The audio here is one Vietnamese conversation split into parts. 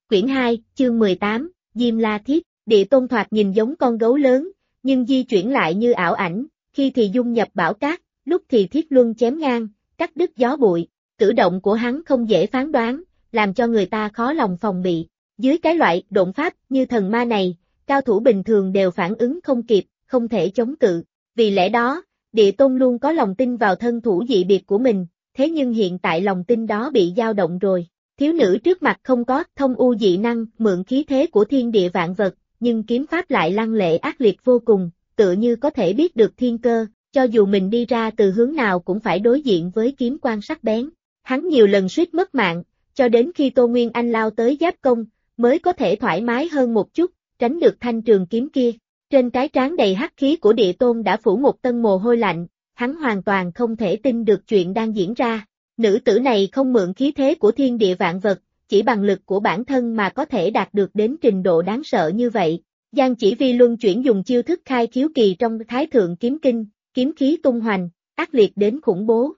Quyển 2, chương 18, Diêm La Thiết. Địa Tôn thoạt nhìn giống con gấu lớn, nhưng di chuyển lại như ảo ảnh, khi thì dung nhập bão cát, lúc thì thiết luân chém ngang, cắt đứt gió bụi. Cử động của hắn không dễ phán đoán, làm cho người ta khó lòng phòng bị. Dưới cái loại độn pháp như thần ma này, cao thủ bình thường đều phản ứng không kịp, không thể chống cự. Vì lẽ đó, Địa Tôn luôn có lòng tin vào thân thủ dị biệt của mình, thế nhưng hiện tại lòng tin đó bị dao động rồi. Thiếu nữ trước mặt không có thông u dị năng mượn khí thế của thiên địa vạn vật, nhưng kiếm pháp lại lăng lệ ác liệt vô cùng, tựa như có thể biết được thiên cơ, cho dù mình đi ra từ hướng nào cũng phải đối diện với kiếm quang sắc bén. Hắn nhiều lần suýt mất mạng, cho đến khi Tô Nguyên Anh lao tới giáp công, mới có thể thoải mái hơn một chút, tránh được thanh trường kiếm kia. Trên cái trán đầy hắc khí của Địa Tôn đã phủ một tầng mồ hôi lạnh, hắn hoàn toàn không thể tin được chuyện đang diễn ra. Nữ tử này không mượn khí thế của thiên địa vạn vật, chỉ bằng lực của bản thân mà có thể đạt được đến trình độ đáng sợ như vậy. Giang Chỉ Vi luân chuyển dùng chiêu thức khai khiếu kỳ trong Thái Thượng Kiếm Kinh, kiếm khí tung hoành, ác liệt đến khủng bố.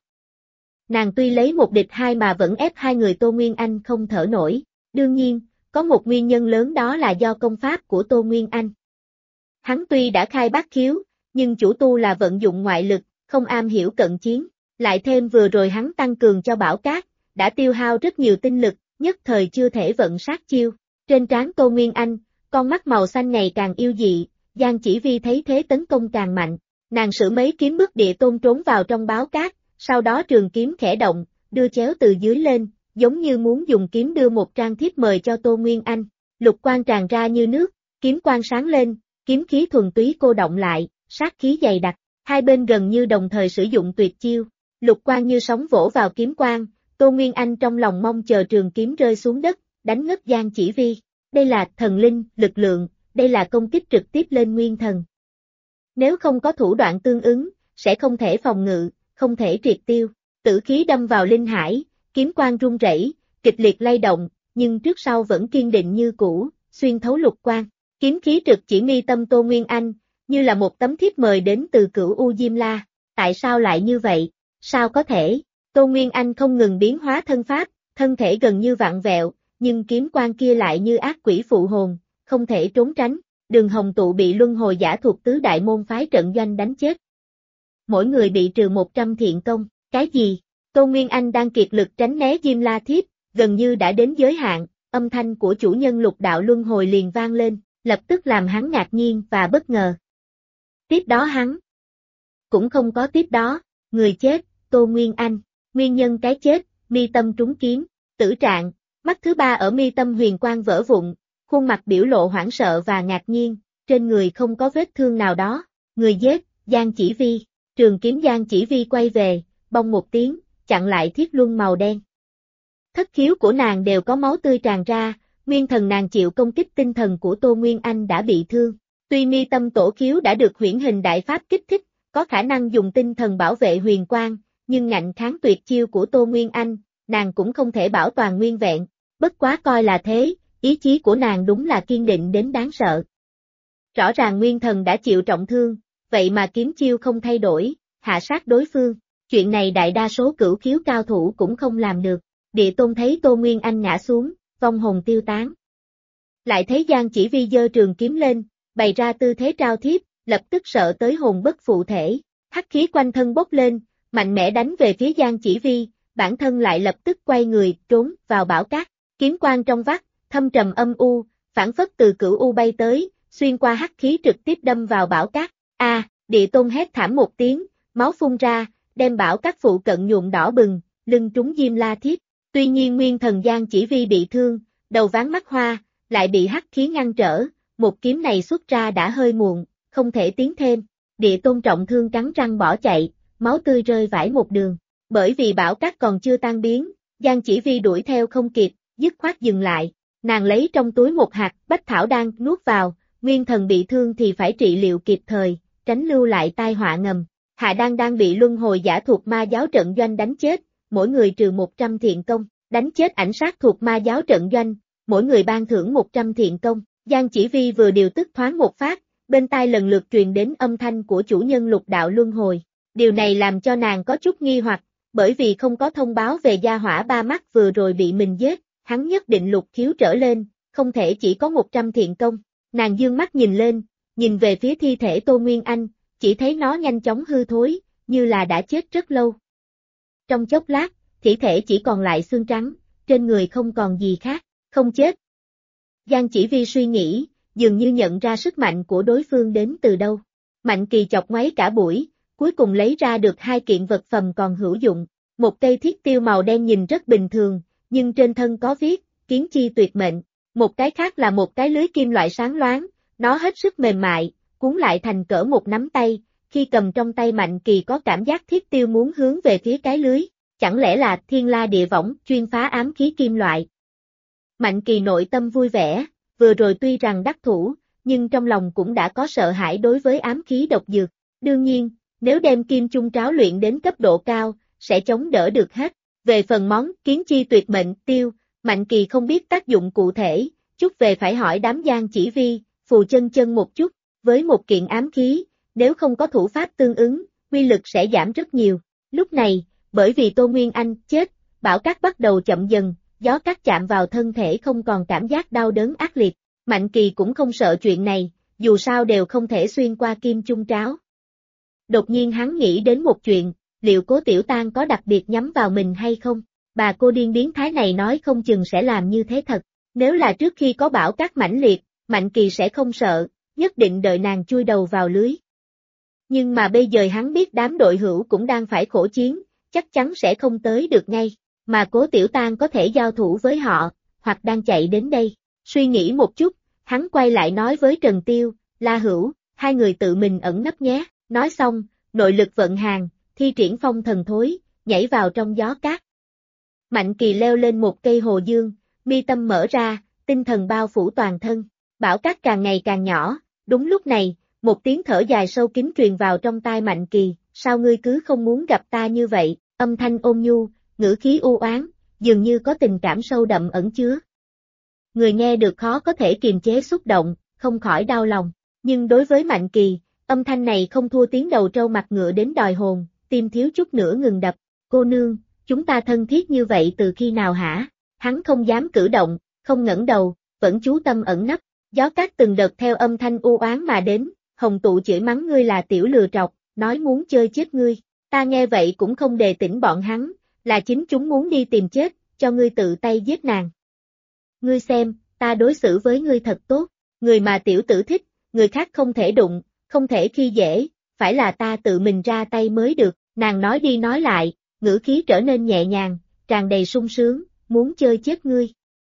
Nàng tuy lấy một địch hai mà vẫn ép hai người Tô Nguyên Anh không thở nổi. Đương nhiên, có một nguyên nhân lớn đó là do công pháp của Tô Nguyên Anh. Hắn tuy đã khai bát khiếu, nhưng chủ tu là vận dụng ngoại lực, không am hiểu cận chiến. Lại thêm vừa rồi hắn tăng cường cho Bảo Cát, đã tiêu hao rất nhiều tinh lực, nhất thời chưa thể vận sát chiêu. Trên trán Tô Nguyên Anh, con mắt màu xanh ngày càng yêu dị, Giang Chỉ Vi thấy thế tấn công càng mạnh. Nàng sử mấy kiếm bức Địa Tôn trốn vào trong Báo Cát, sau đó trường kiếm khẽ động, đưa chéo từ dưới lên, giống như muốn dùng kiếm đưa một trang thiếp mời cho Tô Nguyên Anh. Lục quang tràn ra như nước, kiếm quang sáng lên, kiếm khí thuần túy cô động lại, sát khí dày đặc, hai bên gần như đồng thời sử dụng tuyệt chiêu. Lục quang như sóng vỗ vào kiếm quang, Tô Nguyên Anh trong lòng mong chờ trường kiếm rơi xuống đất, đánh ngất Giang Chỉ Vi. Đây là thần linh, lực lượng, đây là công kích trực tiếp lên nguyên thần. Nếu không có thủ đoạn tương ứng, sẽ không thể phòng ngự, không thể triệt tiêu. Tử khí đâm vào linh hải, kiếm quang rung rẩy, kịch liệt lay động, nhưng trước sau vẫn kiên định như cũ, xuyên thấu lục quang. Kiếm khí trực chỉ mi tâm Tô Nguyên Anh, như là một tấm thiếp mời đến từ Cửu U Diêm La. Tại sao lại như vậy? Sao có thể? Tô Nguyên Anh không ngừng biến hóa thân pháp, thân thể gần như vặn vẹo, nhưng kiếm quang kia lại như ác quỷ phụ hồn, không thể trốn tránh. Đường Hồng Tụ bị luân hồi giả thuộc tứ đại môn phái trận doanh đánh chết. Mỗi người bị trừ 100 thiện công. Cái gì? Tô Nguyên Anh đang kiệt lực tránh né Diêm La Thiếp, gần như đã đến giới hạn, âm thanh của chủ nhân lục đạo luân hồi liền vang lên, lập tức làm hắn ngạc nhiên và bất ngờ. Tiếp đó hắn cũng không có tiếp đó, người chết, Tô Nguyên Anh, nguyên nhân cái chết, mi tâm trúng kiếm, tử trạng, mắt thứ ba ở mi tâm huyền quang vỡ vụn, khuôn mặt biểu lộ hoảng sợ và ngạc nhiên, trên người không có vết thương nào đó, người giết, Giang Chỉ Vi, trường kiếm Giang Chỉ Vi quay về, bong một tiếng, chặn lại thiết luân màu đen. Thất khiếu của nàng đều có máu tươi tràn ra, nguyên thần nàng chịu công kích tinh thần của Tô Nguyên Anh đã bị thương, tuy mi tâm tổ khiếu đã được huyễn hình đại pháp kích thích, có khả năng dùng tinh thần bảo vệ huyền quang, nhưng ngạnh kháng tuyệt chiêu của Tô Nguyên Anh, nàng cũng không thể bảo toàn nguyên vẹn, bất quá coi là thế, ý chí của nàng đúng là kiên định đến đáng sợ. Rõ ràng nguyên thần đã chịu trọng thương, vậy mà kiếm chiêu không thay đổi, hạ sát đối phương, chuyện này đại đa số cửu khiếu cao thủ cũng không làm được. Địa Tôn thấy Tô Nguyên Anh ngã xuống, vong hồn tiêu tán. Lại thấy Giang Chỉ Vi giơ trường kiếm lên, bày ra tư thế trao thiếp, lập tức sợ tới hồn bất phụ thể, hắc khí quanh thân bốc lên, mạnh mẽ đánh về phía Giang Chỉ Vi, bản thân lại lập tức quay người, trốn vào bão cát, kiếm quang trong vắt, thâm trầm âm u, phảng phất từ Cửu U bay tới, xuyên qua hắc khí trực tiếp đâm vào bão cát. Địa Tôn hét thảm một tiếng, máu phun ra, đem bão cát phụ cận nhuộm đỏ bừng, lưng trúng Diêm La Thiết. Tuy nhiên nguyên thần Giang Chỉ Vi bị thương, đầu ván mắt hoa, lại bị hắc khí ngăn trở, một kiếm này xuất ra đã hơi muộn, không thể tiến thêm. Địa Tôn trọng thương cắn răng bỏ chạy, máu tươi rơi vãi một đường. Bởi vì bão cát còn chưa tan biến, Giang Chỉ Vi đuổi theo không kịp, dứt khoát dừng lại. Nàng lấy trong túi một hạt bách thảo đan nuốt vào, nguyên thần bị thương thì phải trị liệu kịp thời, tránh lưu lại tai họa ngầm. Hạ Đan đang bị luân hồi giả thuộc ma giáo trận doanh đánh chết, mỗi người trừ 100 thiện công, đánh chết ảnh sát thuộc ma giáo trận doanh, mỗi người ban thưởng 100 thiện công. Giang Chỉ Vi vừa điều tức thoáng một phát, bên tai lần lượt truyền đến âm thanh của chủ nhân lục đạo luân hồi. Điều này làm cho nàng có chút nghi hoặc, bởi vì không có thông báo về gia hỏa ba mắt vừa rồi bị mình giết, hắn nhất định lục khiếu trở lên, không thể chỉ có 100 thiện công. Nàng dương mắt nhìn lên, nhìn về phía thi thể Tô Nguyên Anh, chỉ thấy nó nhanh chóng hư thối, như là đã chết rất lâu. Trong chốc lát, thi thể chỉ còn lại xương trắng, trên người không còn gì khác, không chết. Giang Chỉ Vi suy nghĩ, dường như nhận ra sức mạnh của đối phương đến từ đâu. Mạnh Kỳ chọc ngoáy cả buổi, cuối cùng lấy ra được 2 kiện vật phẩm còn hữu dụng. Một cây thiết tiêu màu đen nhìn rất bình thường, nhưng trên thân có viết, kiến chi tuyệt mệnh. Một cái khác là một cái lưới kim loại sáng loáng, nó hết sức mềm mại, cuốn lại thành cỡ một nắm tay, khi cầm trong tay Mạnh Kỳ có cảm giác thiết tiêu muốn hướng về phía cái lưới, chẳng lẽ là thiên la địa võng chuyên phá ám khí kim loại. Mạnh Kỳ nội tâm vui vẻ, vừa rồi tuy rằng đắc thủ, nhưng trong lòng cũng đã có sợ hãi đối với ám khí độc dược. Đương nhiên, nếu đem kim chung tráo luyện đến cấp độ cao, sẽ chống đỡ được hết. Về phần món kiến chi tuyệt mệnh tiêu, Mạnh Kỳ không biết tác dụng cụ thể, chút về phải hỏi đám Giang Chỉ Vi, Phù Chân Chân một chút, với một kiện ám khí, nếu không có thủ pháp tương ứng, uy lực sẽ giảm rất nhiều. Lúc này, bởi vì Tô Nguyên Anh chết, bão cát bắt đầu chậm dần, gió cát chạm vào thân thể không còn cảm giác đau đớn ác liệt. Mạnh Kỳ cũng không sợ chuyện này, dù sao đều không thể xuyên qua kim chung tráo. Đột nhiên hắn nghĩ đến một chuyện, liệu Cố Tiểu Tang có đặc biệt nhắm vào mình hay không? Bà cô điên biến thái này nói không chừng sẽ làm như thế thật. Nếu là trước khi có bão cát mãnh liệt, Mạnh Kỳ sẽ không sợ, nhất định đợi nàng chui đầu vào lưới. Nhưng mà bây giờ hắn biết đám đội hữu cũng đang phải khổ chiến, chắc chắn sẽ không tới được ngay, mà Cố Tiểu Tang có thể giao thủ với họ, hoặc đang chạy đến đây. Suy nghĩ một chút, hắn quay lại nói với Trần Tiêu, La Hữu, 2 người tự mình ẩn nấp nhé. Nói xong, nội lực vận hàng, thi triển phong thần thối, nhảy vào trong gió cát. Mạnh Kỳ leo lên một cây hồ dương, mi tâm mở ra, tinh thần bao phủ toàn thân. Bão cát càng ngày càng nhỏ, đúng lúc này, một tiếng thở dài sâu kín truyền vào trong tai Mạnh Kỳ, sao ngươi cứ không muốn gặp ta như vậy, âm thanh ôn nhu, ngữ khí u oán, dường như có tình cảm sâu đậm ẩn chứa. Người nghe được khó có thể kiềm chế xúc động, không khỏi đau lòng, nhưng đối với Mạnh Kỳ, âm thanh này không thua tiếng đầu trâu mặt ngựa đến đòi hồn, tim thiếu chút nữa ngừng đập. Cô nương, chúng ta thân thiết như vậy từ khi nào hả? Hắn không dám cử động, không ngẩng đầu, vẫn chú tâm ẩn nấp. Gió cát từng đợt theo âm thanh u oán mà đến, Hồng Tụ chửi mắng ngươi là tiểu lừa trọc, nói muốn chơi chết ngươi. Ta nghe vậy cũng không đề tỉnh bọn hắn, là chính chúng muốn đi tìm chết, cho ngươi tự tay giết nàng. Ngươi xem, ta đối xử với ngươi thật tốt, người mà tiểu tử thích, người khác không thể đụng, không thể khi dễ, phải là ta tự mình ra tay mới được. Nàng nói đi nói lại, ngữ khí trở nên nhẹ nhàng, tràn đầy sung sướng, muốn chơi chết ngươi.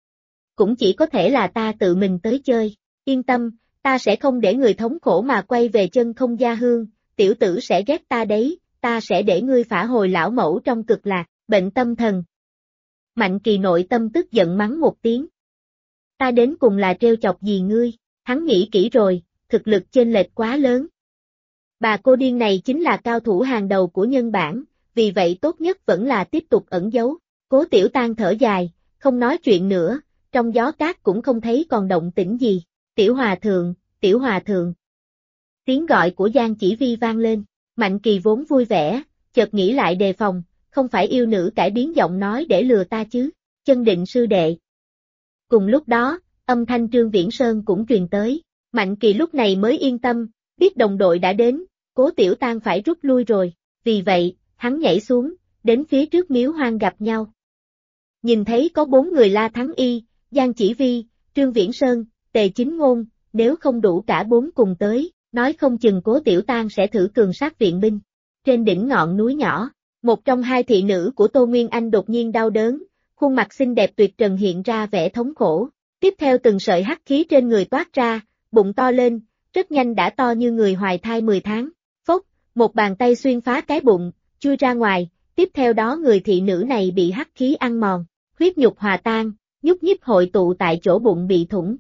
Cũng chỉ có thể là ta tự mình tới chơi, yên tâm, ta sẽ không để người thống khổ mà quay về chân không gia hương, tiểu tử sẽ ghét ta đấy, ta sẽ để ngươi phả hồi lão mẫu trong cực lạc, bệnh tâm thần. Mạnh Kỳ nội tâm tức giận mắng một tiếng. Ta đến cùng là trêu chọc gì ngươi, hắn nghĩ kỹ rồi, thực lực chênh lệch quá lớn. Bà cô điên này chính là cao thủ hàng đầu của nhân bản, vì vậy tốt nhất vẫn là tiếp tục ẩn giấu. Cố Tiểu Tang thở dài, không nói chuyện nữa, trong gió cát cũng không thấy còn động tĩnh gì. Tiểu Hòa Thượng, Tiểu Hòa Thượng. Tiếng gọi của Giang Chỉ Vi vang lên, Mạnh Kỳ vốn vui vẻ, chợt nghĩ lại đề phòng, không phải yêu nữ cải biến giọng nói để lừa ta chứ, Chân Định sư đệ. Cùng lúc đó, âm thanh Trương Viễn Sơn cũng truyền tới, Mạnh Kỳ lúc này mới yên tâm, biết đồng đội đã đến, Cố Tiểu Tang phải rút lui rồi, vì vậy, hắn nhảy xuống, đến phía trước miếu hoang gặp nhau. Nhìn thấy có 4 người La Thắng Y, Giang Chỉ Vi, Trương Viễn Sơn, Tề Chính Ngôn, nếu không đủ cả 4 cùng tới, nói không chừng Cố Tiểu Tang sẽ thử cường sát viện binh. Trên đỉnh ngọn núi nhỏ, một trong 2 thị nữ của Tô Nguyên Anh đột nhiên đau đớn, khuôn mặt xinh đẹp tuyệt trần hiện ra vẻ thống khổ. Tiếp theo từng sợi hắc khí trên người toát ra, bụng to lên, rất nhanh đã to như người hoài thai 10 tháng. Phốc, một bàn tay xuyên phá cái bụng, chui ra ngoài, tiếp theo đó người thị nữ này bị hắc khí ăn mòn, huyết nhục hòa tan, nhúc nhích hội tụ tại chỗ bụng bị thủng.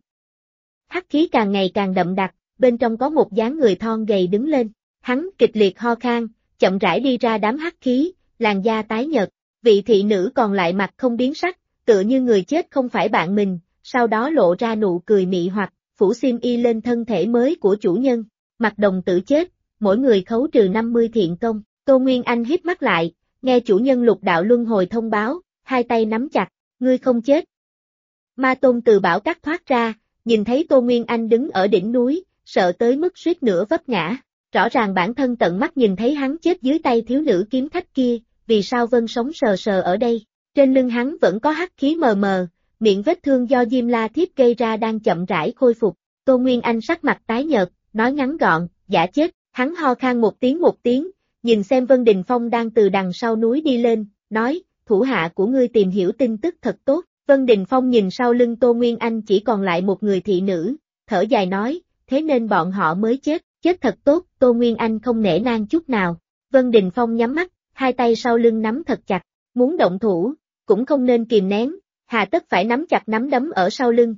Hắc khí càng ngày càng đậm đặc, bên trong có một dáng người thon gầy đứng lên, hắn kịch liệt ho khan, chậm rãi đi ra đám hắc khí, làn da tái nhợt, vị thị nữ còn lại mặt không biến sắc, tựa như người chết không phải bạn mình, sau đó lộ ra nụ cười mị hoặc, phủ xiêm y lên thân thể mới của chủ nhân, mặc đồng tử chết, mỗi người khấu trừ 50 thiện công. Tô Nguyên Anh híp mắt lại, nghe chủ nhân Lục Đạo Luân Hồi thông báo, hai tay nắm chặt, ngươi không chết. Ma Tôn từ bảo các thoát ra, nhìn thấy Tô Nguyên Anh đứng ở đỉnh núi, sợ tới mức suýt nữa vấp ngã. Rõ ràng bản thân tận mắt nhìn thấy hắn chết dưới tay thiếu nữ kiếm khách kia, vì sao Vân sống sờ sờ ở đây. Trên lưng hắn vẫn có hắc khí mờ mờ, miệng vết thương do Diêm La Thiếp gây ra đang chậm rãi khôi phục. Tô Nguyên Anh sắc mặt tái nhợt, nói ngắn gọn, giả chết. Hắn ho khan một tiếng, nhìn xem Vân Đình Phong đang từ đằng sau núi đi lên, nói, thủ hạ của ngươi tìm hiểu tin tức thật tốt. Vân Đình Phong nhìn sau lưng Tô Nguyên Anh chỉ còn lại một người thị nữ, thở dài nói, thế nên bọn họ mới chết thật tốt. Tô Nguyên Anh không nể nang chút nào. Vân Đình Phong nhắm mắt, hai tay sau lưng nắm thật chặt, muốn động thủ, cũng không nên kìm nén, hà tất phải nắm chặt nắm đấm ở sau lưng.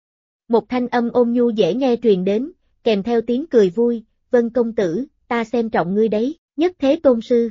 Một thanh âm ôn nhu dễ nghe truyền đến, kèm theo tiếng cười vui, Vân công tử, ta xem trọng ngươi đấy, nhất thế tôn sư.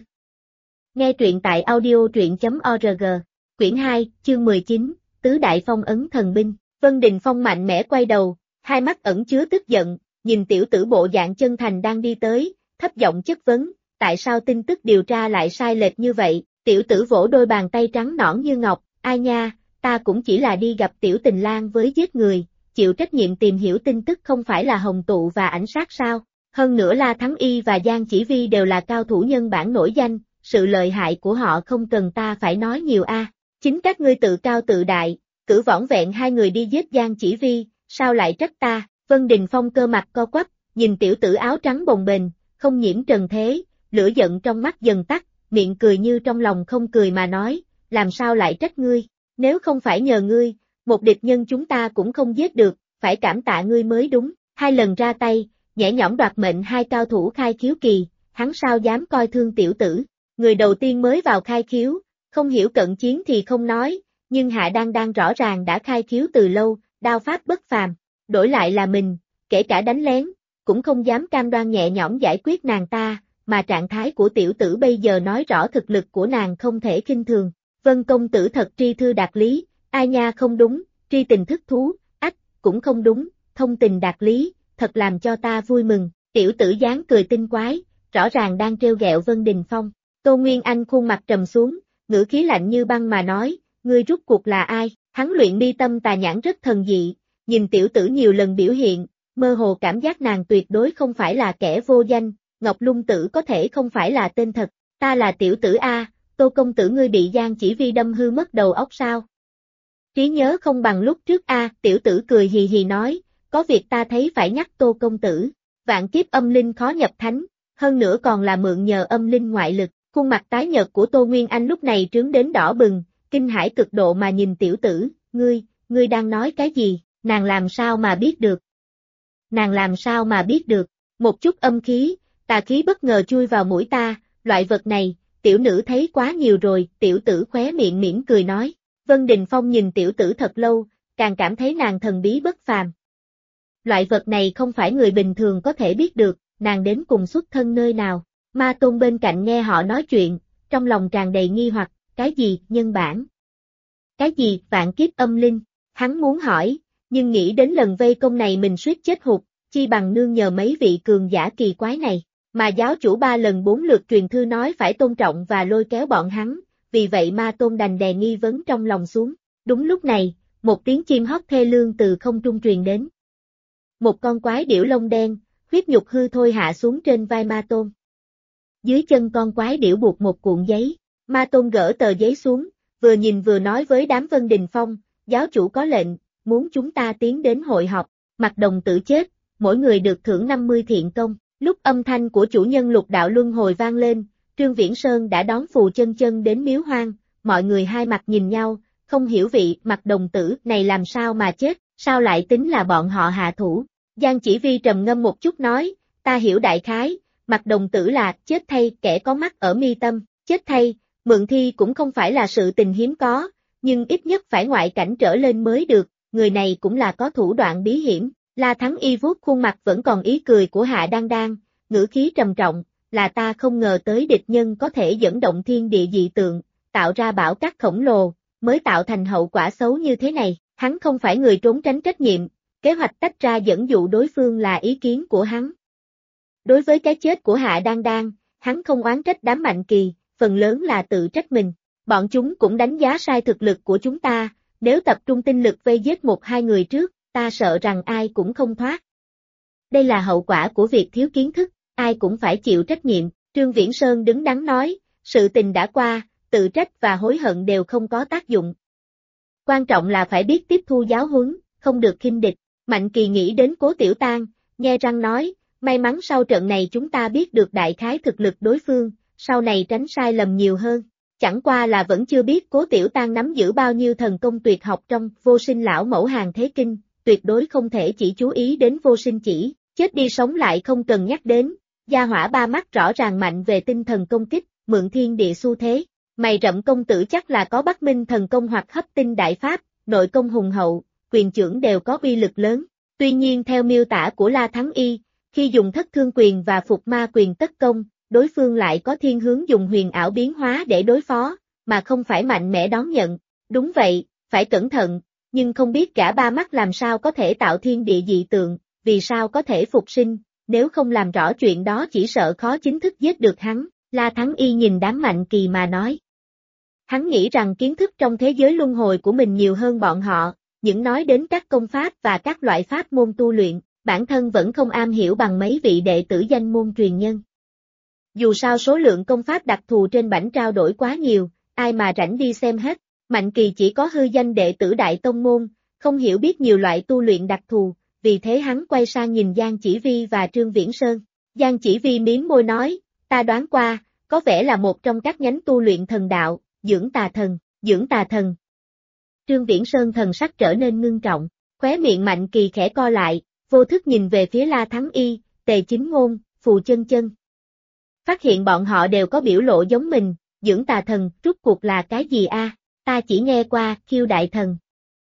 Nghe truyện tại audio truyện.org, quyển 2, chương 19, Tứ Đại Phong ấn thần binh. Vân Đình Phong mạnh mẽ quay đầu, hai mắt ẩn chứa tức giận, nhìn tiểu tử bộ dạng chân thành đang đi tới, thấp giọng chất vấn, tại sao tin tức điều tra lại sai lệch như vậy. Tiểu tử vỗ đôi bàn tay trắng nõn như ngọc, ai nha, ta cũng chỉ là đi gặp tiểu tình lang với giết người, chịu trách nhiệm tìm hiểu tin tức không phải là Hồng Tụ và Ảnh Sát sao? Hơn nữa La Thắng Y và Giang Chỉ Vi đều là cao thủ nhân bản nổi danh, sự lợi hại của họ không cần ta phải nói nhiều a. Chính các ngươi tự cao tự đại, cử võng vẹn hai người đi giết Giang Chỉ Vi, sao lại trách ta? Vân Đình Phong cơ mặt co quắp, nhìn tiểu tử áo trắng bồng bềnh, không nhiễm trần thế, lửa giận trong mắt dần tắt, miệng cười như trong lòng không cười mà nói, làm sao lại trách ngươi, nếu không phải nhờ ngươi, một địch nhân chúng ta cũng không giết được, phải cảm tạ ngươi mới đúng. Hai lần ra tay, nhẹ nhõm đoạt mệnh hai cao thủ khai khiếu kỳ, hắn sao dám coi thương tiểu tử. Người đầu tiên mới vào khai khiếu, không hiểu cận chiến thì không nói, nhưng Hạ Đan rõ ràng đã khai khiếu từ lâu, đao pháp bất phàm, đổi lại là mình, kể cả đánh lén, cũng không dám cam đoan nhẹ nhõm giải quyết nàng ta, mà trạng thái của tiểu tử bây giờ nói rõ thực lực của nàng không thể khinh thường. Vân công tử thật tri thư đạt lý, ai nha không đúng, tri tình thức thú, ách, cũng không đúng, thông tình đạt lý, thật làm cho ta vui mừng. Tiểu tử dáng cười tinh quái, rõ ràng đang trêu ghẹo Vân Đình Phong. Tô Nguyên Anh khuôn mặt trầm xuống, ngữ khí lạnh như băng mà nói, ngươi rút cuộc là ai? Hắn luyện mi tâm tà nhãn rất thần dị, nhìn tiểu tử nhiều lần biểu hiện, mơ hồ cảm giác nàng tuyệt đối không phải là kẻ vô danh, Ngọc Lung Tử có thể không phải là tên thật, ta là tiểu tử A, Tô công tử ngươi bị Giang Chỉ Vi đâm hư mất đầu óc sao? Trí nhớ không bằng lúc trước A, tiểu tử cười hì hì nói, có việc ta thấy phải nhắc Tô công tử, vạn kiếp âm linh khó nhập thánh, hơn nữa còn là mượn nhờ âm linh ngoại lực. Khuôn mặt tái nhợt của Tô Nguyên Anh lúc này trướng đến đỏ bừng, kinh hãi cực độ mà nhìn tiểu tử, ngươi đang nói cái gì, nàng làm sao mà biết được? Nàng làm sao mà biết được? Một chút âm khí, tà khí bất ngờ chui vào mũi ta, loại vật này, tiểu nữ thấy quá nhiều rồi, tiểu tử khóe miệng mỉm cười nói. Vân Đình Phong nhìn tiểu tử thật lâu, càng cảm thấy nàng thần bí bất phàm. Loại vật này không phải người bình thường có thể biết được, nàng đến cùng xuất thân nơi nào. Ma Tôn bên cạnh nghe họ nói chuyện, trong lòng tràn đầy nghi hoặc, cái gì, nhân bản? Cái gì, vạn kiếp âm linh? Hắn muốn hỏi, nhưng nghĩ đến lần vây công này mình suýt chết hụt, chi bằng nương nhờ mấy vị cường giả kỳ quái này, mà giáo chủ 3 lần 4 lượt truyền thư nói phải tôn trọng và lôi kéo bọn hắn, vì vậy Ma Tôn đành đè nghi vấn trong lòng xuống. Đúng lúc này, một tiếng chim hót thê lương từ không trung truyền đến. Một con quái điểu lông đen, huyết nhục hư thôi hạ xuống trên vai Ma Tôn. Dưới chân con quái điểu buộc một cuộn giấy, Ma Tôn gỡ tờ giấy xuống, vừa nhìn vừa nói với đám Vân Đình Phong, giáo chủ có lệnh, muốn chúng ta tiến đến hội họp, mặc đồng tử chết, mỗi người được thưởng 50 thiện công. Lúc âm thanh của chủ nhân Lục Đạo Luân Hồi vang lên, Trương Viễn Sơn đã đón Phù Chân Chân đến miếu hoang, mọi người hai mặt nhìn nhau, không hiểu vị mặc đồng tử này làm sao mà chết, sao lại tính là bọn họ hạ thủ. Giang Chỉ Vi trầm ngâm một chút nói, ta hiểu đại khái, mặc đồng tử là chết thay kẻ có mắt ở mi tâm, chết thay, mượn thi cũng không phải là sự tình hiếm có, nhưng ít nhất phải ngoại cảnh trở lên mới được, người này cũng là có thủ đoạn bí hiểm. La Thắng Y vuốt khuôn mặt vẫn còn ý cười của Hạ Đan, ngữ khí trầm trọng, là ta không ngờ tới địch nhân có thể dẫn động thiên địa dị tượng, tạo ra bão cát khổng lồ, mới tạo thành hậu quả xấu như thế này, hắn không phải người trốn tránh trách nhiệm, kế hoạch tách ra dẫn dụ đối phương là ý kiến của hắn. Đối với cái chết của Hạ Đan, hắn không oán trách đám Mạnh Kỳ, phần lớn là tự trách mình, bọn chúng cũng đánh giá sai thực lực của chúng ta, Nếu tập trung tinh lực vây giết một hai người trước, ta sợ rằng ai cũng không thoát. Đây là hậu quả của việc thiếu kiến thức, ai cũng phải chịu trách nhiệm. Trương Viễn Sơn đứng đắn nói, sự tình đã qua, tự trách và hối hận đều không có tác dụng. Quan trọng là phải biết tiếp thu giáo huấn, không được khinh địch. Mạnh Kỳ nghĩ đến Cố Tiểu Tang, nhe răng nói, may mắn sau trận này chúng ta biết được đại khái thực lực đối phương, sau này tránh sai lầm nhiều hơn. Chẳng qua là vẫn chưa biết Cố Tiểu Tang nắm giữ bao nhiêu thần công tuyệt học trong Vô Sinh Lão Mẫu Hàng Thế Kinh, tuyệt đối không thể chỉ chú ý đến Vô Sinh Chỉ, chết đi sống lại không cần nhắc đến. Gia hỏa ba mắt rõ ràng mạnh về tinh thần công kích, mượn thiên địa xu thế. Mày Rậm công tử chắc là có Bắc Minh thần công hoặc Hấp Tinh đại pháp, nội công hùng hậu, quyền chưởng đều có uy lực lớn. Tuy nhiên theo miêu tả của La Thắng Y, khi dùng Thất Thương quyền và Phục Ma quyền tất công, đối phương lại có thiên hướng dùng huyền ảo biến hóa để đối phó, mà không phải mạnh mẽ đón nhận. Đúng vậy, phải cẩn thận, nhưng không biết gã ba mắt làm sao có thể tạo thiên địa dị tượng, vì sao có thể phục sinh, nếu không làm rõ chuyện đó chỉ sợ khó chính thức giết được hắn. La Thắng Y nhìn đám Mạnh Kỳ mà nói. Hắn nghĩ rằng kiến thức trong thế giới luân hồi của mình nhiều hơn bọn họ, những nói đến các công pháp và các loại pháp môn tu luyện, bản thân vẫn không am hiểu bằng mấy vị đệ tử danh môn truyền nhân. Dù sao số lượng công pháp đặc thù trên bảnh trao đổi quá nhiều, ai mà rảnh đi xem hết. Mạnh Kỳ chỉ có hư danh đệ tử đại tông môn, không hiểu biết nhiều loại tu luyện đặc thù, vì thế hắn quay sang nhìn Giang Chỉ Vi và Trương Viễn Sơn. Giang Chỉ Vi mím môi nói, ta đoán qua, có vẻ là một trong các nhánh tu luyện thần đạo, dưỡng tà thần, dưỡng tà thần. Trương Viễn Sơn thần sắc trở nên ngưng trọng, khóe miệng Mạnh Kỳ khẽ co lại, vô thức nhìn về phía La Thắng Y, Tề Chính Ngôn, Phù Chân Chân. Phát hiện bọn họ đều có biểu lộ giống mình, dưỡng tà thần, rốt cuộc là cái gì a? Ta chỉ nghe qua, Khiêu Đại Thần.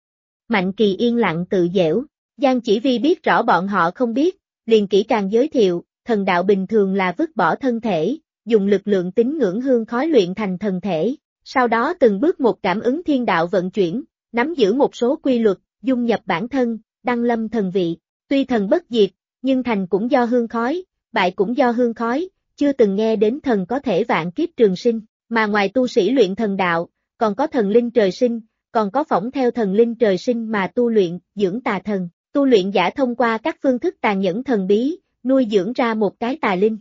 Mạnh Kỳ yên lặng tự giễu, Giang Chỉ Vi biết rõ bọn họ không biết, liền kỹ càng giới thiệu, thần đạo bình thường là vứt bỏ thân thể, dùng lực lượng tín ngưỡng hương khói luyện thành thần thể, sau đó từng bước một cảm ứng thiên đạo vận chuyển, nắm giữ một số quy luật, dung nhập bản thân, đăng lâm thần vị, tuy thần bất diệt, nhưng thành cũng do hương khói, bại cũng do hương khói, chưa từng nghe đến thần có thể vạn kiếp trường sinh, mà ngoài tu sĩ luyện thần đạo, còn có thần linh trời sinh, còn có phỏng theo thần linh trời sinh mà tu luyện, dưỡng tà thần, tu luyện giả thông qua các phương thức tàn nhẫn thần bí, nuôi dưỡng ra một cái tà linh.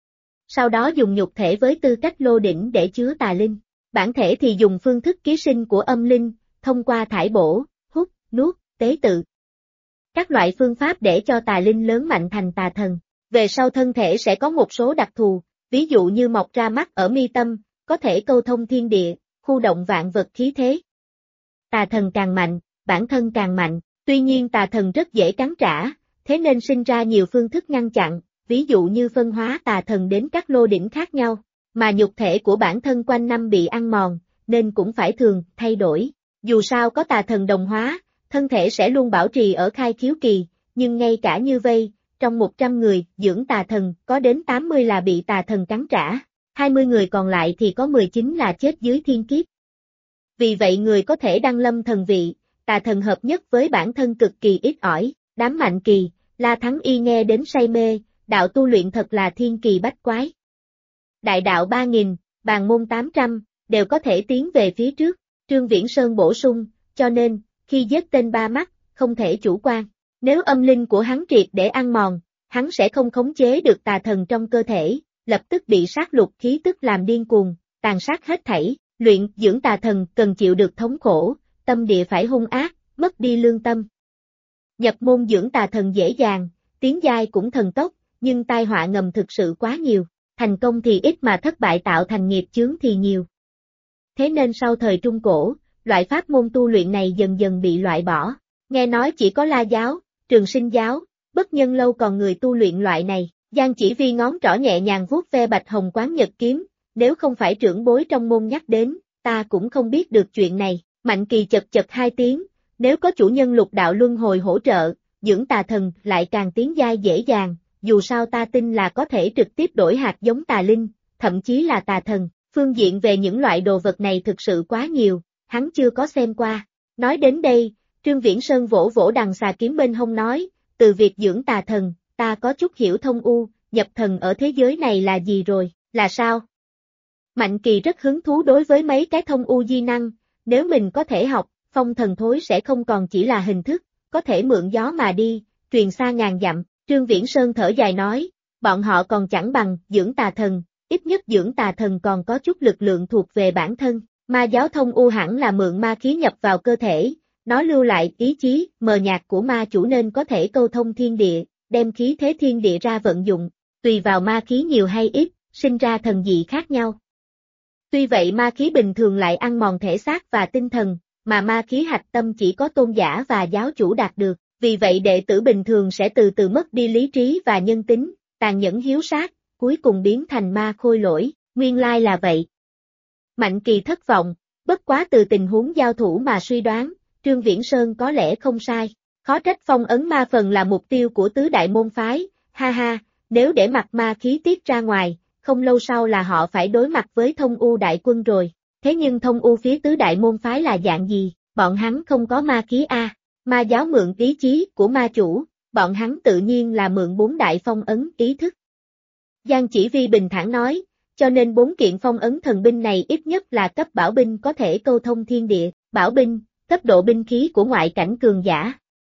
Sau đó dùng nhục thể với tư cách lô đỉnh để chứa tà linh, bản thể thì dùng phương thức ký sinh của âm linh, thông qua thải bổ, hút, nuốt, tế tự. Các loại phương pháp để cho tà linh lớn mạnh thành tà thần. Về sau thân thể sẽ có một số đặc thù, ví dụ như mọc ra mắt ở mi tâm, có thể câu thông thiên địa, khu động vạn vật khí thế. Tà thần càng mạnh, bản thân càng mạnh, tuy nhiên tà thần rất dễ cắn trả, thế nên sinh ra nhiều phương thức ngăn chặn, ví dụ như phân hóa tà thần đến các lô đỉnh khác nhau, mà nhục thể của bản thân quanh năm bị ăn mòn, nên cũng phải thường thay đổi. Dù sao có tà thần đồng hóa, thân thể sẽ luôn bảo trì ở khai khiếu kỳ, nhưng ngay cả như vây, trong 100 người dưỡng tà thần có đến 80 là bị tà thần cắn trả, 20 người còn lại thì có 19 là chết dưới thiên kiếp. Vì vậy người có thể đăng lâm thần vị, tà thần hợp nhất với bản thân cực kỳ ít ỏi, đám Mạnh Kỳ, La Thắng Y nghe đến say mê, đạo tu luyện thật là thiên kỳ bách quái. Đại đạo 3.000, bàn môn 800, đều có thể tiến về phía trước, Trương Viễn Sơn bổ sung, cho nên, khi giết tên ba mắt, không thể chủ quan. Nếu âm linh của hắn triệt để ăn mòn, hắn sẽ không khống chế được tà thần trong cơ thể, lập tức bị sát lục khí tức làm điên cuồng, tàn sát hết thảy, luyện dưỡng tà thần cần chịu được thống khổ, tâm địa phải hung ác, mất đi lương tâm. Nhập môn dưỡng tà thần dễ dàng, tiến giai cũng thần tốc, nhưng tai họa ngầm thực sự quá nhiều, thành công thì ít mà thất bại tạo thành nghiệp chướng thì nhiều. Thế nên sau thời Trung Cổ, loại pháp môn tu luyện này dần dần bị loại bỏ, nghe nói chỉ có La giáo, Trường Sinh giáo, Bất Nhân lâu còn người tu luyện loại này. Giang Chỉ Vi ngón trỏ nhẹ nhàng vuốt ve bạch hồng quán nhật kiếm, nếu không phải trưởng bối trong môn nhắc đến, ta cũng không biết được chuyện này. Mạnh Kỳ chật chật hai tiếng, nếu có chủ nhân lục đạo luân hồi hỗ trợ, dưỡng tà thần lại càng tiến giai dễ dàng, dù sao ta tin là có thể trực tiếp đổi hạt giống tà linh, thậm chí là tà thần. Phương diện về những loại đồ vật này thực sự quá nhiều, hắn chưa có xem qua. Nói đến đây, Trương Viễn Sơn vỗ vỗ đằng xà kiếm bên hông nói, từ việc dưỡng tà thần, ta có chút hiểu thông u, nhập thần ở thế giới này là gì rồi, là sao? Mạnh Kỳ rất hứng thú đối với mấy cái thông u di năng, nếu mình có thể học, phong thần thối sẽ không còn chỉ là hình thức, có thể mượn gió mà đi, truyền xa ngàn dặm. Trương Viễn Sơn thở dài nói, bọn họ còn chẳng bằng dưỡng tà thần, ít nhất dưỡng tà thần còn có chút lực lượng thuộc về bản thân. Ma giáo thông u hẳn là mượn ma khí nhập vào cơ thể, nó lưu lại ý chí mờ nhạt của ma chủ nên có thể câu thông thiên địa, đem khí thế thiên địa ra vận dụng, tùy vào ma khí nhiều hay ít, sinh ra thần dị khác nhau. Tuy vậy ma khí bình thường lại ăn mòn thể xác và tinh thần, mà ma khí hạch tâm chỉ có tôn giả và giáo chủ đạt được, vì vậy đệ tử bình thường sẽ từ từ mất đi lý trí và nhân tính, tàn nhẫn hiếu sát, cuối cùng biến thành ma khôi lỗi, nguyên lai là vậy. Mạnh Kỳ thất vọng, bất quá từ tình huống giao thủ mà suy đoán, Trương Viễn Sơn có lẽ không sai, khó trách phong ấn ma phần là mục tiêu của tứ đại môn phái, ha ha, nếu để mặc ma khí tiết ra ngoài, không lâu sau là họ phải đối mặt với thông u đại quân rồi, thế nhưng thông u phía tứ đại môn phái là dạng gì, bọn hắn không có ma khí a, ma giáo mượn ý chí của ma chủ, bọn hắn tự nhiên là mượn bốn đại phong ấn ý thức. Giang Chỉ Vi bình thản nói, cho nên bốn kiện phong ấn thần binh này ít nhất là cấp bảo binh có thể câu thông thiên địa, bảo binh, cấp độ binh khí của ngoại cảnh cường giả.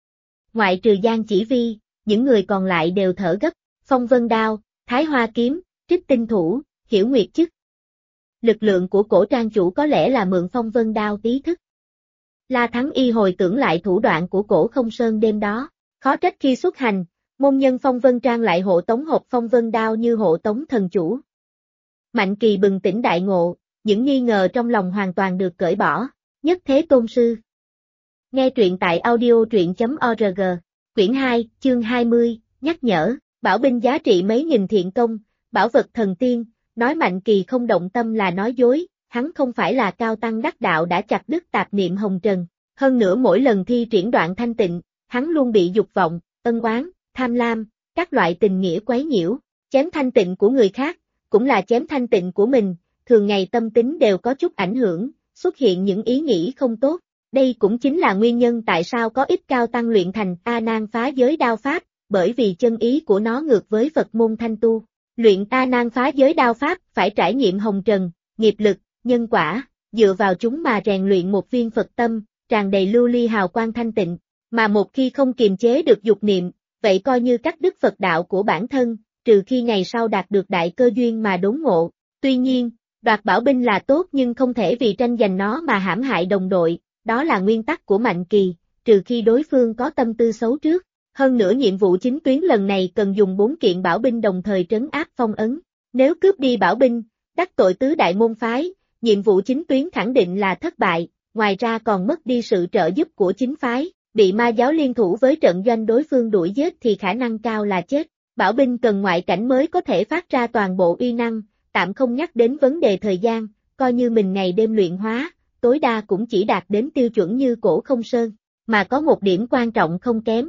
Ngoại trừ Giang Chỉ Vi, những người còn lại đều thở gấp, Phong Vân Đao, Thái Hoa Kiếm, Trích Tinh Thủ, Hiểu Nguyệt Chức. Lực lượng của cổ trang chủ có lẽ là mượn Phong Vân Đao ý thức. La Thắng Y hồi tưởng lại thủ đoạn của cổ Không Sơn đêm đó, khó trách khi xuất hành, môn nhân Phong Vân Trang lại hộ tống hộp Phong Vân Đao như hộ tống thần chủ. Mạnh Kỳ bừng tỉnh đại ngộ, những nghi ngờ trong lòng hoàn toàn được cởi bỏ, nhất thế tôn sư. Nghe truyện tại audio.org, quyển 2, chương 20, nhắc nhở, bảo binh giá trị mấy nghìn thiện công, bảo vật thần tiên, nói Mạnh Kỳ không động tâm là nói dối, hắn không phải là cao tăng đắc đạo đã chặt đứt tạp niệm hồng trần, hơn nữa mỗi lần thi triển đoạn thanh tịnh, hắn luôn bị dục vọng, ân oán, tham lam, các loại tình nghĩa quấy nhiễu, chém thanh tịnh của người khác, cũng là chém thanh tịnh của mình, thường ngày tâm tính đều có chút ảnh hưởng, xuất hiện những ý nghĩ không tốt. Đây cũng chính là nguyên nhân tại sao có ít cao tăng luyện thành A Nan phá giới đao pháp, bởi vì chân ý của nó ngược với Phật môn thanh tu. Luyện A Nan phá giới đao pháp phải trải nghiệm hồng trần, nghiệp lực, nhân quả, dựa vào chúng mà rèn luyện một viên Phật tâm, tràn đầy lưu ly hào quang thanh tịnh, mà một khi không kiềm chế được dục niệm, vậy coi như cắt đứt Phật đạo của bản thân, trừ khi ngày sau đạt được đại cơ duyên mà đốn ngộ. Tuy nhiên, đoạt bảo binh là tốt nhưng không thể vì tranh giành nó mà hãm hại đồng đội. Đó là nguyên tắc của Mạnh Kỳ, trừ khi đối phương có tâm tư xấu trước. Hơn nữa nhiệm vụ chính tuyến lần này cần dùng 4 kiện bảo binh đồng thời trấn áp phong ấn. Nếu cướp đi bảo binh, đắc tội tứ đại môn phái, nhiệm vụ chính tuyến khẳng định là thất bại, ngoài ra còn mất đi sự trợ giúp của chính phái. Bị ma giáo liên thủ với trận doanh đối phương đuổi giết thì khả năng cao là chết. Bảo binh cần ngoại cảnh mới có thể phát ra toàn bộ uy năng, tạm không nhắc đến vấn đề thời gian, coi như mình ngày đêm luyện hóa. Tối đa cũng chỉ đạt đến tiêu chuẩn như cổ Không Sơn, mà có một điểm quan trọng không kém.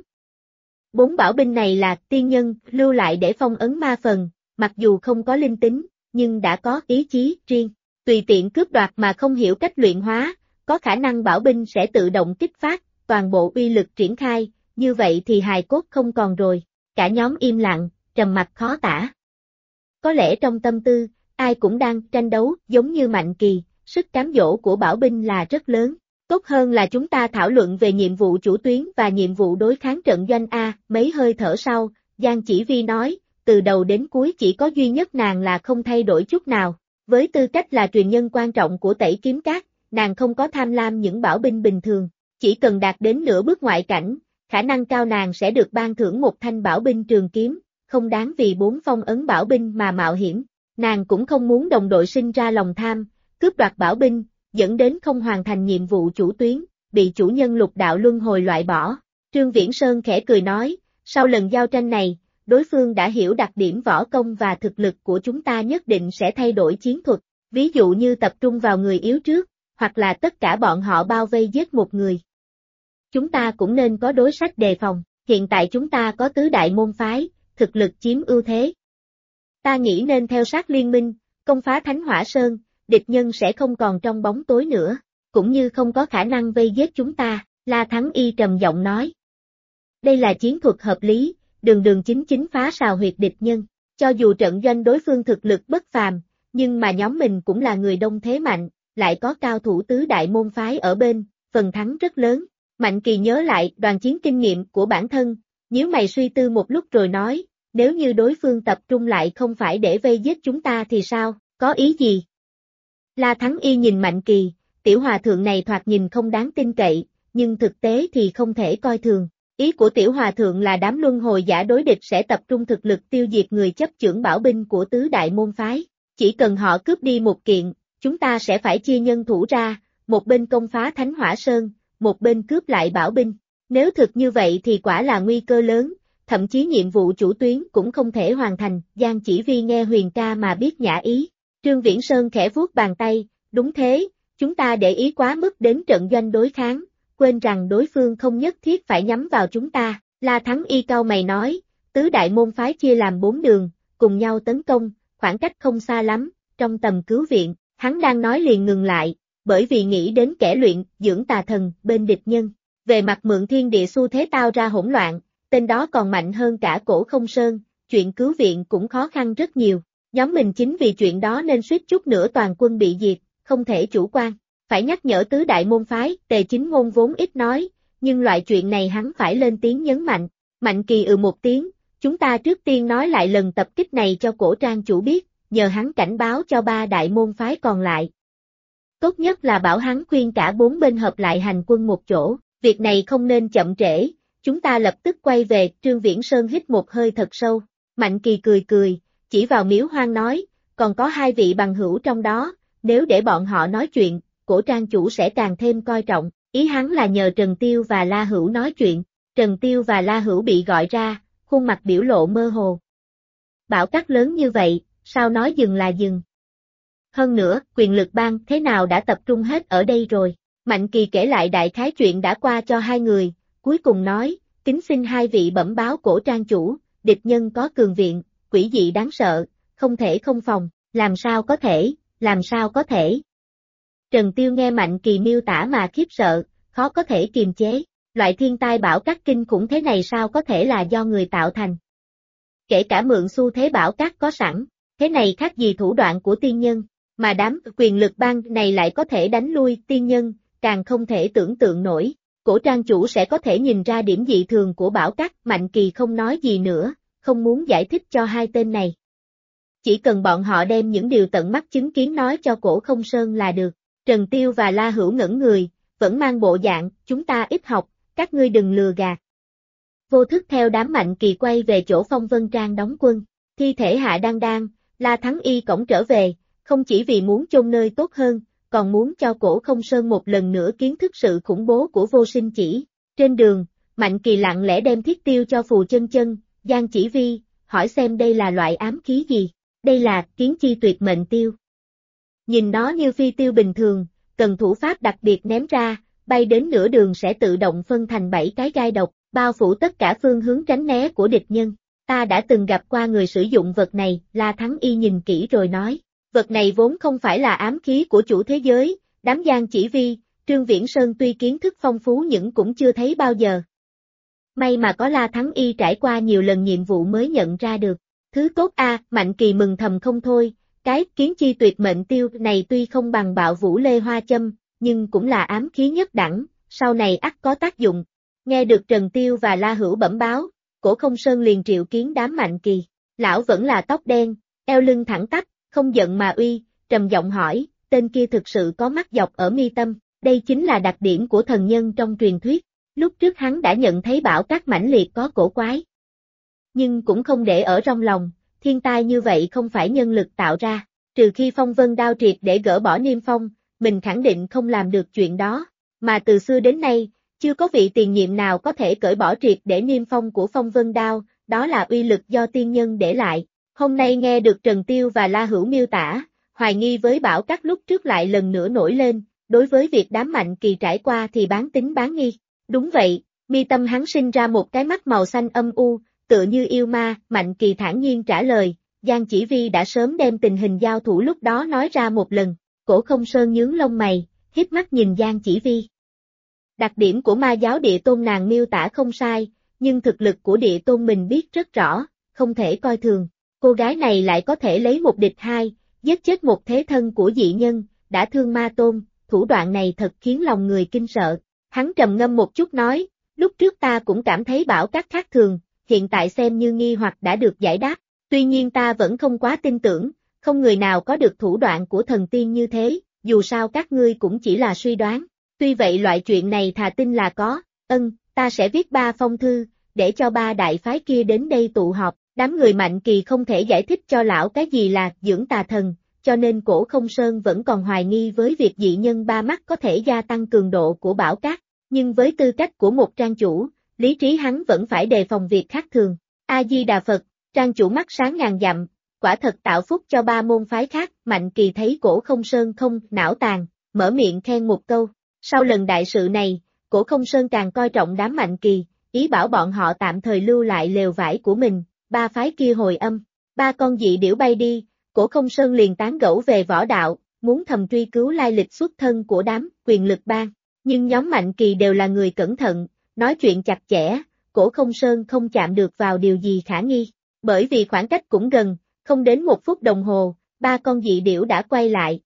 4 bảo binh này là tiên nhân lưu lại để phong ấn ma phần, mặc dù không có linh tính, nhưng đã có ý chí riêng, tùy tiện cướp đoạt mà không hiểu cách luyện hóa, có khả năng bảo binh sẽ tự động kích phát, toàn bộ uy lực triển khai, như vậy thì hài cốt không còn rồi, cả nhóm im lặng, trầm mặc khó tả. Có lẽ trong tâm tư, ai cũng đang tranh đấu giống như Mạnh Kỳ. Sức cám dỗ của bảo binh là rất lớn, tốt hơn là chúng ta thảo luận về nhiệm vụ chủ tuyến và nhiệm vụ đối kháng trận doanh A. Mấy hơi thở sau, Giang Chỉ Vi nói, từ đầu đến cuối chỉ có duy nhất nàng là không thay đổi chút nào, với tư cách là truyền nhân quan trọng của Tẩy Kiếm Các, nàng không có tham lam những bảo binh bình thường, chỉ cần đạt đến nửa bước ngoại cảnh, khả năng cao nàng sẽ được ban thưởng một thanh bảo binh trường kiếm, không đáng vì 4 phong ấn bảo binh mà mạo hiểm, nàng cũng không muốn đồng đội sinh ra lòng tham. Cướp đoạt bảo binh, dẫn đến không hoàn thành nhiệm vụ chủ tuyến, bị chủ nhân Lục Đạo Luân Hồi loại bỏ. Trương Viễn Sơn khẽ cười nói, sau lần giao tranh này, đối phương đã hiểu đặc điểm võ công và thực lực của chúng ta nhất định sẽ thay đổi chiến thuật, ví dụ như tập trung vào người yếu trước, hoặc là tất cả bọn họ bao vây giết một người. Chúng ta cũng nên có đối sách đề phòng, hiện tại chúng ta có tứ đại môn phái, thực lực chiếm ưu thế. Ta nghĩ nên theo sát liên minh, công phá Thánh Hỏa Sơn. Địch nhân sẽ không còn trong bóng tối nữa, cũng như không có khả năng vây giết chúng ta, La Thắng Y trầm giọng nói. Đây là chiến thuật hợp lý, đường chính phá sào huyệt địch nhân, cho dù trận doanh đối phương thực lực bất phàm, nhưng mà nhóm mình cũng là người đông thế mạnh, lại có cao thủ tứ đại môn phái ở bên, phần thắng rất lớn. Mạnh Kỳ nhớ lại đoàn chiến kinh nghiệm của bản thân, nhíu mày suy tư một lúc rồi nói, nếu như đối phương tập trung lại không phải để vây giết chúng ta thì sao, có ý gì? La Thắng Y nhìn Mạnh Kỳ, tiểu hòa thượng này thoạt nhìn không đáng tin cậy, nhưng thực tế thì không thể coi thường. Ý của tiểu hòa thượng là đám luân hồi giả đối địch sẽ tập trung thực lực tiêu diệt người chấp chưởng bảo binh của tứ đại môn phái. Chỉ cần họ cướp đi một kiện, chúng ta sẽ phải chia nhân thủ ra, một bên công phá Thánh Hỏa Sơn, một bên cướp lại bảo binh. Nếu thực như vậy thì quả là nguy cơ lớn, thậm chí nhiệm vụ chủ tuyến cũng không thể hoàn thành. Giang Chỉ Vi nghe Huyền ca mà biết nhã ý. Trương Viễn Sơn khẽ vuốt bàn tay, đúng thế, chúng ta để ý quá mức đến trận doanh đối kháng, quên rằng đối phương không nhất thiết phải nhắm vào chúng ta. La Thắng Y cau mày nói, tứ đại môn phái chia làm 4 đường, cùng nhau tấn công, khoảng cách không xa lắm, trong tầm cứu viện. Hắn đang nói liền ngừng lại, bởi vì nghĩ đến kẻ luyện dưỡng tà thần bên địch nhân. Về mặt mượn thiên địa xu thế tao ra hỗn loạn, tên đó còn mạnh hơn cả Cổ Không Sơn, chuyện cứu viện cũng khó khăn rất nhiều. Nhóm mình chính vì chuyện đó nên suýt chút nữa toàn quân bị diệt, không thể chủ quan. Phải nhắc nhở tứ đại môn phái, Tề Chính Ngôn vốn ít nói, nhưng loại chuyện này hắn phải lên tiếng nhấn mạnh. Mạnh Kỳ một tiếng, chúng ta trước tiên nói lại lần tập kích này cho Cổ Trang chủ biết, nhờ hắn cảnh báo cho 3 đại môn phái còn lại. Tốt nhất là bảo hắn khuyên cả 4 bên hợp lại hành quân một chỗ, việc này không nên chậm trễ, chúng ta lập tức quay về. Trương Viễn Sơn hít một hơi thật sâu, Mạnh Kỳ cười, chỉ vào Miếu Hoang nói, còn có 2 vị bằng hữu trong đó, nếu để bọn họ nói chuyện, Cổ Trang chủ sẽ càng thêm coi trọng. Ý hắn là nhờ Trần Tiêu và La Hữu nói chuyện. Trần Tiêu và La Hữu bị gọi ra, khuôn mặt biểu lộ mơ hồ. Bão cát lớn như vậy, sao nói dừng là dừng? Hơn nữa, quyền lực bang thế nào đã tập trung hết ở đây rồi? Mạnh Kỳ kể lại đại khái chuyện đã qua cho 2 người, cuối cùng nói, kính xin 2 vị bẩm báo Cổ Trang chủ, địch nhân có cường viện, quỷ dị đáng sợ, không thể không phòng, làm sao có thể? Trần Tiêu nghe Mạnh Kỳ miêu tả mà khiếp sợ, khó có thể kiềm chế, loại thiên tai bão cát kinh khủng thế này sao có thể là do người tạo thành? Kể cả mượn xu thế bão cát có sẵn, thế này khác gì thủ đoạn của tiên nhân, mà đám quyền lực bang này lại có thể đánh lui tiên nhân, càng không thể tưởng tượng nổi. Cổ Trang chủ sẽ có thể nhìn ra điểm dị thường của bão cát. Mạnh Kỳ không nói gì nữa, không muốn giải thích cho 2 tên này. Chỉ cần bọn họ đem những điều tận mắt chứng kiến nói cho Cổ Không Sơn là được. Trần Tiêu và La Hữu ngẩn người, vẫn mang bộ dạng, chúng ta ít học, các ngươi đừng lừa gạt. Vô thức theo đám Mạnh Kỳ quay về chỗ Phong Vân Trang đóng quân. Thi thể Hạ Đan, La Thắng Y cõng trở về, không chỉ vì muốn chôn nơi tốt hơn, còn muốn cho Cổ Không Sơn một lần nữa kiến thức sự khủng bố của vô sinh chỉ. Trên đường, Mạnh Kỳ lặng lẽ đem thiết tiêu cho Phù Chân, Giang Chỉ Vi, hỏi xem đây là loại ám khí gì. Đây là Kiến Chi Tuyệt Mệnh Tiêu. Nhìn nó như phi tiêu bình thường, cần thủ pháp đặc biệt ném ra, bay đến nửa đường sẽ tự động phân thành 7 cái gai độc, bao phủ tất cả phương hướng tránh né của địch nhân. Ta đã từng gặp qua người sử dụng vật này, La Thắng Y nhìn kỹ rồi nói. Vật này vốn không phải là ám khí của chủ thế giới, đám Giang Chỉ Vi, Trương Viễn Sơn tuy kiến thức phong phú nhưng cũng chưa thấy bao giờ. May mà có La Thắng Y trải qua nhiều lần nhiệm vụ mới nhận ra được. Thứ tốt Mạnh Kỳ mừng thầm không thôi, cái Kiến Chi Tuyệt Mệnh Tiêu này tuy không bằng Bạo Vũ Lê Hoa Châm, nhưng cũng là ám khí nhất đẳng, sau này ắt có tác dụng. Nghe được Trần Tiêu và La Hữu bẩm báo, Cổ Không Sơn liền triệu kiến đám Mạnh Kỳ. Lão vẫn là tóc đen, eo lưng thẳng tắp, không giận mà uy, trầm giọng hỏi, tên kia thực sự có mắt dọc ở mi tâm, đây chính là đặc điểm của thần nhân trong truyền thuyết. Lúc trước hắn đã nhận thấy bão cát mãnh liệt có cổ quái, nhưng cũng không để ở trong lòng, thiên tai như vậy không phải nhân lực tạo ra, trừ khi Phong Vân Đao triệt để gỡ bỏ niêm phong, mình khẳng định không làm được chuyện đó, mà từ xưa đến nay, chưa có vị tiền nhiệm nào có thể cởi bỏ triệt để niêm phong của Phong Vân Đao, đó là uy lực do tiên nhân để lại. Hôm nay nghe được Trần Tiêu và La Hữu miêu tả, hoài nghi với bão cát lúc trước lại lần nữa nổi lên, đối với việc đám Mạnh Kỳ trải qua thì bán tín bán nghi. Đúng vậy, mi tâm hắn sinh ra một cái mắt màu xanh âm u, tựa như yêu ma. Mạnh Kỳ thản nhiên trả lời, Giang Chỉ Vi đã sớm đem tình hình giao thủ lúc đó nói ra một lần. Cổ Không Sơn nhướng lông mày, híp mắt nhìn Giang Chỉ Vi. Đặc điểm của ma giáo địa tôn nàng miêu tả không sai, nhưng thực lực của địa tôn mình biết rất rõ, không thể coi thường. Cô gái này lại có thể lấy một địch hai, giết chết một thế thân của dị nhân, đã thương ma tôn, thủ đoạn này thật khiến lòng người kinh sợ. Hắn trầm ngâm một chút nói, lúc trước ta cũng cảm thấy bảo các khác thường, hiện tại xem như nghi hoặc đã được giải đáp, tuy nhiên ta vẫn không quá tin tưởng, không người nào có được thủ đoạn của thần tiên như thế, dù sao các ngươi cũng chỉ là suy đoán, tuy vậy loại chuyện này thà tin là có, ta sẽ viết 3 phong thư, để cho 3 đại phái kia đến đây tụ họp, đám người Mạnh Kỳ không thể giải thích cho lão cái gì là dưỡng tà thần, cho nên Cổ Không Sơn vẫn còn hoài nghi với việc dị nhân 3 mắt có thể gia tăng cường độ của bảo cát, nhưng với tư cách của một trang chủ, lý trí hắn vẫn phải đề phòng việc khác thường. A-di-đà Phật, trang chủ mắt sáng ngàn dặm, quả thật tạo phúc cho 3 môn phái khác, Mạnh Kỳ thấy Cổ Không Sơn không não tàn, mở miệng khen một câu. Sau lần đại sự này, Cổ Không Sơn càng coi trọng đám Mạnh Kỳ, ý bảo bọn họ tạm thời lưu lại lều vải của mình, 3 phái kia hồi âm. 3 con dị điểu bay đi, Cổ Không Sơn liền tán gẫu về võ đạo, muốn thầm truy cứu lai lịch xuất thân của đám quyền lực bang. Nhưng nhóm Mạnh Kỳ đều là người cẩn thận, nói chuyện chặt chẽ, Cổ Không Sơn không chạm được vào điều gì khả nghi. Bởi vì khoảng cách cũng gần, không đến 1 phút đồng hồ, 3 con dị điểu đã quay lại.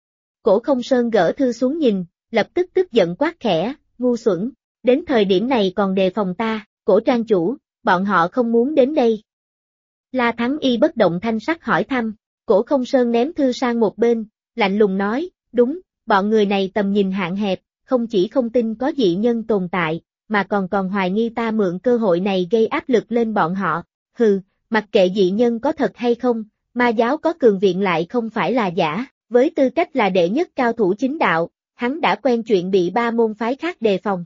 Cổ Không Sơn gỡ thư xuống nhìn, lập tức tức giận quát khẽ, ngu xuẩn, đến thời điểm này còn đề phòng ta, Cổ trang chủ, bọn họ không muốn đến đây. La Thắng Y bất động thanh sắc hỏi thăm, Cổ Không Sơn ném thư sang một bên, lạnh lùng nói, đúng, bọn người này tầm nhìn hạn hẹp, không chỉ không tin có dị nhân tồn tại, mà còn hoài nghi ta mượn cơ hội này gây áp lực lên bọn họ, hừ, mặc kệ dị nhân có thật hay không, ma giáo có cường viện lại không phải là giả, với tư cách là đệ nhất cao thủ chính đạo, hắn đã quen chuyện bị 3 môn phái khác đề phòng.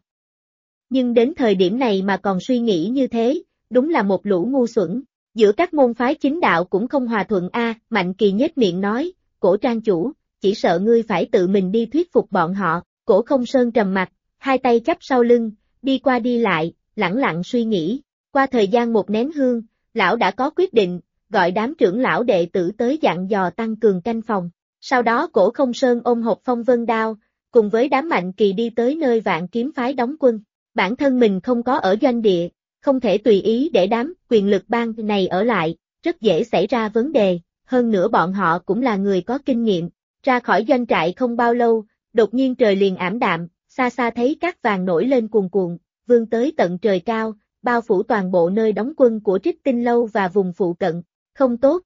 Nhưng đến thời điểm này mà còn suy nghĩ như thế, đúng là một lũ ngu xuẩn, giữa các môn phái chính đạo cũng không hòa thuận Mạnh Kỳ nhếch miệng nói, Cổ trang chủ, chỉ sợ ngươi phải tự mình đi thuyết phục bọn họ, Cổ Không Sơn trầm mặt, hai tay chắp sau lưng, đi qua đi lại, lẳng lặng suy nghĩ, qua thời gian 1 nén hương, lão đã có quyết định, gọi đám trưởng lão đệ tử tới dặn dò tăng cường canh phòng, sau đó Cổ Không Sơn ôm hộp phong vân đao, cùng với đám Mạnh Kỳ đi tới nơi Vạn Kiếm phái đóng quân, bản thân mình không có ở doanh địa, không thể tùy ý để đám quyền lực bang này ở lại, rất dễ xảy ra vấn đề, hơn nữa bọn họ cũng là người có kinh nghiệm, ra khỏi doanh trại không bao lâu, đột nhiên trời liền ảm đạm, xa xa thấy cát vàng nổi lên cuồn cuộn, vươn tới tận trời cao, bao phủ toàn bộ nơi đóng quân của Trích Tinh Lâu và vùng phụ cận, không tốt.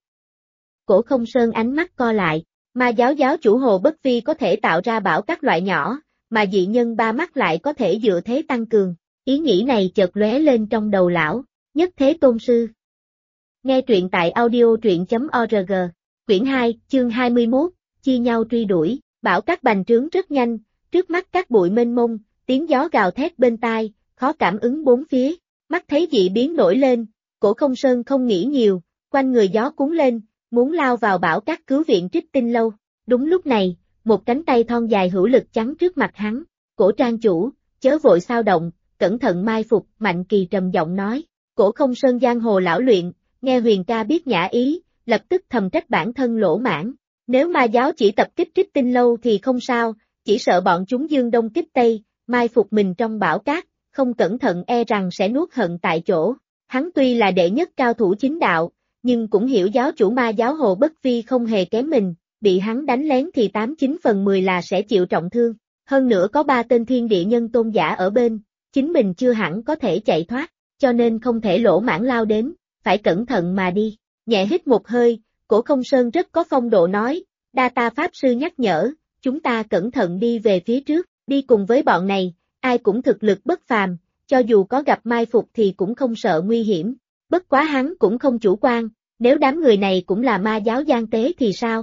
Cổ Không Sơn ánh mắt co lại, ma giáo giáo chủ Hồ Bất Vi có thể tạo ra bảo các loại nhỏ, mà dị nhân 3 mắt lại có thể dựa thế tăng cường, ý nghĩ này chợt lóe lên trong đầu lão, Nhất Thế Tôn Sư. Nghe truyện tại audio.org, quyển 2, chương 21, chia nhau truy đuổi, bảo các bành trướng rất nhanh, trước mắt các bụi mênh mông, tiếng gió gào thét bên tai, khó cảm ứng bốn phía, mắt thấy dị biến nổi lên, Cổ Không Sơn không nghĩ nhiều, quanh người gió cuốn lên, muốn lao vào bảo các cứu viện Trích Tinh Lâu, đúng lúc này, một cánh tay thon dài hữu lực chắn trước mặt hắn, Cổ trang chủ, chớ vội xao động, cẩn thận mai phục, Mạnh Kỳ trầm giọng nói, Cổ Không Sơn giang hồ lão luyện, nghe Huyền ca biết nhã ý, lập tức thầm trách bản thân lỗ mãn, nếu ma giáo chỉ tập kích Trích Tinh Lâu thì không sao, chỉ sợ bọn chúng dương đông kích tây, mai phục mình trong bão cát, không cẩn thận e rằng sẽ nuốt hận tại chỗ, hắn tuy là đệ nhất cao thủ chính đạo, nhưng cũng hiểu giáo chủ ma giáo Hồ Bất Vi không hề kém mình, bị hắn đánh lén thì 89 phần 10 là sẽ chịu trọng thương, hơn nữa có 3 tên thiên địa nhân tôn giả ở bên, chính mình chưa hẳn có thể chạy thoát, cho nên không thể lỗ mãn lao đến, phải cẩn thận mà đi, nhẹ hít một hơi, Cổ Không Sơn rất có phong độ nói, đa ta Pháp Sư nhắc nhở, chúng ta cẩn thận đi về phía trước, đi cùng với bọn này, ai cũng thực lực bất phàm, cho dù có gặp mai phục thì cũng không sợ nguy hiểm, bất quá hắn cũng không chủ quan, nếu đám người này cũng là ma giáo gian tế thì sao?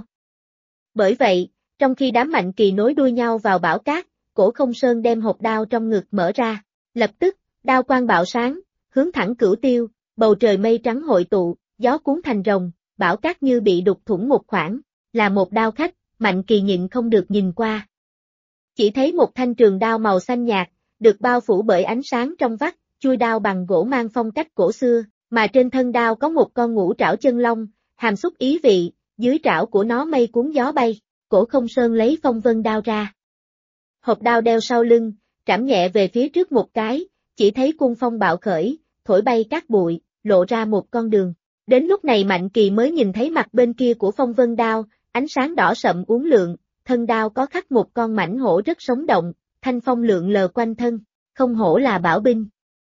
Bởi vậy, trong khi đám Mạnh Kỳ nối đuôi nhau vào bão cát, Cổ Không Sơn đem hộp đao trong ngực mở ra, lập tức, đao quang bạo sáng, hướng thẳng Cửu Tiêu, bầu trời mây trắng hội tụ, gió cuốn thành rồng, bão cát như bị đục thủng một khoảng, là một đao khách, Mạnh Kỳ nhịn không được nhìn qua. Chỉ thấy một thanh trường đao màu xanh nhạt, được bao phủ bởi ánh sáng trong vắt, chuôi đao bằng gỗ mang phong cách cổ xưa, mà trên thân đao có một con ngũ trảo chân long, hàm xúc ý vị, dưới trảo của nó mây cuốn gió bay, Cổ Không Sơn lấy phong vân đao ra. Hộp đao đeo sau lưng, trảm nhẹ về phía trước một cái, chỉ thấy cuồng phong bạo khởi, thổi bay cát bụi, lộ ra một con đường. Đến lúc này Mạnh Kỳ mới nhìn thấy mặt bên kia của phong vân đao, ánh sáng đỏ sậm uốn lượn, thân đao có khắc một con mãnh hổ rất sống động, thanh phong lượn lờ quanh thân, không hổ là bảo binh.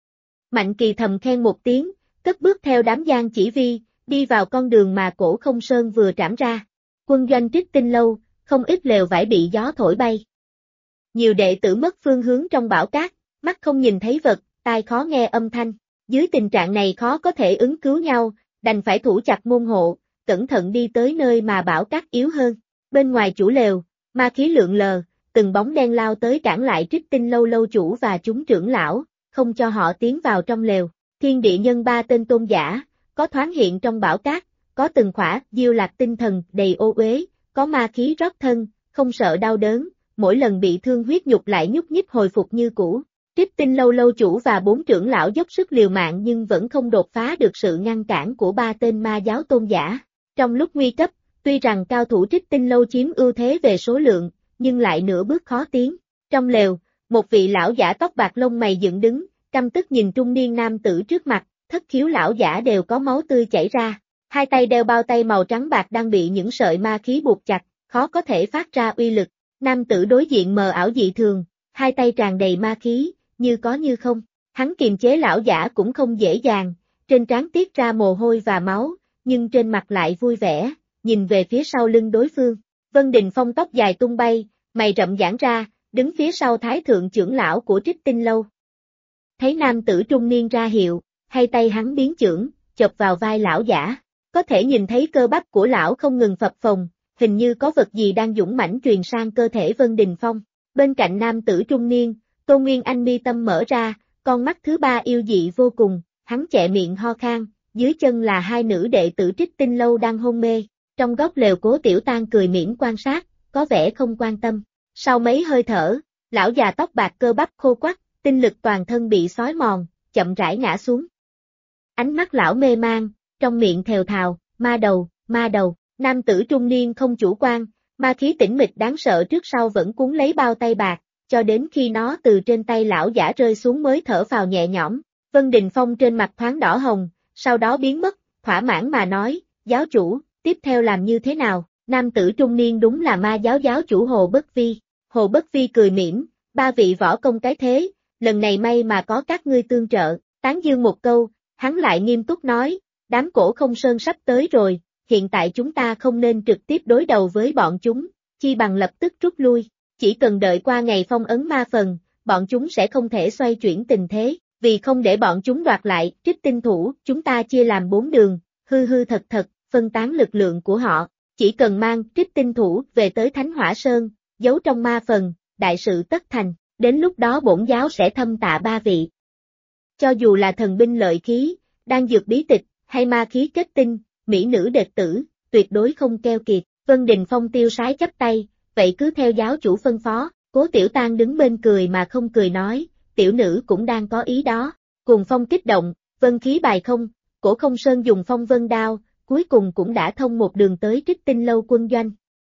Mạnh Kỳ thầm khen một tiếng, cất bước theo đám Giang Chỉ Vi, đi vào con đường mà Cổ Không Sơn vừa trảm ra. Quân doanh Trích Tinh Lâu, không ít lều vải bị gió thổi bay. Nhiều đệ tử mất phương hướng trong bão cát, mắt không nhìn thấy vật, tai khó nghe âm thanh. Dưới tình trạng này khó có thể ứng cứu nhau, đành phải thủ chặt môn hộ, cẩn thận đi tới nơi mà bão cát yếu hơn. Bên ngoài chủ lều, ma khí lượn lờ, từng bóng đen lao tới cản lại Trích Tinh Lâu lâu chủ và chúng trưởng lão, không cho họ tiến vào trong lều. Thiên địa nhân 3 tên tôn giả, có thoáng hiện trong bão cát, có từng khỏa diêu lạc tinh thần đầy ô uế, có ma khí rót thân, không sợ đau đớn, mỗi lần bị thương huyết nhục lại nhúc nhích hồi phục như cũ. Trích Tinh Lâu lâu chủ và 4 trưởng lão dốc sức liều mạng nhưng vẫn không đột phá được sự ngăn cản của 3 tên ma giáo tôn giả. Trong lúc nguy cấp, tuy rằng cao thủ Trích Tinh Lâu chiếm ưu thế về số lượng, nhưng lại nửa bước khó tiến. Trong lều, một vị lão giả tóc bạc lông mày dựng đứng, căm tức nhìn trung niên nam tử trước mặt, thất khiếu lão giả đều có máu tươi chảy ra. Hai tay đeo bao tay màu trắng bạc đang bị những sợi ma khí buộc chặt, khó có thể phát ra uy lực. Nam tử đối diện mờ ảo dị thường, hai tay tràn đầy ma khí, như có như không. Hắn kiềm chế lão giả cũng không dễ dàng, trên trán tiết ra mồ hôi và máu, nhưng trên mặt lại vui vẻ, nhìn về phía sau lưng đối phương. Vân Đình Phong tóc dài tung bay, mày rậm giãn ra, đứng phía sau thái thượng trưởng lão của Trích Tinh Lâu. Thấy nam tử trung niên ra hiệu, hai tay hắn biến chưởng, chộp vào vai lão giả. Có thể nhìn thấy cơ bắp của lão không ngừng phập phồng, hình như có vật gì đang dũng mãnh truyền sang cơ thể Vân Đình Phong. Bên cạnh nam tử trung niên, Tô Nguyên Anh mi tâm mở ra, con mắt thứ ba yêu dị vô cùng, hắn chẹ miệng ho khan, dưới chân là hai nữ đệ tử Trích Tinh Lâu đang hôn mê. Trong góc lều Cố Tiểu Tan cười mỉm quan sát, có vẻ không quan tâm. Sau mấy hơi thở, lão già tóc bạc cơ bắp khô quắt, tinh lực toàn thân bị xói mòn, chậm rãi ngã xuống. Ánh mắt lão mê man, trong miệng thều thào, ma đầu, nam tử trung niên không chủ quan, ma khí tĩnh mịch đáng sợ trước sau vẫn cuốn lấy bao tay bạc, cho đến khi nó từ trên tay lão giả rơi xuống mới thở phào nhẹ nhõm. Vân Đình Phong trên mặt thoáng đỏ hồng, sau đó biến mất, thỏa mãn mà nói, giáo chủ, tiếp theo làm như thế nào? Nam tử trung niên đúng là ma giáo giáo chủ Hồ Bất Vi. Hồ Bất Vi cười mỉm, 3 vị võ công cái thế, lần này may mà có các ngươi tương trợ, tán dương một câu, hắn lại nghiêm túc nói, đám Cổ Không Sơn sắp tới rồi, hiện tại chúng ta không nên trực tiếp đối đầu với bọn chúng, chi bằng lập tức rút lui, chỉ cần đợi qua ngày phong ấn ma phần, bọn chúng sẽ không thể xoay chuyển tình thế, vì không để bọn chúng đoạt lại Trích Tinh Thủ, chúng ta chia làm 4 đường, hư thật, phân tán lực lượng của họ, chỉ cần mang Trích Tinh Thủ về tới Thánh Hỏa Sơn, giấu trong ma phần, đại sự tất thành, đến lúc đó bổn giáo sẽ thâm tạ 3 vị. Cho dù là thần binh lợi khí, đan dược bí tịch, hay ma khí kết tinh, mỹ nữ đệ tử, tuyệt đối không keo kiệt. Vân Đình Phong tiêu sái chắp tay, vậy cứ theo giáo chủ phân phó. Cố Tiểu Tan đứng bên cười mà không cười nói, tiểu nữ cũng đang có ý đó. Cùng phong kích động, vân khí bài không, Cổ Không Sơn dùng phong vân đao, cuối cùng cũng đã thông một đường tới Trích Tinh Lâu quân doanh.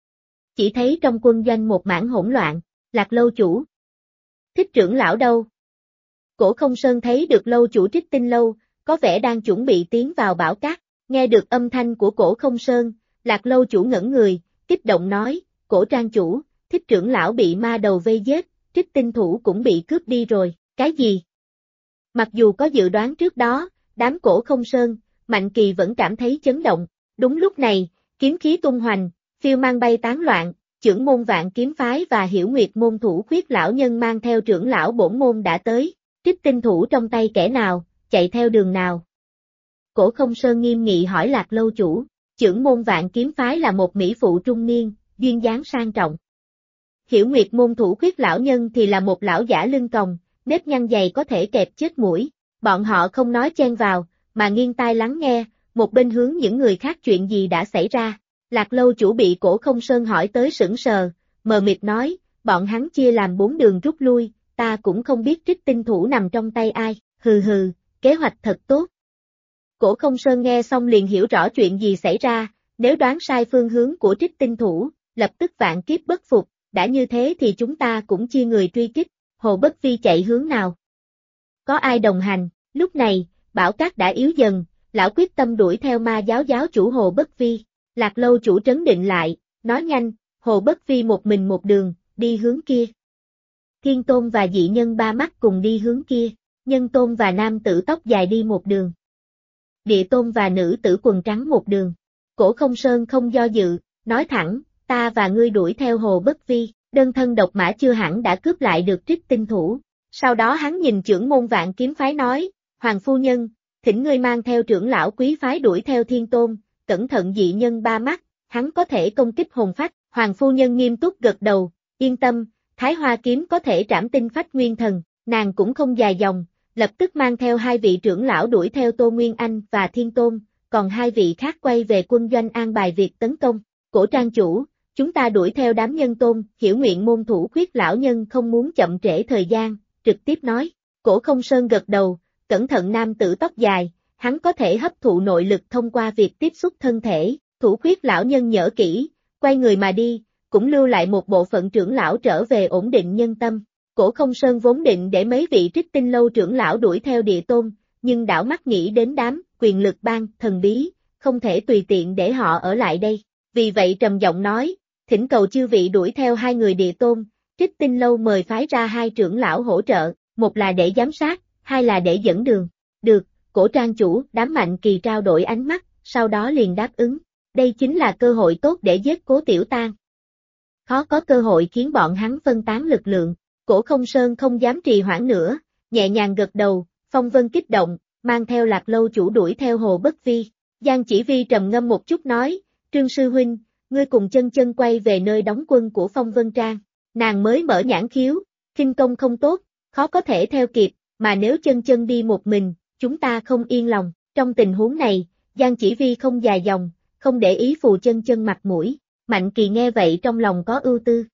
Chỉ thấy trong quân doanh một mảng hỗn loạn, Lạc lâu chủ. Thích trưởng lão đâu? Cổ Không Sơn thấy được lâu chủ Trích Tinh Lâu, có vẻ đang chuẩn bị tiến vào bão cát. Nghe được âm thanh của Cổ Không Sơn, Lạc lâu chủ ngẩn người, kích động nói, Cổ trang chủ, Thích trưởng lão bị ma đầu vây giết, Trích Tinh Thủ cũng bị cướp đi rồi, cái gì? Mặc dù có dự đoán trước đó, đám Cổ Không Sơn, Mạnh Kỳ vẫn cảm thấy chấn động. Đúng lúc này, kiếm khí tung hoành, phiêu mang bay tán loạn, trưởng môn Vạn Kiếm Phái và Hiểu Nguyệt môn thủ Khuyết lão nhân mang theo trưởng lão bổn môn đã tới. Trích Tinh Thủ trong tay kẻ nào, chạy theo đường nào? Cổ Không Sơn nghiêm nghị hỏi Lạc lâu chủ, trưởng môn Vạn Kiếm Phái là một mỹ phụ trung niên, duyên dáng sang trọng. Hiểu Nguyệt môn thủ Khuyết lão nhân thì là một lão giả lưng còng, nếp nhăn dày có thể kẹp chết mũi. Bọn họ không nói chen vào, mà nghiêng tai lắng nghe, một bên hướng những người khác chuyện gì đã xảy ra. Lạc lâu chủ bị Cổ Không Sơn hỏi tới sững sờ, mờ mịt nói, bọn hắn chia làm 4 đường rút lui, ta cũng không biết Trích Tinh Thủ nằm trong tay ai, hừ, kế hoạch thật tốt. Cổ Không Sơn nghe xong liền hiểu rõ chuyện gì xảy ra, nếu đoán sai phương hướng của Trích Tinh Thủ, lập tức vạn kiếp bất phục, đã như thế thì chúng ta cũng chia người truy kích, Hồ Bất Vi chạy hướng nào? Có ai đồng hành? Lúc này, bão cát đã yếu dần, lão quyết tâm đuổi theo ma giáo giáo chủ Hồ Bất Vi. Lạc lâu chủ trấn định lại, nói nhanh, Hồ Bất Vi một mình một đường, đi hướng kia. Thiên Tôn và dị nhân ba mắt cùng đi hướng kia, Nhân Tôn và nam tử tóc dài đi một đường. Địa Tôn và nữ tử quần trắng một đường. Cổ Không Sơn không do dự, nói thẳng, ta và ngươi đuổi theo Hồ Bất Vi, đơn thân độc mã chưa hẳn đã cướp lại được Trích Tinh Thủ. Sau đó hắn nhìn trưởng môn Vạn Kiếm Phái nói, Hoàng phu nhân, thỉnh ngươi mang theo trưởng lão quý phái đuổi theo Thiên Tôn, cẩn thận dị nhân ba mắt, hắn có thể công kích hồn phách. Hoàng phu nhân nghiêm túc gật đầu, yên tâm, Thái Hoa kiếm có thể trảm tinh phách nguyên thần, nàng cũng không dài dòng, lập tức mang theo hai vị trưởng lão đuổi theo Tô Nguyên Anh và Thiên Tôn, còn hai vị khác quay về quân doanh an bài việc tấn công. Cổ trang chủ, chúng ta đuổi theo đám Nhân Tôn, hiểu nguyện môn thủ khuyết lão nhân không muốn chậm trễ thời gian, trực tiếp nói. Cổ Không Sơn gật đầu, cẩn thận nam tử tóc dài, hắn có thể hấp thụ nội lực thông qua việc tiếp xúc thân thể, thủ khuyết lão nhân nhớ kỹ, quay người mà đi, cũng lưu lại một bộ phận trưởng lão trở về ổn định nhân tâm. Cổ Không Sơn vốn định để mấy vị Trích Tinh lâu trưởng lão đuổi theo Địa Tôn, nhưng đảo mắt nghĩ đến đám quyền lực bang thần bí, không thể tùy tiện để họ ở lại đây. Vì vậy trầm giọng nói, thỉnh cầu chư vị đuổi theo hai người Địa Tôn, Trích Tinh lâu mời phái ra hai trưởng lão hỗ trợ, một là để giám sát, hai là để dẫn đường. Được, Cổ trang chủ, đám Mạnh Kỳ trao đổi ánh mắt, sau đó liền đáp ứng. Đây chính là cơ hội tốt để giết Cố Tiểu Tang. Khó có cơ hội khiến bọn hắn phân tán lực lượng. Cổ Không Sơn không dám trì hoãn nữa, nhẹ nhàng gật đầu, phong vân kích động, mang theo Lạc lâu chủ đuổi theo Hồ Bất Vi. Giang Chỉ Vi trầm ngâm một chút nói, Trương sư huynh, ngươi cùng chân chân quay về nơi đóng quân của Phong Vân Trang. Nàng mới mở nhãn khiếu, khinh công không tốt, khó có thể theo kịp, mà nếu chân chân đi một mình, chúng ta không yên lòng. Trong tình huống này, Giang Chỉ Vi không dài dòng, không để ý Phù chân chân mặt mũi. Mạnh Kỳ nghe vậy trong lòng có ưu tư.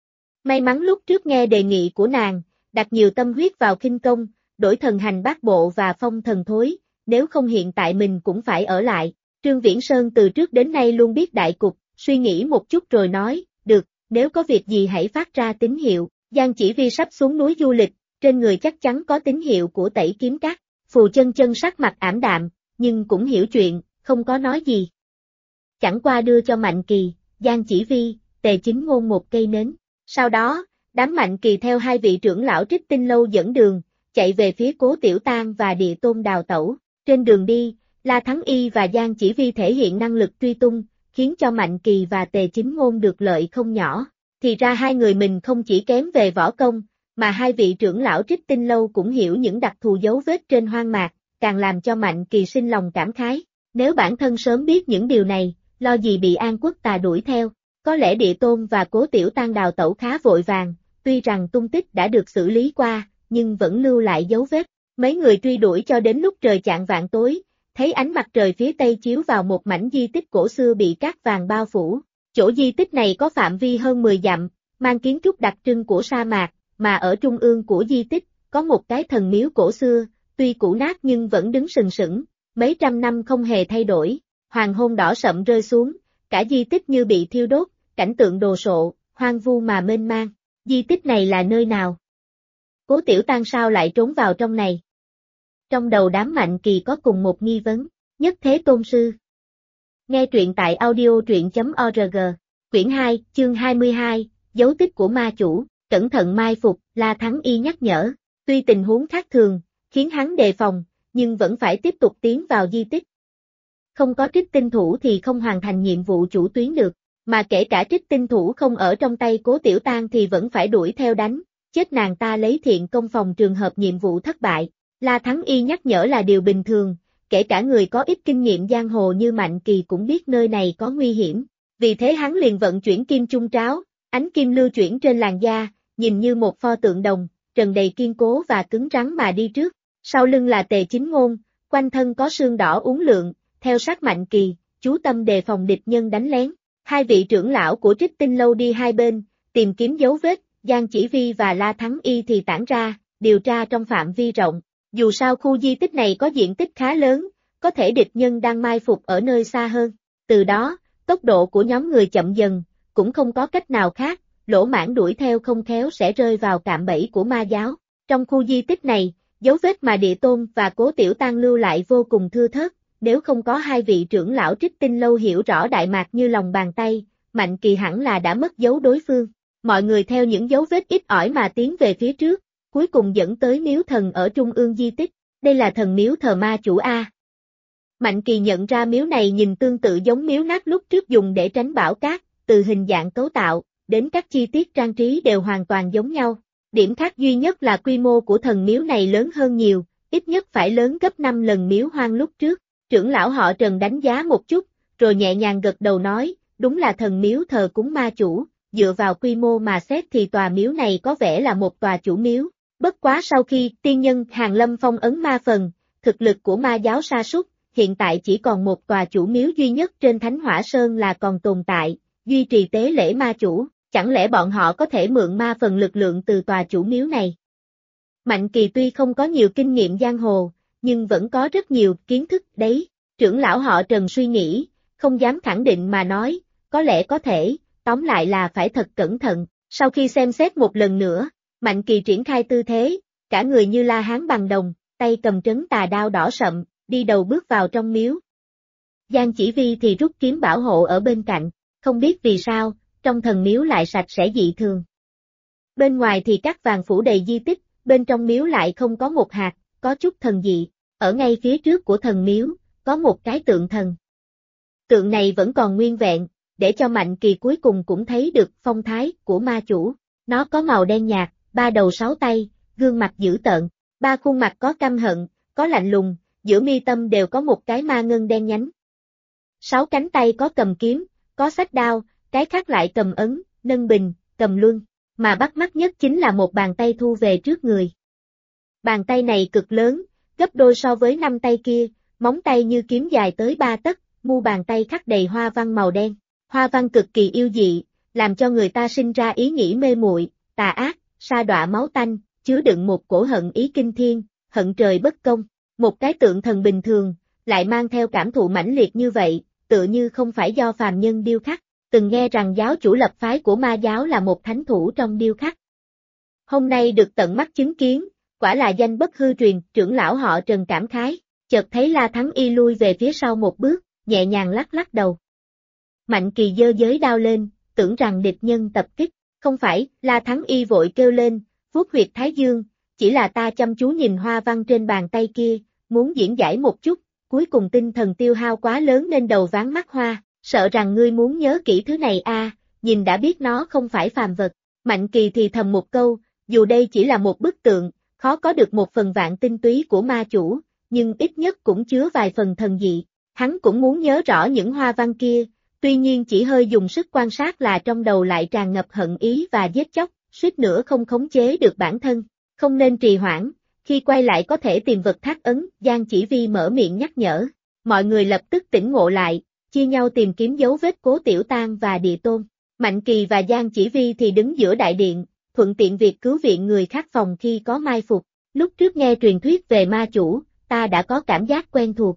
May mắn lúc trước nghe đề nghị của nàng, đặt nhiều tâm huyết vào khinh công, đổi thần hành bát bộ và phong thần thối, nếu không hiện tại mình cũng phải ở lại. Trương Viễn Sơn từ trước đến nay luôn biết đại cục, suy nghĩ một chút rồi nói, được, nếu có việc gì hãy phát ra tín hiệu. Giang Chỉ Vi sắp xuống núi du lịch, trên người chắc chắn có tín hiệu của Tẩy Kiếm Các. Phù chân chân sắc mặt ảm đạm, nhưng cũng hiểu chuyện, không có nói gì. Chẳng qua đưa cho Mạnh Kỳ, Giang Chỉ Vi, Tề Chính Ngôn một cây nến. Sau đó, đám Mạnh Kỳ theo hai vị trưởng lão Trích Tinh lâu dẫn đường, chạy về phía Cố Tiểu Tang và Địa Tôn đào tẩu. Trên đường đi, La Thắng Y và Giang Chỉ Vi thể hiện năng lực truy tung, khiến cho Mạnh Kỳ và Tề Chính Ngôn được lợi không nhỏ. Thì ra hai người mình không chỉ kém về võ công, mà hai vị trưởng lão Trích Tinh lâu cũng hiểu những đặc thù dấu vết trên hoang mạc, càng làm cho Mạnh Kỳ sinh lòng cảm khái. Nếu bản thân sớm biết những điều này, lo gì bị An Quốc Tà đuổi theo. Có lẽ Địa Tôn và Cố Tiểu Tang đào tẩu khá vội vàng, tuy rằng tung tích đã được xử lý qua, nhưng vẫn lưu lại dấu vết. Mấy người truy đuổi cho đến lúc trời chạng vạng tối, thấy ánh mặt trời phía tây chiếu vào một mảnh di tích cổ xưa bị cát vàng bao phủ. Chỗ di tích này có phạm vi hơn 10 dặm, mang kiến trúc đặc trưng của sa mạc, mà ở trung ương của di tích, có một cái thần miếu cổ xưa, tuy cũ nát nhưng vẫn đứng sừng sững, mấy trăm năm không hề thay đổi. Hoàng hôn đỏ sậm rơi xuống, cả di tích như bị thiêu đốt, cảnh tượng đồ sộ, hoang vu mà mênh mang. Di tích này là nơi nào? Cố Tiểu Tang sao lại trốn vào trong này? Trong đầu đám Mạnh Kỳ có cùng một nghi vấn. Nhất Thế Tôn Sư. Nghe truyện tại audio.truyện.org. Quyển 2, chương 22, dấu tích của ma chủ, cẩn thận mai phục, La Thắng Y nhắc nhở. Tuy tình huống khác thường, khiến hắn đề phòng, nhưng vẫn phải tiếp tục tiến vào di tích. Không có Trích Tinh thủ thì không hoàn thành nhiệm vụ chủ tuyến được, mà kể cả Trích Tinh thủ không ở trong tay Cố Tiểu Tang thì vẫn phải đuổi theo đánh, chết nàng ta lấy thiện công phòng trường hợp nhiệm vụ thất bại. La Thắng Y nhắc nhở là điều bình thường, kể cả người có ít kinh nghiệm giang hồ như Mạnh Kỳ cũng biết nơi này có nguy hiểm, vì thế hắn liền vận chuyển kim trung tráo, ánh kim lưu chuyển trên làn da, nhìn như một pho tượng đồng, trần đầy kiên cố và cứng rắn mà đi trước. Sau lưng là Tề Chính Ngôn, quanh thân có sương đỏ uốn lượn, theo sát Mạnh Kỳ, chú tâm đề phòng địch nhân đánh lén. Hai vị trưởng lão của Trích Tinh lâu đi hai bên, tìm kiếm dấu vết, Giang Chỉ Vi và La Thắng Y thì tản ra, điều tra trong phạm vi rộng. Dù sao khu di tích này có diện tích khá lớn, có thể địch nhân đang mai phục ở nơi xa hơn. Từ đó, tốc độ của nhóm người chậm dần, cũng không có cách nào khác, lỗ mãng đuổi theo không khéo sẽ rơi vào cạm bẫy của ma giáo. Trong khu di tích này, dấu vết mà Địa Tôn và Cố Tiểu Tang lưu lại vô cùng thưa thớt, nếu không có hai vị trưởng lão Trích Tinh lâu hiểu rõ Đại Mạc như lòng bàn tay, Mạnh Kỳ hẳn là đã mất dấu đối phương. Mọi người theo những dấu vết ít ỏi mà tiến về phía trước, cuối cùng dẫn tới miếu thần ở trung ương di tích. Đây là thần miếu thờ ma chủ A. Mạnh Kỳ nhận ra miếu này nhìn tương tự giống miếu nát lúc trước dùng để tránh bão cát, từ hình dạng cấu tạo, đến các chi tiết trang trí đều hoàn toàn giống nhau. Điểm khác duy nhất là quy mô của thần miếu này lớn hơn nhiều, ít nhất phải lớn gấp 5 lần miếu hoang lúc trước. Trưởng lão họ Trần đánh giá một chút, rồi nhẹ nhàng gật đầu nói, đúng là thần miếu thờ cúng ma chủ, dựa vào quy mô mà xét thì tòa miếu này có vẻ là một tòa chủ miếu. Bất quá sau khi tiên nhân Hàn Lâm phong ấn ma phần, thực lực của ma giáo sa sút, hiện tại chỉ còn một tòa chủ miếu duy nhất trên Thánh Hỏa Sơn là còn tồn tại, duy trì tế lễ ma chủ, chẳng lẽ bọn họ có thể mượn ma phần lực lượng từ tòa chủ miếu này? Mạnh Kỳ tuy không có nhiều kinh nghiệm giang hồ, nhưng vẫn có rất nhiều kiến thức đấy. Trưởng lão họ Trần suy nghĩ, không dám khẳng định mà nói, có lẽ có thể, tóm lại là phải thật cẩn thận. Sau khi xem xét một lần nữa, Mạnh Kỳ triển khai tư thế, cả người như La Hán bằng đồng, tay cầm trấn tà đao đỏ sậm, đi đầu bước vào trong miếu. Giang Chỉ Vi thì rút kiếm bảo hộ ở bên cạnh, không biết vì sao, trong thần miếu lại sạch sẽ dị thường. Bên ngoài thì cát vàng phủ đầy di tích, bên trong miếu lại không có một hạt, có chút thần dị. Ở ngay phía trước của thần miếu, có một cái tượng thần. Tượng này vẫn còn nguyên vẹn, để cho Mạnh Kỳ cuối cùng cũng thấy được phong thái của ma chủ. Nó có màu đen nhạt, 3 đầu 6 tay, gương mặt dữ tợn, 3 khuôn mặt có căm hận, có lạnh lùng, giữa mi tâm đều có một cái ma ngân đen nhánh. 6 cánh tay có cầm kiếm, có xách đao, cái khác lại cầm ấn, nâng bình, cầm luân, mà bắt mắt nhất chính là một bàn tay thu về trước người. Bàn tay này cực lớn, gấp đôi so với 5 tay kia, móng tay như kiếm dài tới 3 tấc, mu bàn tay khắc đầy hoa văn màu đen. Hoa văn cực kỳ yêu dị, làm cho người ta sinh ra ý nghĩ mê muội, tà ác, sa đọa máu tanh, chứa đựng một cổ hận ý kinh thiên, hận trời bất công. Một cái tượng thần bình thường, lại mang theo cảm thụ mãnh liệt như vậy, tựa như không phải do phàm nhân điêu khắc. Từng nghe rằng giáo chủ lập phái của ma giáo là một thánh thủ trong điêu khắc. Hôm nay được tận mắt chứng kiến, quả là danh bất hư truyền. Trưởng lão họ Trần cảm khái, chợt thấy La Thắng Y lui về phía sau một bước, nhẹ nhàng lắc lắc đầu. Mạnh Kỳ giơ giới đao lên, tưởng rằng địch nhân tập kích, không phải. La Thắng Y vội kêu lên, vuốt huyệt thái dương, chỉ là ta chăm chú nhìn hoa văn trên bàn tay kia, muốn diễn giải một chút, cuối cùng tinh thần tiêu hao quá lớn nên đầu váng mắt hoa, sợ rằng ngươi muốn nhớ kỹ thứ này a, nhìn đã biết nó không phải phàm vật. Mạnh Kỳ thì thầm một câu, dù đây chỉ là một bức tượng, khó có được một phần vạn tinh túy của ma chủ, nhưng ít nhất cũng chứa vài phần thần dị. Hắn cũng muốn nhớ rõ những hoa văn kia, tuy nhiên chỉ hơi dùng sức quan sát là trong đầu lại tràn ngập hận ý và giết chóc, suýt nữa không khống chế được bản thân. Không nên trì hoãn, khi quay lại có thể tìm vật thác ấn. Giang Chỉ Vi mở miệng nhắc nhở. Mọi người lập tức tỉnh ngộ lại, chia nhau tìm kiếm dấu vết Cố Tiểu Tang và Địa Tôn. Mạnh Kỳ và Giang Chỉ Vi thì đứng giữa đại điện, thuận tiện việc cứu viện người khác phòng khi có mai phục. Lúc trước nghe truyền thuyết về ma chủ, ta đã có cảm giác quen thuộc.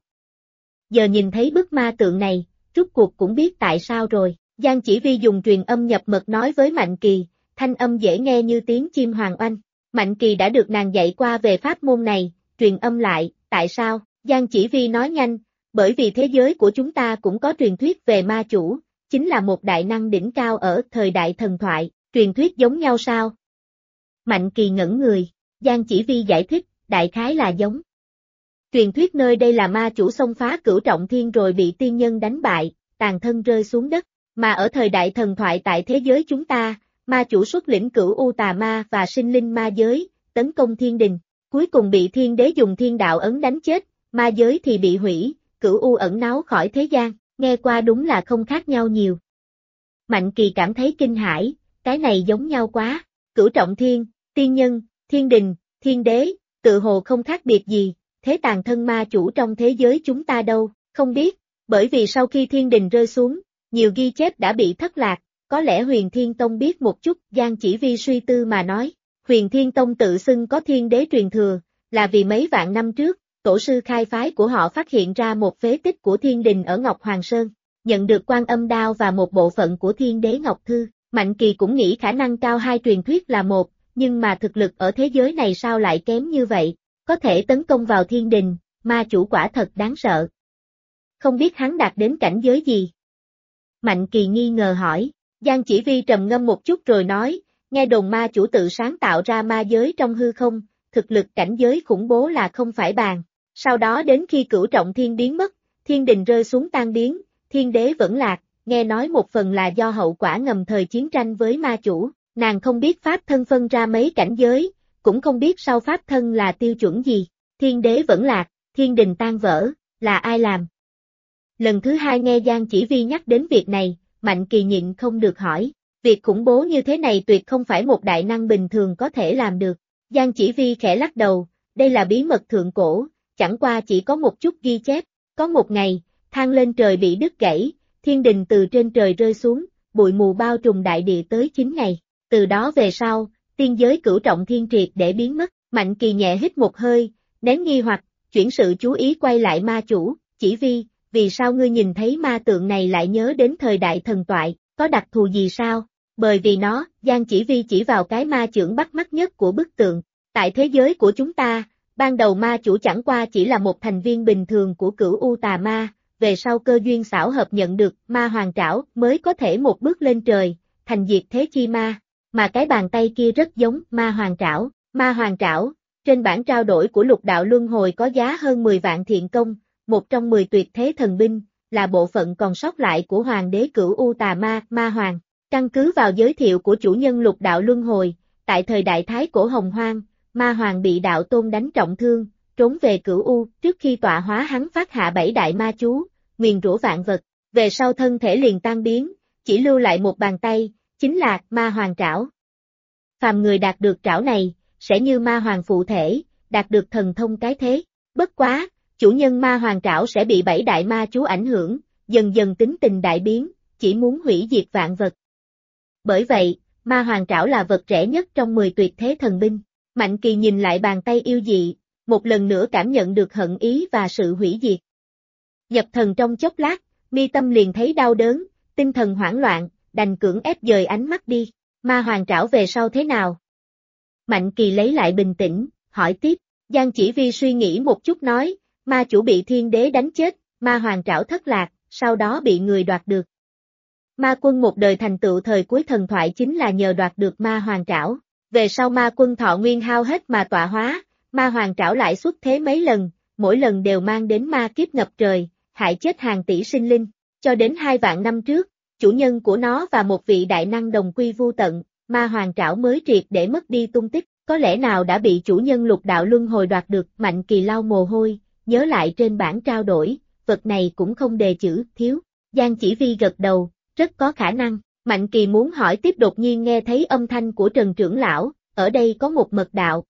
Giờ nhìn thấy bức ma tượng này, rút cuộc cũng biết tại sao rồi. Giang Chỉ Vi dùng truyền âm nhập mật nói với Mạnh Kỳ, thanh âm dễ nghe như tiếng chim hoàng oanh. Mạnh Kỳ đã được nàng dạy qua về pháp môn này, truyền âm lại, tại sao? Giang Chỉ Vi nói nhanh, bởi vì thế giới của chúng ta cũng có truyền thuyết về ma chủ, chính là một đại năng đỉnh cao ở thời đại thần thoại, truyền thuyết giống nhau sao? Mạnh Kỳ ngẩn người, Giang Chỉ Vi giải thích, đại khái là giống. Truyền thuyết nơi đây là ma chủ xông phá cửu trọng thiên rồi bị tiên nhân đánh bại, tàn thân rơi xuống đất, mà ở thời đại thần thoại tại thế giới chúng ta, ma chủ xuất lĩnh cửu u tà ma và sinh linh ma giới, tấn công thiên đình, cuối cùng bị thiên đế dùng thiên đạo ấn đánh chết, ma giới thì bị hủy, cửu u ẩn náu khỏi thế gian, nghe qua đúng là không khác nhau nhiều. Mạnh Kỳ cảm thấy kinh hãi, cái này giống nhau quá, cửu trọng thiên, tiên nhân, thiên đình, thiên đế, tự hồ không khác biệt gì, thế tàn thân ma chủ trong thế giới chúng ta đâu, không biết, bởi vì sau khi thiên đình rơi xuống, nhiều ghi chép đã bị thất lạc, có lẽ Huyền Thiên Tông biết một chút. Giang Chỉ Vi suy tư mà nói, Huyền Thiên Tông tự xưng có thiên đế truyền thừa, là vì mấy vạn năm trước, tổ sư khai phái của họ phát hiện ra một phế tích của thiên đình ở Ngọc Hoàng Sơn, nhận được Quan Âm Đao và một bộ phận của thiên đế Ngọc Thư. Mạnh Kỳ cũng nghĩ khả năng cao hai truyền thuyết là một, nhưng mà thực lực ở thế giới này sao lại kém như vậy, có thể tấn công vào thiên đình, ma chủ quả thật đáng sợ. Không biết hắn đạt đến cảnh giới gì? Mạnh Kỳ nghi ngờ hỏi, Giang Chỉ Vi trầm ngâm một chút rồi nói, nghe đồn ma chủ tự sáng tạo ra ma giới trong hư không, thực lực cảnh giới khủng bố là không phải bàn. Sau đó đến khi cửu trọng thiên biến mất, thiên đình rơi xuống tan biến, thiên đế vẫn lạc, nghe nói một phần là do hậu quả ngầm thời chiến tranh với ma chủ, nàng không biết pháp thân phân ra mấy cảnh giới, cũng không biết sau pháp thân là tiêu chuẩn gì, thiên đế vẫn lạc, thiên đình tan vỡ, là ai làm? Lần thứ hai nghe Giang Chỉ Vi nhắc đến việc này, Mạnh Kỳ nhịn không được hỏi, việc khủng bố như thế này tuyệt không phải một đại năng bình thường có thể làm được. Giang Chỉ Vi khẽ lắc đầu, đây là bí mật thượng cổ, chẳng qua chỉ có một chút ghi chép, có một ngày, thang lên trời bị đứt gãy, thiên đình từ trên trời rơi xuống, bụi mù bao trùm đại địa tới 9 ngày, từ đó về sau, tiên giới cửu trọng thiên triệt để biến mất, Mạnh Kỳ nhẹ hít một hơi, nén nghi hoặc, chuyển sự chú ý quay lại ma chủ, Chỉ Vi, vì sao ngươi nhìn thấy ma tượng này lại nhớ đến thời đại thần toại, có đặc thù gì sao? Bởi vì nó, Giang Chỉ Vi chỉ vào cái ma chưởng bắt mắt nhất của bức tượng, tại thế giới của chúng ta, ban đầu ma chủ chẳng qua chỉ là một thành viên bình thường của Cửu U Tà Ma, về sau cơ duyên xảo hợp nhận được ma hoàng trảo mới có thể một bước lên trời, thành diệt thế chi ma, mà cái bàn tay kia rất giống ma hoàng trảo, trên bản trao đổi của lục đạo luân hồi có giá hơn 10 vạn thiện công, một trong 10 tuyệt thế thần binh, là bộ phận còn sót lại của hoàng đế Cửu U Tà Ma, ma hoàng. Căn cứ vào giới thiệu của chủ nhân lục đạo luân hồi, tại thời đại Thái Cổ Hồng Hoang, ma hoàng bị đạo tôn đánh trọng thương, trốn về Cửu U, trước khi tọa hóa hắn phát hạ 7 đại ma chú, nguyền rủa vạn vật, về sau thân thể liền tan biến, chỉ lưu lại một bàn tay, chính là ma hoàng trảo. Phàm người đạt được trảo này, sẽ như ma hoàng phụ thể, đạt được thần thông cái thế, bất quá, chủ nhân ma hoàng trảo sẽ bị 7 đại ma chú ảnh hưởng, dần dần tính tình đại biến, chỉ muốn hủy diệt vạn vật. Bởi vậy, ma hoàng trảo là vật rẻ nhất trong 10 tuyệt thế thần binh. Mạnh Kỳ nhìn lại bàn tay yêu dị, một lần nữa cảm nhận được hận ý và sự hủy diệt. Nhập thần trong chốc lát, mi tâm liền thấy đau đớn, tinh thần hoảng loạn, đành cưỡng ép dời ánh mắt đi. Ma hoàng trảo về sau thế nào? Mạnh Kỳ lấy lại bình tĩnh, hỏi tiếp. Giang Chỉ Vi suy nghĩ một chút nói, ma chủ bị thiên đế đánh chết, ma hoàng trảo thất lạc, sau đó bị người đoạt được. Ma quân một đời thành tựu thời cuối thần thoại chính là nhờ đoạt được ma hoàng trảo. Về sau ma quân thọ nguyên hao hết mà tọa hóa, ma hoàng trảo lại xuất thế mấy lần, mỗi lần đều mang đến ma kiếp ngập trời, hại chết hàng tỷ sinh linh. Cho đến 2 vạn năm trước, chủ nhân của nó và một vị đại năng đồng quy vu tận, ma hoàng trảo mới triệt để mất đi tung tích, có lẽ nào đã bị chủ nhân lục đạo luân hồi đoạt được. Mạnh Kỳ lau mồ hôi, nhớ lại trên bản trao đổi, vật này cũng không đề chữ thiếu. Giang Chỉ Vi gật đầu, rất có khả năng. Mạnh Kỳ muốn hỏi tiếp đột nhiên nghe thấy âm thanh của Trần trưởng lão, ở đây có một mật đạo.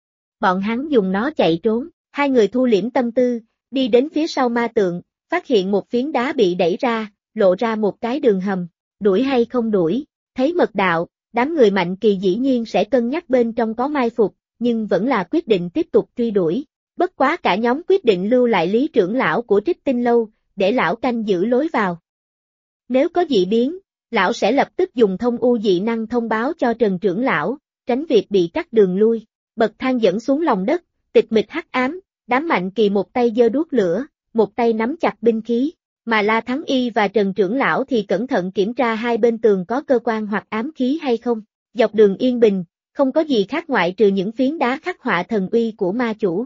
Bọn hắn dùng nó chạy trốn, hai người thu liễm tâm tư, đi đến phía sau ma tượng, phát hiện một phiến đá bị đẩy ra, lộ ra một cái đường hầm, đuổi hay không đuổi, thấy mật đạo, đám người Mạnh Kỳ dĩ nhiên sẽ cân nhắc bên trong có mai phục, nhưng vẫn là quyết định tiếp tục truy đuổi. Bất quá cả nhóm quyết định lưu lại Lý trưởng lão của Trích Tinh Lâu, để lão canh giữ lối vào. Nếu có dị biến, lão sẽ lập tức dùng thông u dị năng thông báo cho Trần trưởng lão, tránh việc bị cắt đường lui. Bậc thang dẫn xuống lòng đất, tịch mịch hắc ám, đám Mạnh Kỳ một tay giơ đuốc lửa, một tay nắm chặt binh khí, mà La Thắng Y và Trần trưởng lão thì cẩn thận kiểm tra hai bên tường có cơ quan hoặc ám khí hay không. Dọc đường yên bình, không có gì khác ngoại trừ những phiến đá khắc họa thần uy của ma chủ.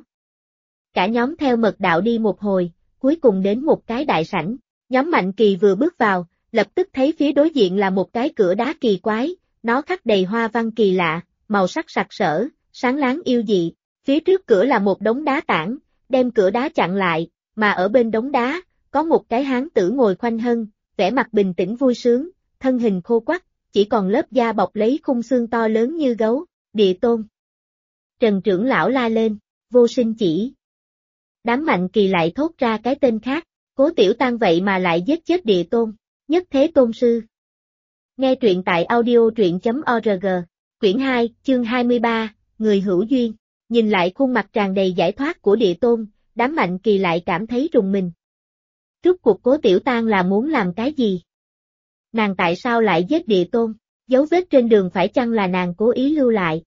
Cả nhóm theo mật đạo đi một hồi, cuối cùng đến một cái đại sảnh. Nhóm Mạnh Kỳ vừa bước vào, lập tức thấy phía đối diện là một cái cửa đá kỳ quái, nó khắc đầy hoa văn kỳ lạ, màu sắc sặc sỡ, sáng láng yêu dị. Phía trước cửa là một đống đá tảng, đem cửa đá chặn lại, mà ở bên đống đá, có một cái hán tử ngồi khoanh hân, vẻ mặt bình tĩnh vui sướng, thân hình khô quắt, chỉ còn lớp da bọc lấy khung xương to lớn như gấu, Địa Tôn. Trần trưởng lão la lên, Vô Sinh Chỉ. Đám Mạnh Kỳ lại thốt ra cái tên khác, Cố Tiểu Tăng vậy mà lại giết chết Địa Tôn, Nhất Thế Tôn Sư. Nghe truyện tại audio.org, quyển 2, chương 23, Người hữu duyên. Nhìn lại khuôn mặt tràn đầy giải thoát của Địa Tôn, đám Mạnh Kỳ lại cảm thấy rùng mình. Rốt cuộc Cố Tiểu Tăng là muốn làm cái gì? Nàng tại sao lại giết Địa Tôn? Dấu vết trên đường phải chăng là nàng cố ý lưu lại?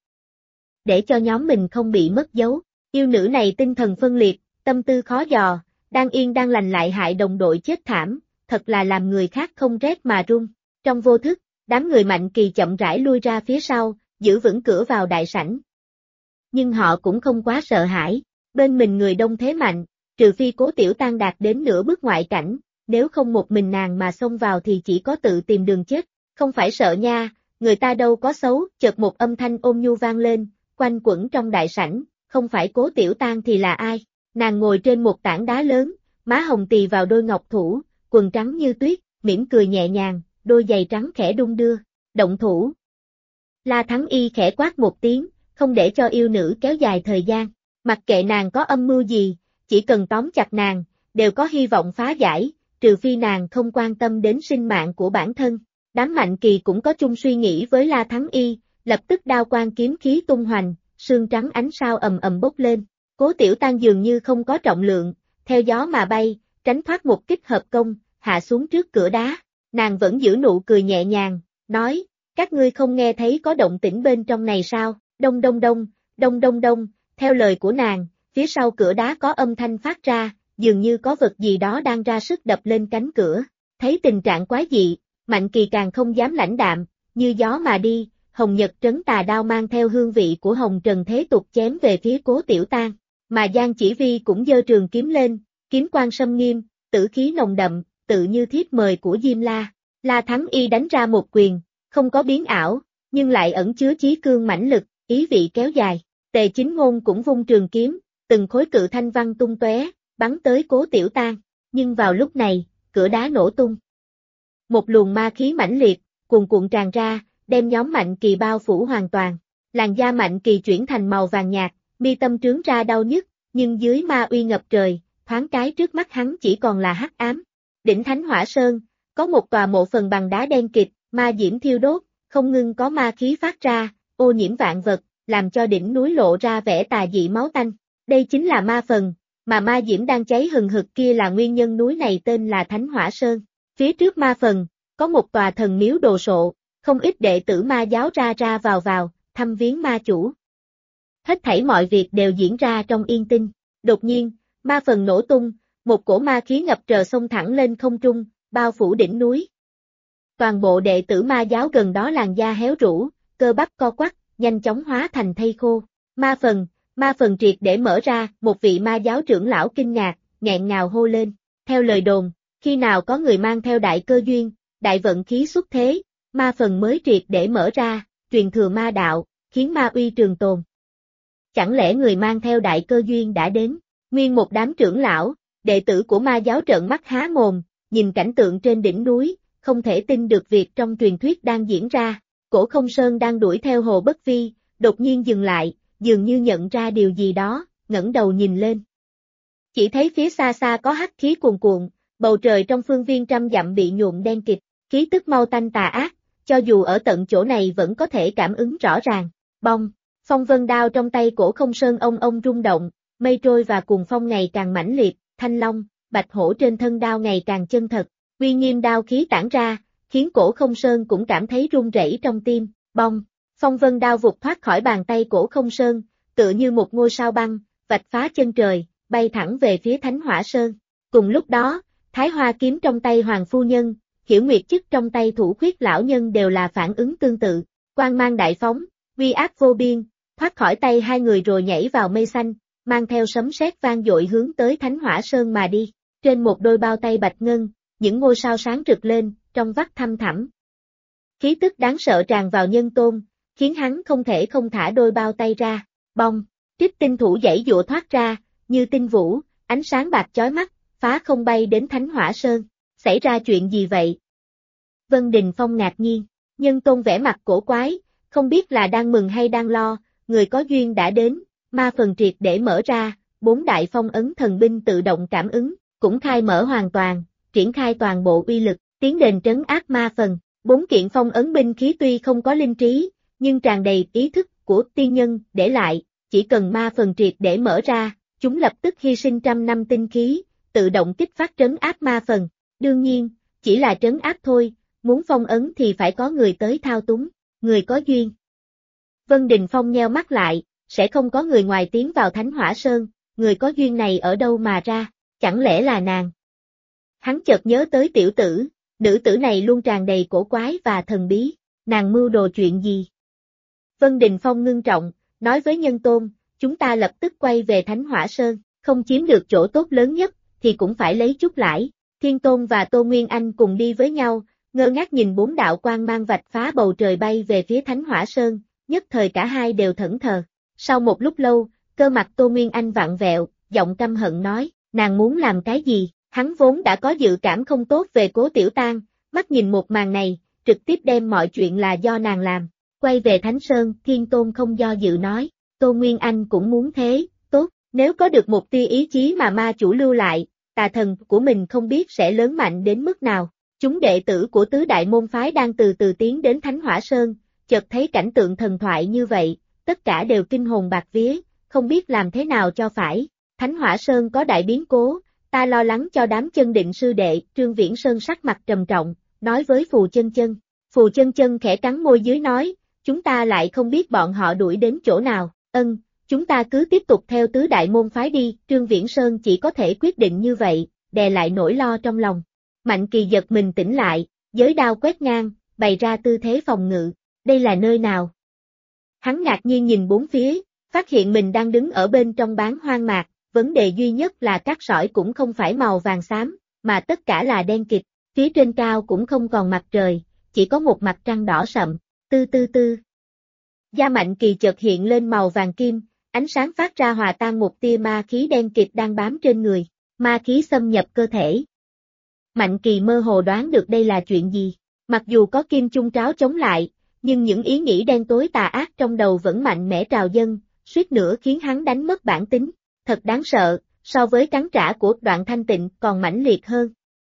Để cho nhóm mình không bị mất dấu. Yêu nữ này tinh thần phân liệt, tâm tư khó dò, đang yên đang lành lại hại đồng đội chết thảm, thật là làm người khác không rét mà run. Trong vô thức, Đám người Mạnh Kỳ chậm rãi lui ra phía sau, giữ vững cửa vào đại sảnh. Nhưng họ cũng không quá sợ hãi, bên mình người đông thế mạnh, trừ phi Cố Tiểu Tăng đạt đến nửa bước ngoại cảnh, nếu không một mình nàng mà xông vào thì chỉ có tự tìm đường chết, không phải sợ nha, người ta đâu có xấu, chợt một âm thanh ôn nhu vang lên, quanh quẩn trong đại sảnh, không phải Cố Tiểu Tăng thì là ai, nàng ngồi trên một tảng đá lớn, má hồng tì vào đôi ngọc thủ, quần trắng như tuyết, mỉm cười nhẹ nhàng, đôi giày trắng khẽ đung đưa, động thủ. La Thắng Y khẽ quát một tiếng, không để cho yêu nữ kéo dài thời gian, mặc kệ nàng có âm mưu gì, chỉ cần tóm chặt nàng, đều có hy vọng phá giải, trừ phi nàng không quan tâm đến sinh mạng của bản thân. Đám Mạnh Kỳ cũng có chung suy nghĩ với La Thắng Y, lập tức đao quang kiếm khí tung hoành, sương trắng ánh sao ầm ầm bốc lên. Cố Tiểu Tăng dường như không có trọng lượng, theo gió mà bay, tránh thoát một kích hợp công, hạ xuống trước cửa đá. Nàng vẫn giữ nụ cười nhẹ nhàng, nói, các ngươi không nghe thấy có động tĩnh bên trong này sao, đông đông đông, đông đông đông, theo lời của nàng, phía sau cửa đá có âm thanh phát ra, dường như có vật gì đó đang ra sức đập lên cánh cửa. Thấy tình trạng quái dị, Mạnh Kỳ càng không dám lãnh đạm, như gió mà đi, Hồng Nhật Trấn Tà Đao mang theo hương vị của Hồng Trần thế tục chém về phía Cố Tiểu Tăng, mà Giang Chỉ Vi cũng giơ trường kiếm lên, kiếm quang sâm nghiêm, tử khí nồng đậm, tự như thiếp mời của Diêm La. La Thắng Y đánh ra một quyền, không có biến ảo, nhưng lại ẩn chứa chí cương mãnh lực, ý vị kéo dài. Tề Chính Ngôn cũng vung trường kiếm, từng khối cự thanh văn tung tóe, bắn tới Cố Tiểu Tăng, nhưng vào lúc này, cửa đá nổ tung. Một luồng ma khí mãnh liệt, cuồn cuộn tràn ra, đem nhóm Mạnh Kỳ bao phủ hoàn toàn. Làn da Mạnh Kỳ chuyển thành màu vàng nhạt, mi tâm trướng ra đau nhức, nhưng dưới ma uy ngập trời, thoáng cái trước mắt hắn chỉ còn là hắc ám. Đỉnh Thánh Hỏa Sơn, có một tòa mộ phần bằng đá đen kịt, ma diễm thiêu đốt, không ngừng có ma khí phát ra, ô nhiễm vạn vật, làm cho đỉnh núi lộ ra vẻ tà dị máu tanh. Đây chính là ma phần, mà ma diễm đang cháy hừng hực kia là nguyên nhân núi này tên là Thánh Hỏa Sơn. Phía trước ma phần, có một tòa thần miếu đồ sộ, không ít đệ tử ma giáo ra ra vào, thăm viếng ma chủ. Hết thảy mọi việc đều diễn ra trong yên tĩnh. Đột nhiên, ma phần nổ tung, một cổ ma khí ngập trời xông thẳng lên không trung, bao phủ đỉnh núi. Toàn bộ đệ tử ma giáo gần đó làn da héo rũ, cơ bắp co quắp, nhanh chóng hóa thành thây khô. Ma phần triệt để mở ra, một vị ma giáo trưởng lão kinh ngạc, nghẹn ngào hô lên. Theo lời đồn, khi nào có người mang theo đại cơ duyên, đại vận khí xuất thế, ma phần mới triệt để mở ra, truyền thừa ma đạo, khiến ma uy trường tồn. Chẳng lẽ người mang theo đại cơ duyên đã đến? Nguyên một đám trưởng lão, đệ tử của ma giáo trợn mắt há mồm, nhìn cảnh tượng trên đỉnh núi, không thể tin được việc trong truyền thuyết đang diễn ra. Cổ Không Sơn đang đuổi theo Hồ Bất Vi, đột nhiên dừng lại, dường như nhận ra điều gì đó, ngẩng đầu nhìn lên. Chỉ thấy phía xa xa có hắc khí cuồn cuộn, bầu trời trong phương viên trăm dặm bị nhuộm đen kịt, khí tức mau tanh tà ác, cho dù ở tận chỗ này vẫn có thể cảm ứng rõ ràng. Bong, phong vân đao trong tay Cổ Không Sơn ông rung động, mây trôi và cuồng phong ngày càng mãnh liệt, thanh long, bạch hổ trên thân đao ngày càng chân thật, uy nghiêm đao khí tản ra, khiến Cổ Không Sơn cũng cảm thấy run rẩy trong tim. Bong, phong vân đao vụt thoát khỏi bàn tay Cổ Không Sơn, tựa như một ngôi sao băng, vạch phá chân trời, bay thẳng về phía Thánh Hỏa Sơn. Cùng lúc đó, Thái Hoa kiếm trong tay Hoàng Phu Nhân, Hiểu Nguyệt chức trong tay Thủ Khuyết lão nhân đều là phản ứng tương tự, quang mang đại phóng, uy áp vô biên, thoát khỏi tay hai người rồi nhảy vào mây xanh, mang theo sấm sét vang dội hướng tới Thánh Hỏa Sơn mà đi. Trên một đôi bao tay bạch ngân, những ngôi sao sáng rực lên, trong vắt thăm thẳm. Khí tức đáng sợ tràn vào Nhân Tôn, khiến hắn không thể không thả đôi bao tay ra. Bong, Trích Tinh thủ giãy giụa thoát ra, như tinh vũ, ánh sáng bạc chói mắt, phá không bay đến Thánh Hỏa Sơn. Xảy ra chuyện gì vậy? Vân Đình Phong ngạc nhiên, Nhân Tôn vẻ mặt cổ quái, không biết là đang mừng hay đang lo, người có duyên đã đến, ma phần triệt để mở ra, 4 đại phong ấn thần binh tự động cảm ứng, cũng khai mở hoàn toàn, triển khai toàn bộ uy lực, tiến đền trấn áp ma phần. 4 kiện phong ấn binh khí tuy không có linh trí, nhưng tràn đầy ý thức của tiên nhân để lại, chỉ cần ma phần triệt để mở ra, chúng lập tức hy sinh trăm năm tinh khí, tự động kích phát trấn áp ma phần. Đương nhiên, chỉ là trấn áp thôi, muốn phong ấn thì phải có người tới thao túng, người có duyên. Vân Đình Phong nheo mắt lại, sẽ không có người ngoài tiến vào Thánh Hỏa Sơn, người có duyên này ở đâu mà ra, chẳng lẽ là nàng? Hắn chợt nhớ tới tiểu tử, Nữ tử này luôn tràn đầy cổ quái và thần bí, nàng mưu đồ chuyện gì? Vân Đình Phong ngưng trọng, nói với Nhân Tôn, chúng ta lập tức quay về Thánh Hỏa Sơn, không chiếm được chỗ tốt lớn nhất, thì cũng phải lấy chút lãi. Thiên Tôn và Tô Nguyên Anh cùng đi với nhau, ngơ ngác nhìn 4 đạo quang mang vạch phá bầu trời bay về phía Thánh Hỏa Sơn, nhất thời cả hai đều thẫn thờ. Sau một lúc lâu, cơ mặt Tô Nguyên Anh vặn vẹo, giọng căm hận nói, nàng muốn làm cái gì? Hắn vốn đã có dự cảm không tốt về Cố Tiểu Tang, mắt nhìn một màn này, trực tiếp đem mọi chuyện là do nàng làm. Quay về Thánh Sơn, Thiên Tôn không do dự nói, Tô Nguyên Anh cũng muốn thế, tốt, nếu có được một tia ý chí mà ma chủ lưu lại, tà thần của mình không biết sẽ lớn mạnh đến mức nào. Chúng đệ tử của tứ đại môn phái đang từ từ tiến đến Thánh Hỏa Sơn, chợt thấy cảnh tượng thần thoại như vậy, tất cả đều kinh hồn bạt vía, không biết làm thế nào cho phải. Thánh Hỏa Sơn có đại biến cố, ta lo lắng cho đám chân định sư đệ, Trương Viễn Sơn sắc mặt trầm trọng, nói với Phù Chân Chân. Phù Chân Chân khẽ cắn môi dưới nói, chúng ta lại không biết bọn họ đuổi đến chỗ nào, chúng ta cứ tiếp tục theo tứ đại môn phái đi, Trương Viễn Sơn chỉ có thể quyết định như vậy, đè lại nỗi lo trong lòng. Mạnh Kỳ giật mình tỉnh lại, giới đao quét ngang, bày ra tư thế phòng ngự, đây là nơi nào? Hắn ngạc nhiên nhìn bốn phía, phát hiện mình đang đứng ở bên trong bán hoang mạc, vấn đề duy nhất là cát sỏi cũng không phải màu vàng xám, mà tất cả là đen kịt, phía trên cao cũng không còn mặt trời, chỉ có một mặt trăng đỏ sậm, tư. Da Mạnh Kỳ chợt hiện lên màu vàng kim, ánh sáng phát ra hòa tan một tia ma khí đen kịt đang bám trên người, ma khí xâm nhập cơ thể. Mạnh Kỳ mơ hồ đoán được đây là chuyện gì, mặc dù có kim chung tráo chống lại, nhưng những ý nghĩ đen tối tà ác trong đầu vẫn mạnh mẽ trào dâng, suýt nữa khiến hắn đánh mất bản tính, thật đáng sợ, so với cắn trả của Đoạn Thanh Tịnh còn mãnh liệt hơn.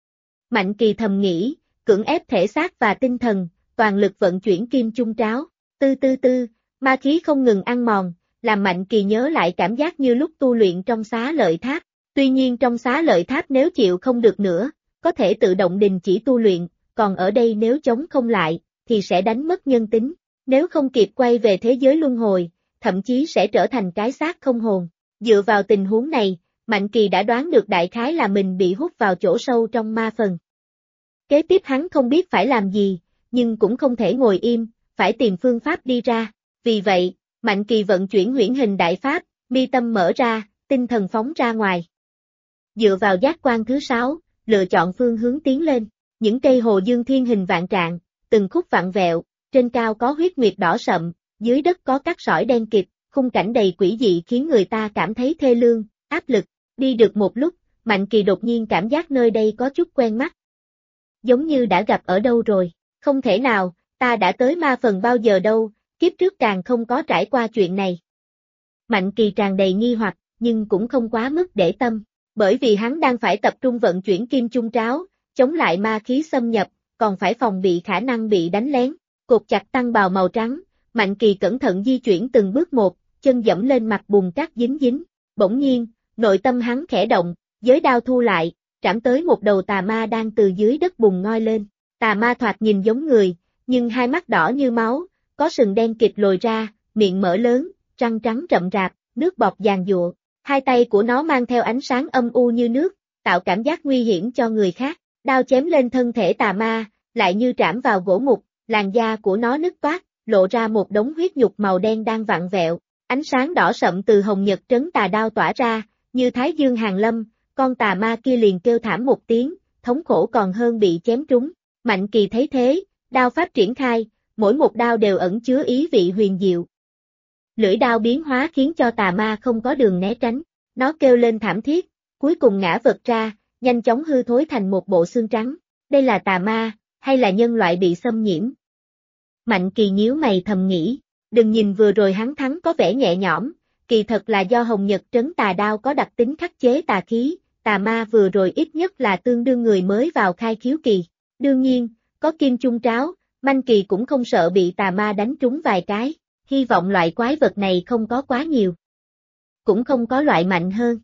Mạnh Kỳ thầm nghĩ, cưỡng ép thể xác và tinh thần, toàn lực vận chuyển kim chung tráo, tư, ma khí không ngừng ăn mòn, làm Mạnh Kỳ nhớ lại cảm giác như lúc tu luyện trong Xá Lợi Tháp, tuy nhiên trong Xá Lợi Tháp nếu chịu không được nữa, có thể tự động đình chỉ tu luyện, còn ở đây nếu chống không lại, thì sẽ đánh mất nhân tính, nếu không kịp quay về thế giới luân hồi, thậm chí sẽ trở thành cái xác không hồn. Dựa vào tình huống này, Mạnh Kỳ đã đoán được đại khái là mình bị hút vào chỗ sâu trong ma phần. Kế tiếp hắn không biết phải làm gì, nhưng cũng không thể ngồi im, phải tìm phương pháp đi ra, vì vậy, Mạnh Kỳ vận chuyển huyễn hình đại pháp, mi tâm mở ra, tinh thần phóng ra ngoài. Dựa vào giác quan thứ 6, lựa chọn phương hướng tiến lên, những cây hồ dương thiên hình vạn trạng, từng khúc vặn vẹo, trên cao có huyết nguyệt đỏ sậm, dưới đất có cát sỏi đen kịt, khung cảnh đầy quỷ dị khiến người ta cảm thấy thê lương, áp lực. Đi được một lúc, Mạnh Kỳ đột nhiên cảm giác nơi đây có chút quen mắt. Giống như đã gặp ở đâu rồi, không thể nào, ta đã tới ma phần bao giờ đâu, kiếp trước càng không có trải qua chuyện này. Mạnh Kỳ tràn đầy nghi hoặc, nhưng cũng không quá mức để tâm, bởi vì hắn đang phải tập trung vận chuyển kim chung tráo, chống lại ma khí xâm nhập, còn phải phòng bị khả năng bị đánh lén. Cột chặt tăng bào màu trắng, Mạnh Kỳ cẩn thận di chuyển từng bước một, chân dẫm lên mặt bùn cát dính. Bỗng nhiên, nội tâm hắn khẽ động, giới đao thu lại, trảm tới một đầu tà ma đang từ dưới đất bùn ngoi lên. Tà ma thoạt nhìn giống người, nhưng hai mắt đỏ như máu, có sừng đen kịt lồi ra, miệng mở lớn, răng trắng rậm rạp, nước bọt giàn giụa. Hai tay của nó mang theo ánh sáng âm u như nước, tạo cảm giác nguy hiểm cho người khác. Đao chém lên thân thể tà ma, lại như trảm vào gỗ mục, làn da của nó nứt toát, lộ ra một đống huyết nhục màu đen đang vặn vẹo. Ánh sáng đỏ sậm từ hồng nhật trấn tà đao tỏa ra, như thái dương hàng lâm, con tà ma kia liền kêu thảm một tiếng, thống khổ còn hơn bị chém trúng. Mạnh Kỳ thấy thế, đao pháp triển khai, mỗi một đao đều ẩn chứa ý vị huyền diệu. Lưỡi đao biến hóa khiến cho tà ma không có đường né tránh, nó kêu lên thảm thiết, cuối cùng ngã vật ra, nhanh chóng hư thối thành một bộ xương trắng. Đây là tà ma, hay là nhân loại bị xâm nhiễm? Mạnh Kỳ nhíu mày thầm nghĩ, đừng nhìn vừa rồi hắn thắng có vẻ nhẹ nhõm, kỳ thật là do hồng nhật trấn tà đao có đặc tính khắc chế tà khí, tà ma vừa rồi ít nhất là tương đương người mới vào khai khiếu kỳ. Đương nhiên, có kim chung tráo, Mạnh Kỳ cũng không sợ bị tà ma đánh trúng vài cái, hy vọng loại quái vật này không có quá nhiều. Cũng không có loại mạnh hơn.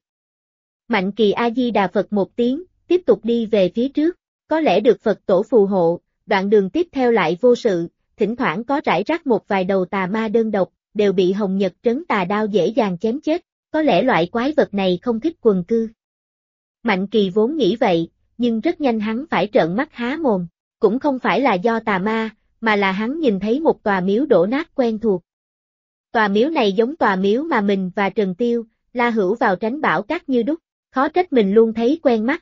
Mạnh Kỳ A-di-đà Phật một tiếng, tiếp tục đi về phía trước, có lẽ được Phật tổ phù hộ, đoạn đường tiếp theo lại vô sự, thỉnh thoảng có rải rác một vài đầu tà ma đơn độc, đều bị hồng nhật trấn tà đao dễ dàng chém chết, có lẽ loại quái vật này không thích quần cư. Mạnh Kỳ vốn nghĩ vậy, nhưng rất nhanh hắn phải trợn mắt há mồm, cũng không phải là do tà ma, mà là hắn nhìn thấy một tòa miếu đổ nát quen thuộc. Tòa miếu này giống tòa miếu mà mình và Trần Tiêu, La Hữu vào tránh bão cát như đúc, khó trách mình luôn thấy quen mắt.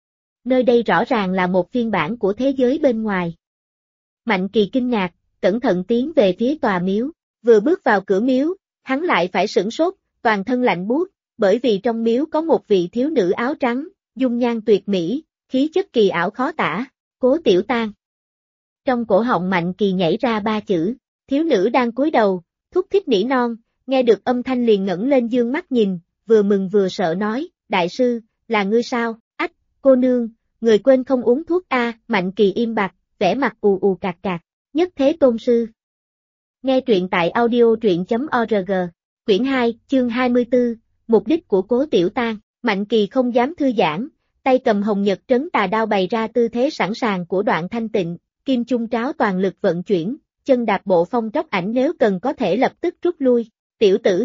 Nơi đây rõ ràng là một phiên bản của thế giới bên ngoài. Mạnh Kỳ kinh ngạc, cẩn thận tiến về phía tòa miếu, vừa bước vào cửa miếu, hắn lại phải sửng sốt, toàn thân lạnh buốt, bởi vì trong miếu có một vị thiếu nữ áo trắng, dung nhan tuyệt mỹ, khí chất kỳ ảo khó tả, Cố Tiểu Tang. Trong cổ họng Mạnh Kỳ nhảy ra 3 chữ, thiếu nữ đang cúi đầu, thúc thích nỉ non, nghe được âm thanh liền ngẩng lên dương mắt nhìn, vừa mừng vừa sợ nói, đại sư, là ngươi sao, ách, cô nương, người quên không uống thuốc a, Mạnh Kỳ im bặt, vẻ mặt ù ù cạc cạc, Nhất Thế Tôn Sư. Nghe truyện tại audio truyện.org, quyển 2, chương 24, mục đích của Cố Tiểu Tang, Mạnh Kỳ không dám thư giãn, tay cầm hồng nhật trấn tà đao bày ra tư thế sẵn sàng của Đoạn Thanh Tịnh, kim chung tráo toàn lực vận chuyển, chân đạp bộ phong tróc ảnh nếu cần có thể lập tức rút lui, tiểu tử.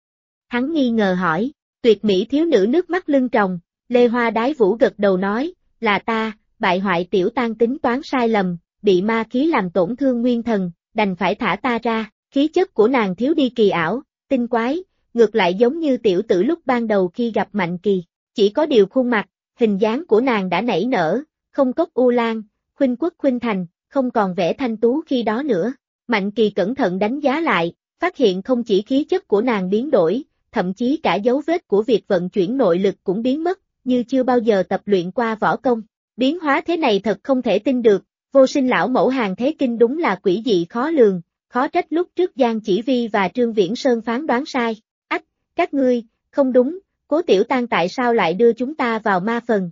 Hắn nghi ngờ hỏi, tuyệt mỹ thiếu nữ nước mắt lưng tròng, Lê Hoa Đái Vũ gật đầu nói, là ta, bại hoại Tiểu Tang tính toán sai lầm, bị ma khí làm tổn thương nguyên thần, đành phải thả ta ra, khí chất của nàng thiếu đi kỳ ảo, tinh quái, ngược lại giống như tiểu tử lúc ban đầu khi gặp Mạnh Kỳ, chỉ có điều khuôn mặt, hình dáng của nàng đã nảy nở, không cốc u lan, khuynh quốc khuynh thành, không còn vẻ thanh tú khi đó nữa. Mạnh Kỳ cẩn thận đánh giá lại, phát hiện không chỉ khí chất của nàng biến đổi, thậm chí cả dấu vết của việc vận chuyển nội lực cũng biến mất, như chưa bao giờ tập luyện qua võ công. Biến hóa thế này thật không thể tin được, Vô Sinh lão mẫu Hàng Thế Kinh đúng là quỷ dị khó lường, khó trách lúc trước Giang Chỉ Vi và Trương Viễn Sơn phán đoán sai. Ách, các ngươi, không đúng, Cố Tiểu Tang tại sao lại đưa chúng ta vào ma phần?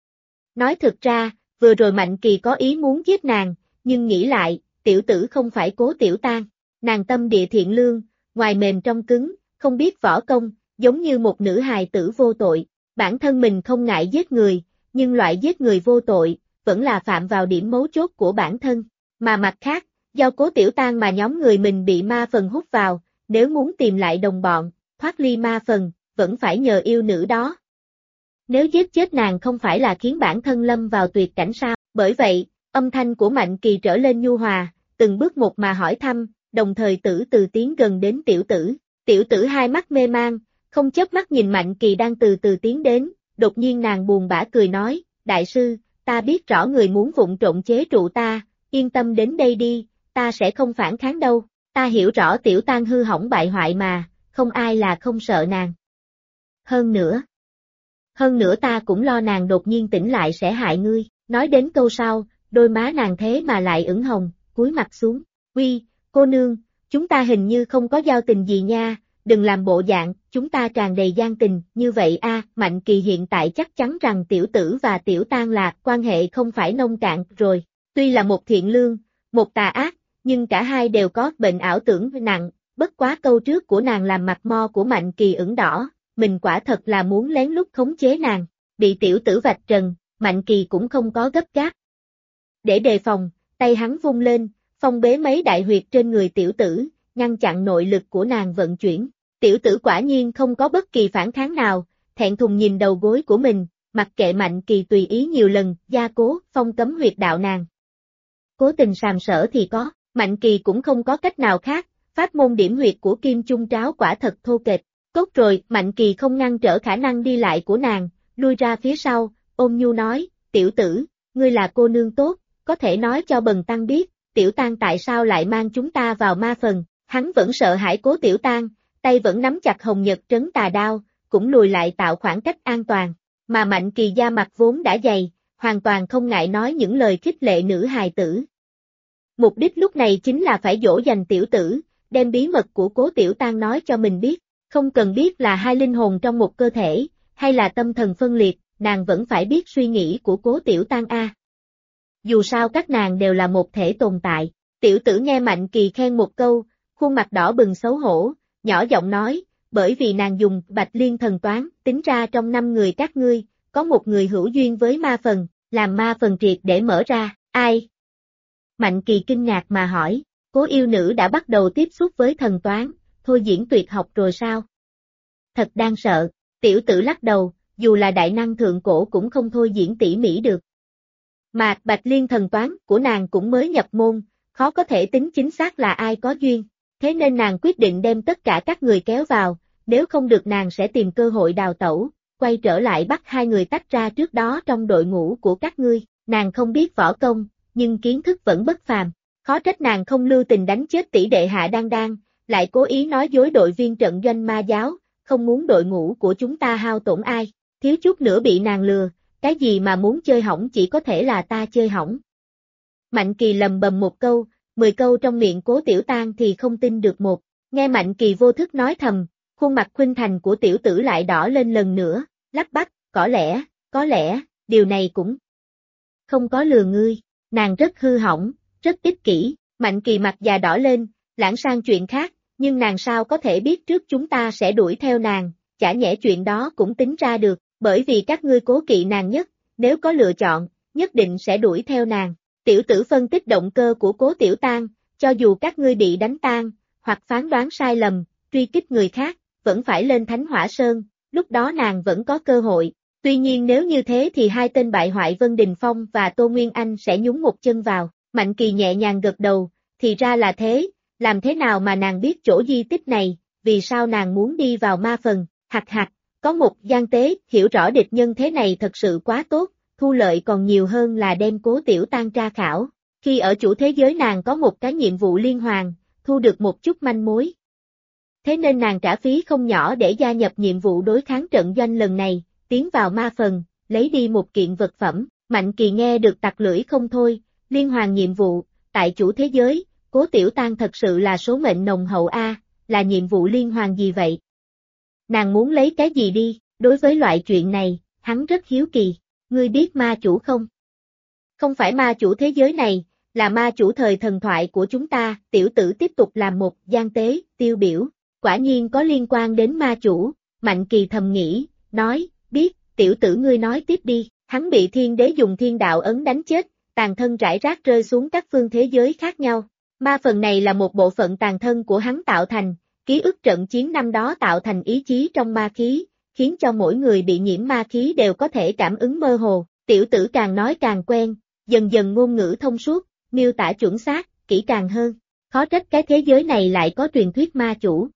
Nói thực ra, vừa rồi Mạnh Kỳ có ý muốn giết nàng, nhưng nghĩ lại, tiểu tử không phải Cố Tiểu Tang, nàng tâm địa thiện lương, ngoài mềm trong cứng, không biết võ công, giống như một nữ hài tử vô tội, bản thân mình không ngại giết người, nhưng loại giết người vô tội, vẫn là phạm vào điểm mấu chốt của bản thân, mà mặt khác, do Cố Tiểu Tang mà nhóm người mình bị ma phần hút vào, nếu muốn tìm lại đồng bọn, thoát ly ma phần, vẫn phải nhờ yêu nữ đó. Nếu giết chết nàng không phải là khiến bản thân lâm vào tuyệt cảnh sao, bởi vậy, âm thanh của Mạnh Kỳ trở lên nhu hòa, từng bước một mà hỏi thăm, đồng thời từ tiến gần đến tiểu tử hai mắt mê mang, không chớp mắt nhìn Mạnh Kỳ đang từ từ tiến đến, đột nhiên nàng buồn bã cười nói, đại sư, ta biết rõ người muốn vụng trộn chế trụ ta, yên tâm đến đây đi, ta sẽ không phản kháng đâu, ta hiểu rõ Tiểu Tang hư hỏng bại hoại mà, không ai là không sợ nàng. Hơn nữa ta cũng lo nàng đột nhiên tỉnh lại sẽ hại ngươi, nói đến câu sau, đôi má nàng thế mà lại ửng hồng, cúi mặt xuống, uy, cô nương, chúng ta hình như không có giao tình gì nha, đừng làm bộ dạng, chúng ta tràn đầy gian tình, như vậy a. Mạnh Kỳ hiện tại chắc chắn rằng tiểu tử và Tiểu Tang là quan hệ không phải nông cạn rồi, tuy là một thiện lương, một tà ác, nhưng cả hai đều có bệnh ảo tưởng nặng, bất quá câu trước của nàng làm mặt mo của Mạnh Kỳ ửng đỏ, mình quả thật là muốn lén lút khống chế nàng, bị tiểu tử vạch trần, Mạnh Kỳ cũng không có gấp gáp. Để đề phòng, tay hắn vung lên, phong bế mấy đại huyệt trên người tiểu tử, ngăn chặn nội lực của nàng vận chuyển. Tiểu tử quả nhiên không có bất kỳ phản kháng nào, thẹn thùng nhìn đầu gối của mình, mặc kệ Mạnh Kỳ tùy ý nhiều lần, gia cố, phong cấm huyệt đạo nàng. Cố tình sàm sỡ thì có, Mạnh Kỳ cũng không có cách nào khác, pháp môn điểm huyệt của kim chung tráo quả thật thô kệch. Cốt rồi, Mạnh Kỳ không ngăn trở khả năng đi lại của nàng, lui ra phía sau, ôm nhu nói, tiểu tử, ngươi là cô nương tốt, có thể nói cho bần tăng biết, Tiểu Tang tại sao lại mang chúng ta vào ma phần, hắn vẫn sợ hãi Cố Tiểu Tang, tay vẫn nắm chặt hồng nhật trấn tà đao, cũng lùi lại tạo khoảng cách an toàn, mà Mạnh Kỳ da mặt vốn đã dày, hoàn toàn không ngại nói những lời khích lệ nữ hài tử. Mục đích lúc này chính là phải dỗ dành tiểu tử, đem bí mật của Cố Tiểu Tang nói cho mình biết. Không cần biết là hai linh hồn trong một cơ thể, hay là tâm thần phân liệt, nàng vẫn phải biết suy nghĩ của Cố Tiểu Tang a. Dù sao các nàng đều là một thể tồn tại. Tiểu tử nghe Mạnh Kỳ khen một câu, khuôn mặt đỏ bừng xấu hổ, nhỏ giọng nói, bởi vì nàng dùng Bạch Liên thần toán, tính ra trong 5 người các ngươi, có một người hữu duyên với ma phần, làm ma phần triệt để mở ra, ai? Mạnh Kỳ kinh ngạc mà hỏi, Cố yêu nữ đã bắt đầu tiếp xúc với thần toán. Thôi diễn tuyệt học rồi sao? Thật đáng sợ, tiểu tử lắc đầu, dù là đại năng thượng cổ cũng không thôi diễn tỉ mỉ được, Mà Bạch Liên thần toán của nàng cũng mới nhập môn, khó có thể tính chính xác là ai có duyên. Thế nên nàng quyết định đem tất cả các người kéo vào, nếu không được nàng sẽ tìm cơ hội đào tẩu, quay trở lại bắt hai người tách ra trước đó trong đội ngũ của các ngươi. Nàng không biết võ công, nhưng kiến thức vẫn bất phàm. Khó trách nàng không lưu tình đánh chết tỷ đệ Hạ Đan Đan, lại cố ý nói dối đội viên trận doanh ma giáo, không muốn đội ngũ của chúng ta hao tổn ai. Thiếu chút nữa bị nàng lừa, cái gì mà muốn chơi hỏng chỉ có thể là ta chơi hỏng. Mạnh Kỳ lầm bầm một câu, 10 câu trong miệng Cố Tiểu Tang thì không tin được một. Nghe Mạnh Kỳ vô thức nói thầm, khuôn mặt khuynh thành của tiểu tử lại đỏ lên lần nữa, lắp bắp, có lẽ, điều này cũng không có lừa ngươi, nàng rất hư hỏng, rất ích kỷ. Mạnh Kỳ mặt già đỏ lên, lãng sang chuyện khác, nhưng nàng sao có thể biết trước chúng ta sẽ đuổi theo nàng, chả nhẽ chuyện đó cũng tính ra được, bởi vì các ngươi cố kỵ nàng nhất, nếu có lựa chọn, nhất định sẽ đuổi theo nàng. Tiểu tử phân tích động cơ của Cố Tiểu Tang, cho dù các ngươi bị đánh tan, hoặc phán đoán sai lầm, truy kích người khác, vẫn phải lên Thánh Hỏa Sơn, lúc đó nàng vẫn có cơ hội. Tuy nhiên nếu như thế thì hai tên bại hoại Vân Đình Phong và Tô Nguyên Anh sẽ nhúng một chân vào. Mạnh Kỳ nhẹ nhàng gật đầu, thì ra là thế, làm thế nào mà nàng biết chỗ di tích này, vì sao nàng muốn đi vào ma phần, hặc, có một gian tế, hiểu rõ địch nhân thế này thật sự quá tốt, thu lợi còn nhiều hơn là đem Cố Tiểu Tang tra khảo. Khi ở chủ thế giới nàng có một cái nhiệm vụ liên hoàn, thu được một chút manh mối. Thế nên nàng trả phí không nhỏ để gia nhập nhiệm vụ đối kháng trận doanh lần này, tiến vào ma phần, lấy đi một kiện vật phẩm. Mạnh Kỳ nghe được tặc lưỡi không thôi, liên hoàn nhiệm vụ, tại chủ thế giới, Cố Tiểu Tang thật sự là số mệnh nồng hậu a, là nhiệm vụ liên hoàn gì vậy? Nàng muốn lấy cái gì đi? Đối với loại chuyện này, hắn rất hiếu kỳ. Ngươi biết ma chủ không? Không phải ma chủ thế giới này, là ma chủ thời thần thoại của chúng ta. Tiểu tử tiếp tục làm một gian tế, tiêu biểu. Quả nhiên có liên quan đến ma chủ. Mạnh Kỳ thầm nghĩ, nói, biết, tiểu tử ngươi nói tiếp đi. Hắn bị thiên đế dùng thiên đạo ấn đánh chết, tàn thân rải rác rơi xuống các phương thế giới khác nhau. Ma phần này là một bộ phận tàn thân của hắn tạo thành, ký ức trận chiến năm đó tạo thành ý chí trong ma khí, khiến cho mỗi người bị nhiễm ma khí đều có thể cảm ứng mơ hồ. Tiểu tử càng nói càng quen, dần dần ngôn ngữ thông suốt, miêu tả chuẩn xác, kỹ càng hơn. Khó trách cái thế giới này lại có truyền thuyết ma chủ.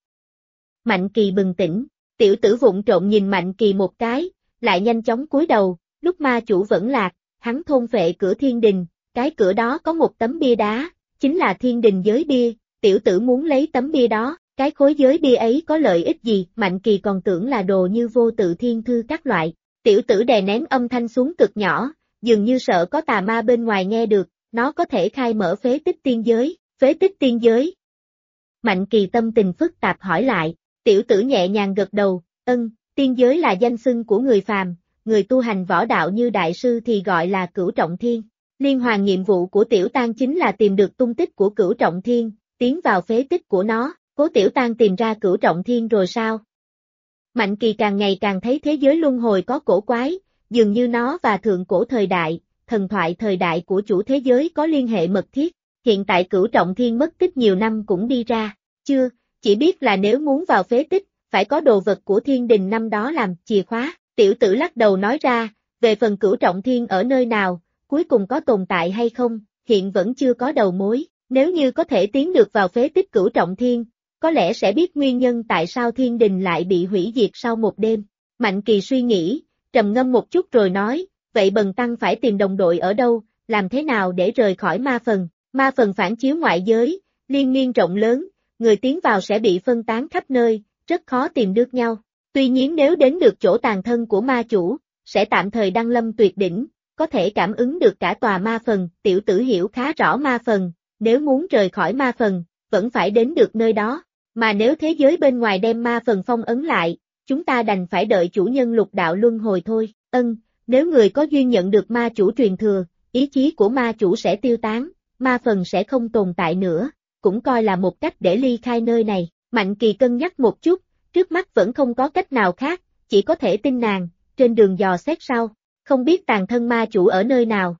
Mạnh Kỳ bừng tỉnh, tiểu tử vụng trộm nhìn Mạnh Kỳ một cái, lại nhanh chóng cúi đầu, lúc ma chủ vẫn lạc, hắn thôn phệ cửa thiên đình, cái cửa đó có một tấm bia đá, chính là thiên đình giới bia, tiểu tử muốn lấy tấm bia đó, cái khối giới bia ấy có lợi ích gì, Mạnh Kỳ còn tưởng là đồ như vô tự thiên thư các loại. Tiểu tử đè nén âm thanh xuống cực nhỏ, dường như sợ có tà ma bên ngoài nghe được, nó có thể khai mở phế tích tiên giới, phế tích tiên giới. Mạnh Kỳ tâm tình phức tạp hỏi lại, tiểu tử nhẹ nhàng gật đầu, tiên giới là danh xưng của người phàm, người tu hành võ đạo như đại sư thì gọi là Cửu Trọng Thiên. Liên hoàn nhiệm vụ của Tiểu Tang chính là tìm được tung tích của Cửu Trọng Thiên, tiến vào phế tích của nó. Cố Tiểu Tang tìm ra Cửu Trọng Thiên rồi sao? Mạnh Kỳ càng ngày càng thấy thế giới luân hồi có cổ quái, dường như nó và thượng cổ thời đại, thần thoại thời đại của chủ thế giới có liên hệ mật thiết. Hiện tại Cửu Trọng Thiên mất tích nhiều năm cũng đi ra, chưa, chỉ biết là nếu muốn vào phế tích, phải có đồ vật của thiên đình năm đó làm chìa khóa. Tiểu tử lắc đầu nói ra, về phần Cửu Trọng Thiên ở nơi nào, cuối cùng có tồn tại hay không, hiện vẫn chưa có đầu mối. Nếu như có thể tiến được vào phế tích Cửu Trọng Thiên, có lẽ sẽ biết nguyên nhân tại sao thiên đình lại bị hủy diệt sau một đêm. Mạnh Kỳ suy nghĩ, trầm ngâm một chút rồi nói, vậy bần tăng phải tìm đồng đội ở đâu, làm thế nào để rời khỏi ma phần? Ma phần phản chiếu ngoại giới, liên miên rộng lớn, người tiến vào sẽ bị phân tán khắp nơi, rất khó tìm được nhau. Tuy nhiên nếu đến được chỗ tàn thân của ma chủ, sẽ tạm thời đăng lâm tuyệt đỉnh, có thể cảm ứng được cả tòa ma phần. Tiểu tử hiểu khá rõ ma phần, nếu muốn rời khỏi ma phần, vẫn phải đến được nơi đó. Mà nếu thế giới bên ngoài đem ma phần phong ấn lại, chúng ta đành phải đợi chủ nhân lục đạo luân hồi thôi. Nếu người có duyên nhận được ma chủ truyền thừa, ý chí của ma chủ sẽ tiêu tán, ma phần sẽ không tồn tại nữa, cũng coi là một cách để ly khai nơi này. Mạnh Kỳ cân nhắc một chút, trước mắt vẫn không có cách nào khác, chỉ có thể tin nàng, trên đường dò xét sau, không biết tàn thân ma chủ ở nơi nào.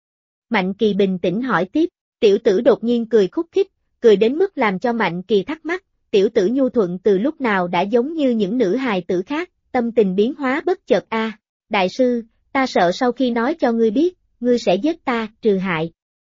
Mạnh Kỳ bình tĩnh hỏi tiếp, tiểu tử đột nhiên cười khúc khích, cười đến mức làm cho Mạnh Kỳ thắc mắc, tiểu tử nhu thuận từ lúc nào đã giống như những nữ hài tử khác, tâm tình biến hóa bất chợt a. Đại sư, ta sợ sau khi nói cho ngươi biết, ngươi sẽ giết ta, trừ hại.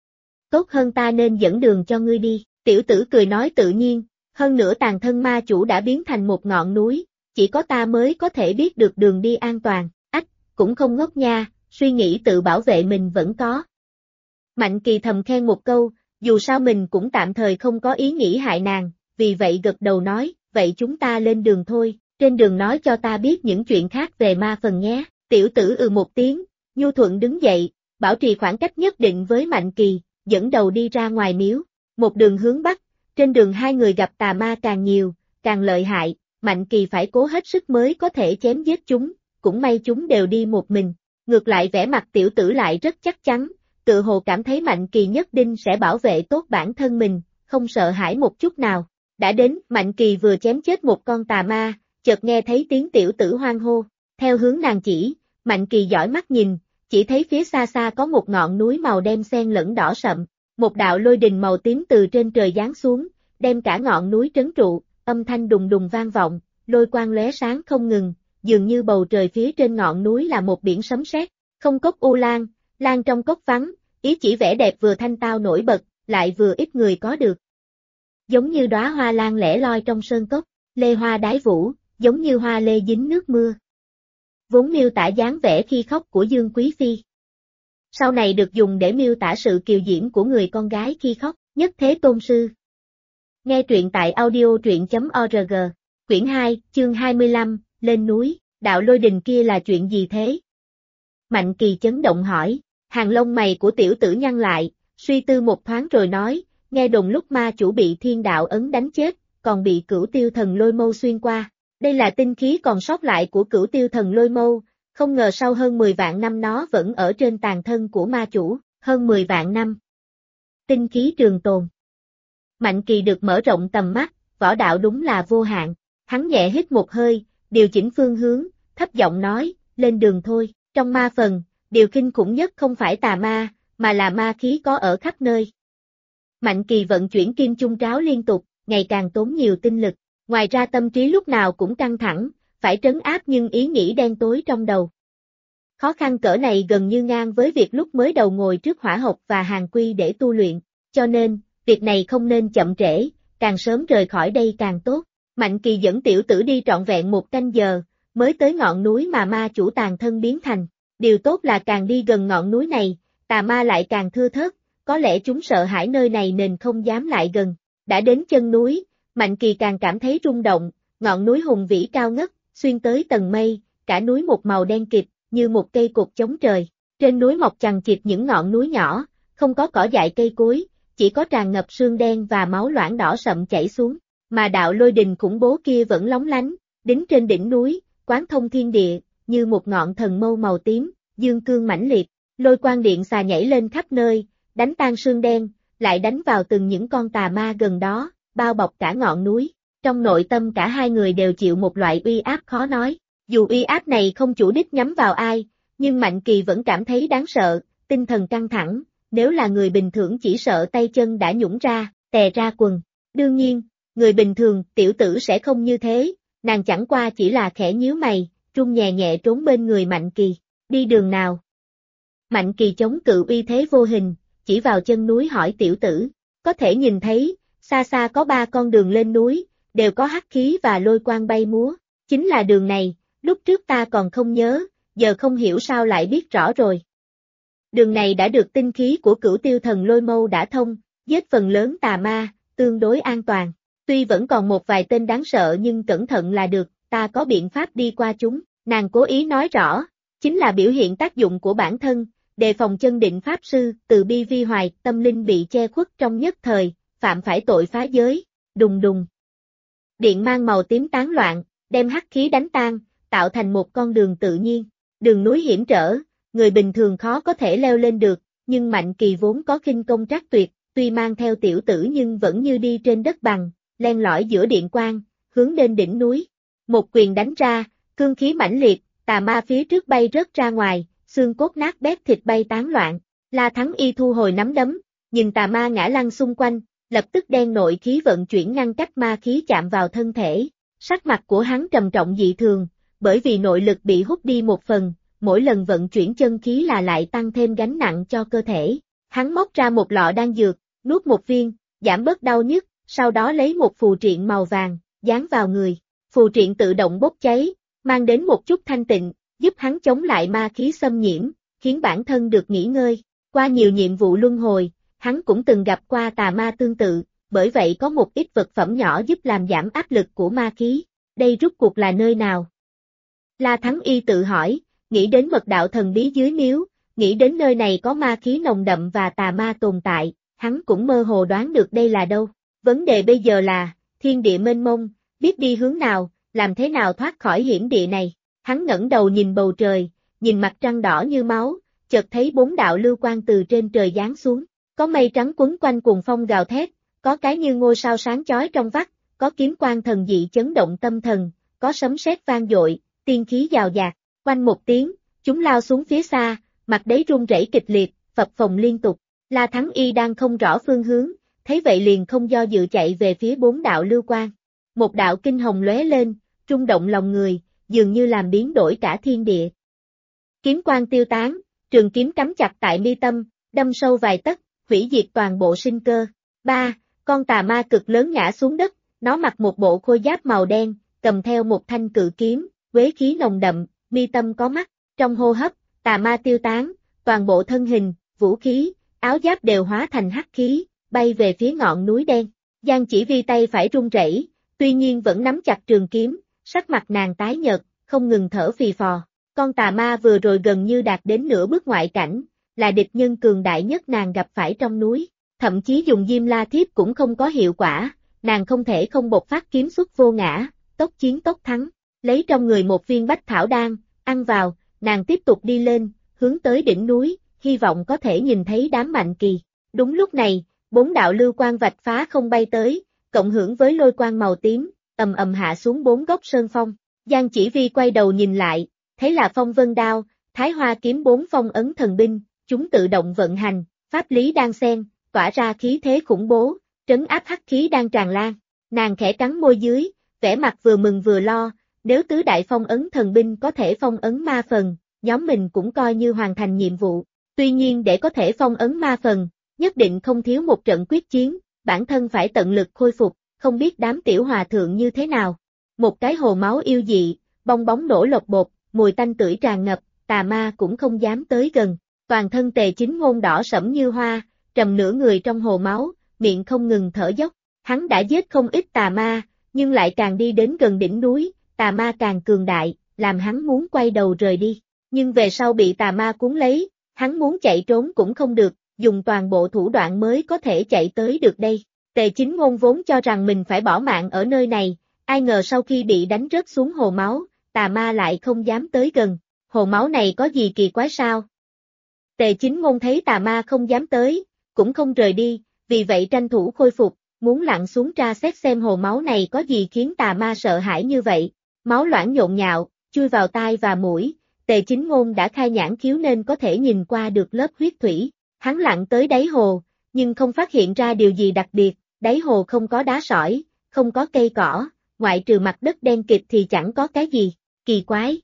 Tốt hơn ta nên dẫn đường cho ngươi đi, tiểu tử cười nói tự nhiên, hơn nữa tàn thân ma chủ đã biến thành một ngọn núi, chỉ có ta mới có thể biết được đường đi an toàn, ách, cũng không ngốc nha, suy nghĩ tự bảo vệ mình vẫn có. Mạnh Kỳ thầm khen một câu, dù sao mình cũng tạm thời không có ý nghĩ hại nàng, vì vậy gật đầu nói, vậy chúng ta lên đường thôi, trên đường nói cho ta biết những chuyện khác về ma phần nhé, tiểu tử một tiếng, nhu thuận đứng dậy, bảo trì khoảng cách nhất định với Mạnh Kỳ, dẫn đầu đi ra ngoài miếu, một đường hướng bắc, trên đường hai người gặp tà ma càng nhiều, càng lợi hại, Mạnh Kỳ phải cố hết sức mới có thể chém giết chúng, cũng may chúng đều đi một mình, ngược lại vẻ mặt tiểu tử lại rất chắc chắn, tự hồ cảm thấy Mạnh Kỳ nhất định sẽ bảo vệ tốt bản thân mình, không sợ hãi một chút nào. Đã đến, Mạnh Kỳ vừa chém chết một con tà ma, chợt nghe thấy tiếng tiểu tử hoan hô, theo hướng nàng chỉ, Mạnh Kỳ dõi mắt nhìn, chỉ thấy phía xa xa có một ngọn núi màu đen xen lẫn đỏ sậm, một đạo lôi đình màu tím từ trên trời giáng xuống, đem cả ngọn núi trấn trụ, âm thanh đùng đùng vang vọng, lôi quang lóe sáng không ngừng, dường như bầu trời phía trên ngọn núi là một biển sấm sét, không cốc u lan, lan trong cốc vắng, ý chỉ vẻ đẹp vừa thanh tao nổi bật, lại vừa ít người có được. Giống như đóa hoa lan lẻ loi trong sơn cốc, lê hoa đái vũ, giống như hoa lê dính nước mưa. Vốn miêu tả dáng vẻ khi khóc của Dương Quý Phi. Sau này được dùng để miêu tả sự kiều diễm của người con gái khi khóc, Nhất Thế Tôn Sư. Nghe truyện tại audio.org, quyển 2, chương 25, lên núi, đạo lôi đình kia là chuyện gì thế? Mạnh Kỳ chấn động hỏi, hàng lông mày của tiểu tử nhăn lại, suy tư một thoáng rồi nói, nghe đồn lúc ma chủ bị thiên đạo ấn đánh chết, còn bị Cửu Tiêu Thần Lôi Mâu xuyên qua. Đây là tinh khí còn sót lại của Cửu Tiêu Thần Lôi Mâu, không ngờ sau hơn 10 vạn năm nó vẫn ở trên tàn thân của ma chủ, hơn 10 vạn năm. Tinh khí trường tồn. Mạnh Kỳ được mở rộng tầm mắt, võ đạo đúng là vô hạn. Hắn nhẹ hít một hơi, điều chỉnh phương hướng, thấp giọng nói, lên đường thôi. Trong ma phần, điều kinh khủng nhất không phải tà ma, mà là ma khí có ở khắp nơi. Mạnh Kỳ vận chuyển kim chung tráo liên tục, ngày càng tốn nhiều tinh lực. Ngoài ra tâm trí lúc nào cũng căng thẳng, phải trấn áp nhưng ý nghĩ đen tối trong đầu. Khó khăn cỡ này gần như ngang với việc lúc mới đầu ngồi trước hỏa hộc và hàng quy để tu luyện, cho nên, việc này không nên chậm trễ, càng sớm rời khỏi đây càng tốt. Mạnh Kỳ dẫn tiểu tử đi trọn vẹn 1 canh giờ, mới tới ngọn núi mà ma chủ tàn thân biến thành. Điều tốt là càng đi gần ngọn núi này, tà ma lại càng thưa thớt, có lẽ chúng sợ hãi nơi này nên không dám lại gần. Đã đến chân núi, Mạnh Kỳ càng cảm thấy rung động, ngọn núi hùng vĩ cao ngất, xuyên tới tầng mây, cả núi một màu đen kịt, như một cây cột chống trời. Trên núi mọc chằng chịt những ngọn núi nhỏ, không có cỏ dại cây cối, chỉ có tràn ngập sương đen và máu loãng đỏ sậm chảy xuống, mà đạo lôi đình khủng bố kia vẫn lóng lánh, đính trên đỉnh núi, quán thông thiên địa, như một ngọn thần mâu màu tím, dương cương mãnh liệt, lôi quang điện xà nhảy lên khắp nơi, đánh tan sương đen, lại đánh vào từng những con tà ma gần đó, bao bọc cả ngọn núi. Trong nội tâm cả hai người đều chịu một loại uy áp khó nói, dù uy áp này không chủ đích nhắm vào ai, nhưng Mạnh Kỳ vẫn cảm thấy đáng sợ, tinh thần căng thẳng, nếu là người bình thường chỉ sợ tay chân đã nhũn ra, tè ra quần. Đương nhiên, người bình thường, tiểu tử sẽ không như thế, nàng chẳng qua chỉ là khẽ nhíu mày, run nhẹ nhẹ trốn bên người Mạnh Kỳ. Đi đường nào? Mạnh Kỳ chống cự uy thế vô hình, chỉ vào chân núi hỏi tiểu tử, có thể nhìn thấy, xa xa có 3 con đường lên núi, đều có hắc khí và lôi quang bay múa, chính là đường này, lúc trước ta còn không nhớ, giờ không hiểu sao lại biết rõ rồi. Đường này đã được tinh khí của Cửu Tiêu Thần Lôi Mâu đã thông, giết phần lớn tà ma, tương đối an toàn. Tuy vẫn còn một vài tên đáng sợ nhưng cẩn thận là được, ta có biện pháp đi qua chúng, nàng cố ý nói rõ, chính là biểu hiện tác dụng của bản thân, đề phòng chân định pháp sư, từ bi vi hoài, tâm linh bị che khuất trong nhất thời, phạm phải tội phá giới, đùng đùng. Điện mang màu tím tán loạn, đem hắc khí đánh tan, tạo thành một con đường tự nhiên, đường núi hiểm trở, người bình thường khó có thể leo lên được, nhưng Mạnh Kỳ vốn có khinh công trác tuyệt, tuy mang theo tiểu tử nhưng vẫn như đi trên đất bằng, len lỏi giữa điện quang, hướng lên đỉnh núi. Một quyền đánh ra, cương khí mãnh liệt, tà ma phía trước bay rớt ra ngoài, xương cốt nát bét thịt bay tán loạn. La Thắng Y thu hồi nắm đấm, nhìn tà ma ngã lăn xung quanh, lập tức đen nội khí vận chuyển ngăn cách ma khí chạm vào thân thể. Sắc mặt của hắn trầm trọng dị thường, bởi vì nội lực bị hút đi một phần, mỗi lần vận chuyển chân khí là lại tăng thêm gánh nặng cho cơ thể. Hắn móc ra một lọ đan dược, nuốt một viên, giảm bớt đau nhức, sau đó lấy một phù triện màu vàng, dán vào người. Phù triện tự động bốc cháy, mang đến một chút thanh tịnh, giúp hắn chống lại ma khí xâm nhiễm, khiến bản thân được nghỉ ngơi. Qua nhiều nhiệm vụ luân hồi, hắn cũng từng gặp qua tà ma tương tự, bởi vậy có một ít vật phẩm nhỏ giúp làm giảm áp lực của ma khí. Đây rút cuộc là nơi nào? La Thắng Y tự hỏi, nghĩ đến mật đạo thần bí dưới miếu, nghĩ đến nơi này có ma khí nồng đậm và tà ma tồn tại, hắn cũng mơ hồ đoán được đây là đâu. Vấn đề bây giờ là, thiên địa mênh mông, biết đi hướng nào, làm thế nào thoát khỏi hiểm địa này. Hắn ngẩng đầu nhìn bầu trời, nhìn mặt trăng đỏ như máu, chợt thấy 4 đạo lưu quang từ trên trời giáng xuống. Có mây trắng quấn quanh cuồng phong gào thét, có cái như ngôi sao sáng chói trong vắt, có kiếm quang thần dị chấn động tâm thần, có sấm sét vang dội, tiên khí dào dạt. Quanh một tiếng, chúng lao xuống phía xa, mặt đất rung rẩy kịch liệt, phập phồng liên tục. La Thắng Y đang không rõ phương hướng, thấy vậy liền không do dự chạy về phía 4 đạo lưu quang. Một đạo kinh hồng lóe lên, rung động lòng người, dường như làm biến đổi cả thiên địa. Kiếm quang tiêu tán, trường kiếm cắm chặt tại mi tâm, đâm sâu vài tấc, hủy diệt toàn bộ sinh cơ. 3. Con tà ma cực lớn ngã xuống đất, nó mặc một bộ khôi giáp màu đen, cầm theo một thanh cự kiếm, quế khí nồng đậm, mi tâm có mắt. Trong hô hấp, tà ma tiêu tán, toàn bộ thân hình, vũ khí, áo giáp đều hóa thành hắc khí, bay về phía ngọn núi đen. Giang Chỉ Vi tay phải run rẩy, tuy nhiên vẫn nắm chặt trường kiếm, sắc mặt nàng tái nhợt, không ngừng thở phì phò. Con tà ma vừa rồi gần như đạt đến nửa bước ngoại cảnh, là địch nhân cường đại nhất nàng gặp phải trong núi. Thậm chí dùng Diêm La Thiếp cũng không có hiệu quả, nàng không thể không bộc phát kiếm xuất vô ngã, tốc chiến tốc thắng. Lấy trong người một viên bách thảo đan, ăn vào, nàng tiếp tục đi lên, hướng tới đỉnh núi, hy vọng có thể nhìn thấy đám Mạnh Kỳ. Đúng lúc này, 4 đạo lưu quang vạch phá không bay tới, cộng hưởng với lôi quang màu tím, ầm ầm hạ xuống 4 góc sơn phong. Giang Chỉ Vi quay đầu nhìn lại, thấy là Phong Vân Đao, Thái Hoa kiếm 4 phong ấn thần binh, chúng tự động vận hành, pháp lý đan xen, tỏa ra khí thế khủng bố, trấn áp hắc khí đang tràn lan. Nàng khẽ cắn môi dưới, vẻ mặt vừa mừng vừa lo, nếu tứ đại phong ấn thần binh có thể phong ấn ma phần, nhóm mình cũng coi như hoàn thành nhiệm vụ. Tuy nhiên để có thể phong ấn ma phần, nhất định không thiếu một trận quyết chiến, bản thân phải tận lực khôi phục, không biết đám tiểu hòa thượng như thế nào. Một cái hồ máu yêu dị, bong bóng nổ lột bột, mùi tanh tưởi tràn ngập, tà ma cũng không dám tới gần. Toàn thân Tề Chính Ngôn đỏ sẫm như hoa, trầm nửa người trong hồ máu, miệng không ngừng thở dốc. Hắn đã giết không ít tà ma, nhưng lại càng đi đến gần đỉnh núi, tà ma càng cường đại, làm hắn muốn quay đầu rời đi. Nhưng về sau bị tà ma cuốn lấy, hắn muốn chạy trốn cũng không được, dùng toàn bộ thủ đoạn mới có thể chạy tới được đây. Tề Chính Ngôn vốn cho rằng mình phải bỏ mạng ở nơi này, ai ngờ sau khi bị đánh rớt xuống hồ máu, tà ma lại không dám tới gần. Hồ máu này có gì kỳ quái sao? Tề Chính Ngôn thấy tà ma không dám tới, cũng không rời đi, vì vậy tranh thủ khôi phục, muốn lặn xuống tra xét xem hồ máu này có gì khiến tà ma sợ hãi như vậy. Máu loãng nhộn nhạo, chui vào tai và mũi, Tề Chính Ngôn đã khai nhãn khiếu nên có thể nhìn qua được lớp huyết thủy. Hắn lặn tới đáy hồ, nhưng không phát hiện ra điều gì đặc biệt, đáy hồ không có đá sỏi, không có cây cỏ, ngoại trừ mặt đất đen kịt thì chẳng có cái gì, kỳ quái.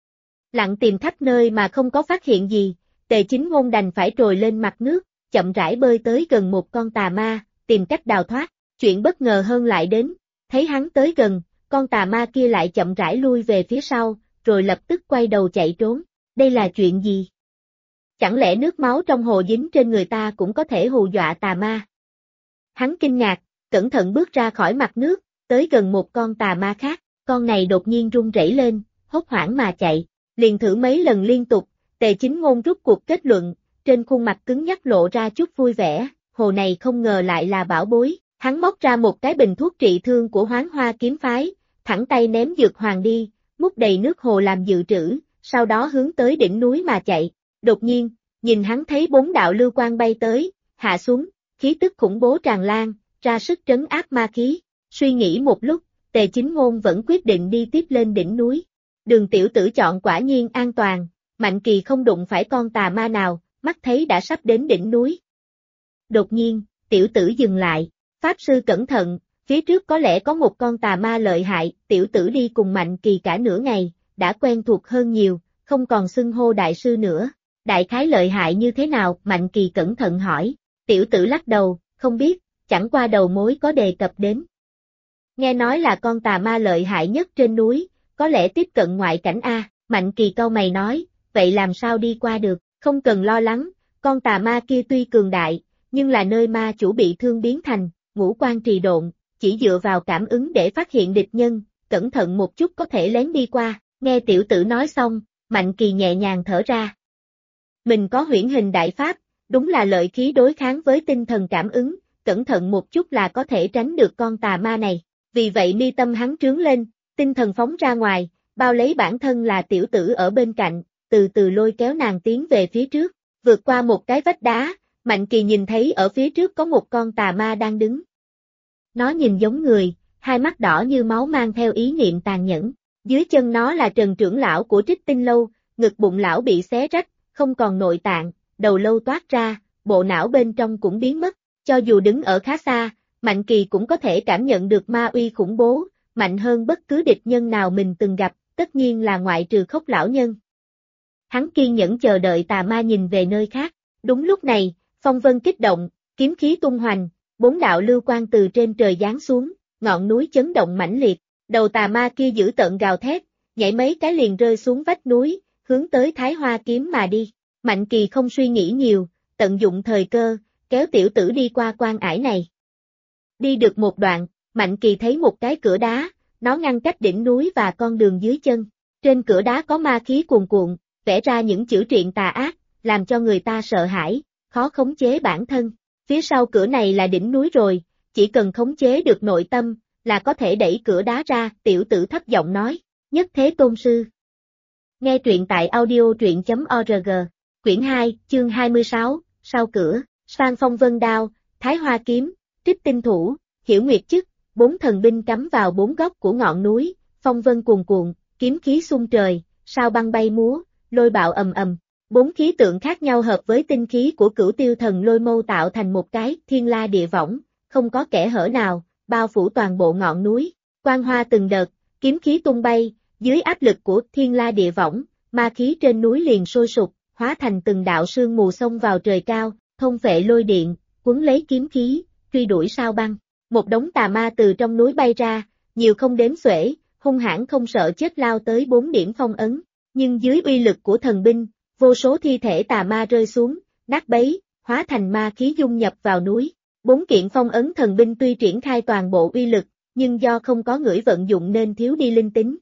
Lặn tìm khắp nơi mà không có phát hiện gì, Tề Chính Ngôn đành phải trồi lên mặt nước, chậm rãi bơi tới gần một con tà ma, tìm cách đào thoát. Chuyện bất ngờ hơn lại đến, thấy hắn tới gần, con tà ma kia lại chậm rãi lui về phía sau, rồi lập tức quay đầu chạy trốn. Đây là chuyện gì? Chẳng lẽ nước máu trong hồ dính trên người ta cũng có thể hù dọa tà ma? Hắn kinh ngạc, cẩn thận bước ra khỏi mặt nước, tới gần một con tà ma khác, con này đột nhiên run rẩy lên, hốt hoảng mà chạy, liền thử mấy lần liên tục, Tề Chính Ngôn rút cuộc kết luận, trên khuôn mặt cứng nhắc lộ ra chút vui vẻ, hồ này không ngờ lại là bảo bối, hắn móc ra một cái bình thuốc trị thương của Hoán Hoa kiếm phái, thẳng tay ném dược hoàng đi, múc đầy nước hồ làm dự trữ, sau đó hướng tới đỉnh núi mà chạy. Đột nhiên, nhìn hắn thấy 4 đạo lưu quang bay tới, hạ xuống, khí tức khủng bố tràn lan, ra sức trấn áp ma khí. Suy nghĩ một lúc, Tề Chính Ngôn vẫn quyết định đi tiếp lên đỉnh núi. Đường tiểu tử chọn quả nhiên an toàn, Mạnh Kỳ không đụng phải con tà ma nào, mắt thấy đã sắp đến đỉnh núi. Đột nhiên, tiểu tử dừng lại, Pháp Sư cẩn thận, phía trước có lẽ có một con tà ma lợi hại, tiểu tử đi cùng Mạnh Kỳ cả nửa ngày, đã quen thuộc hơn nhiều, không còn xưng hô đại sư nữa. Đại khái lợi hại như thế nào? Mạnh Kỳ cẩn thận hỏi. Tiểu tử lắc đầu, không biết, chẳng qua đầu mối có đề cập đến. Nghe nói là con tà ma lợi hại nhất trên núi, có lẽ tiếp cận ngoại cảnh A. Mạnh Kỳ cau mày nói, vậy làm sao đi qua được? Không cần lo lắng, con tà ma kia tuy cường đại, nhưng là nơi ma chủ bị thương biến thành, ngũ quan trì độn, chỉ dựa vào cảm ứng để phát hiện địch nhân, cẩn thận một chút có thể lén đi qua. Nghe tiểu tử nói xong, Mạnh Kỳ nhẹ nhàng thở ra. Mình có huyễn hình đại pháp, đúng là lợi khí đối kháng với tinh thần cảm ứng, cẩn thận một chút là có thể tránh được con tà ma này. Vì vậy mi tâm hắn trướng lên, tinh thần phóng ra ngoài, bao lấy bản thân là tiểu tử ở bên cạnh, từ từ lôi kéo nàng tiến về phía trước. Vượt qua một cái vách đá, Mạnh Kỳ nhìn thấy ở phía trước có một con tà ma đang đứng. Nó nhìn giống người, hai mắt đỏ như máu mang theo ý niệm tàn nhẫn. Dưới chân nó là Trần trưởng lão của Trích Tinh Lâu, ngực bụng lão bị xé rách, không còn nội tạng, đầu lâu toát ra, bộ não bên trong cũng biến mất. Cho dù đứng ở khá xa, Mạnh Kỳ cũng có thể cảm nhận được ma uy khủng bố, mạnh hơn bất cứ địch nhân nào mình từng gặp, tất nhiên là ngoại trừ Khốc lão nhân. Hắn kiên nhẫn chờ đợi tà ma nhìn về nơi khác. Đúng lúc này, phong vân kích động, kiếm khí tung hoành, 4 đạo lưu quang từ trên trời giáng xuống, ngọn núi chấn động mãnh liệt. Đầu tà ma kia dữ tợn gào thét, nhảy mấy cái liền rơi xuống vách núi, hướng tới Thái Hoa kiếm mà đi. Mạnh Kỳ không suy nghĩ nhiều, tận dụng thời cơ, kéo tiểu tử đi qua quan ải này. Đi được một đoạn, Mạnh Kỳ thấy một cái cửa đá, nó ngăn cách đỉnh núi và con đường dưới chân. Trên cửa đá có ma khí cuồn cuộn, vẽ ra những chữ truyện tà ác, làm cho người ta sợ hãi, khó khống chế bản thân. Phía sau cửa này là đỉnh núi rồi, chỉ cần khống chế được nội tâm, là có thể đẩy cửa đá ra. Tiểu tử thấp giọng nói, Nhất Thế Tôn Sư. Nghe truyện tại audio.org, quyển 2, chương 26, sau cửa, Sang Phong Vân Đao, Thái Hoa Kiếm, Trích Tinh Thủ, Hiểu Nguyệt Chức, 4 thần binh cắm vào 4 góc của ngọn núi, phong vân cuồn cuộn, kiếm khí xung trời, sao băng bay múa, lôi bạo ầm ầm. 4 khí tượng khác nhau hợp với tinh khí của Cửu Tiêu Thần Lôi Mâu tạo thành một cái thiên la địa võng, không có kẽ hở nào, bao phủ toàn bộ ngọn núi. Quang hoa từng đợt, kiếm khí tung bay, dưới áp lực của thiên la địa võng, ma khí trên núi liền sôi sục, hóa thành từng đạo sương mù xông vào trời cao, thôn phệ lôi điện, cuốn lấy kiếm khí, truy đuổi sao băng. Một đống tà ma từ trong núi bay ra, nhiều không đếm xuể, hung hãn không sợ chết lao tới 4 điểm phong ấn. Nhưng dưới uy lực của thần binh, vô số thi thể tà ma rơi xuống, nát bấy, hóa thành ma khí dung nhập vào núi. 4 kiện phong ấn thần binh tuy triển khai toàn bộ uy lực, nhưng do không có người vận dụng nên thiếu đi linh tính.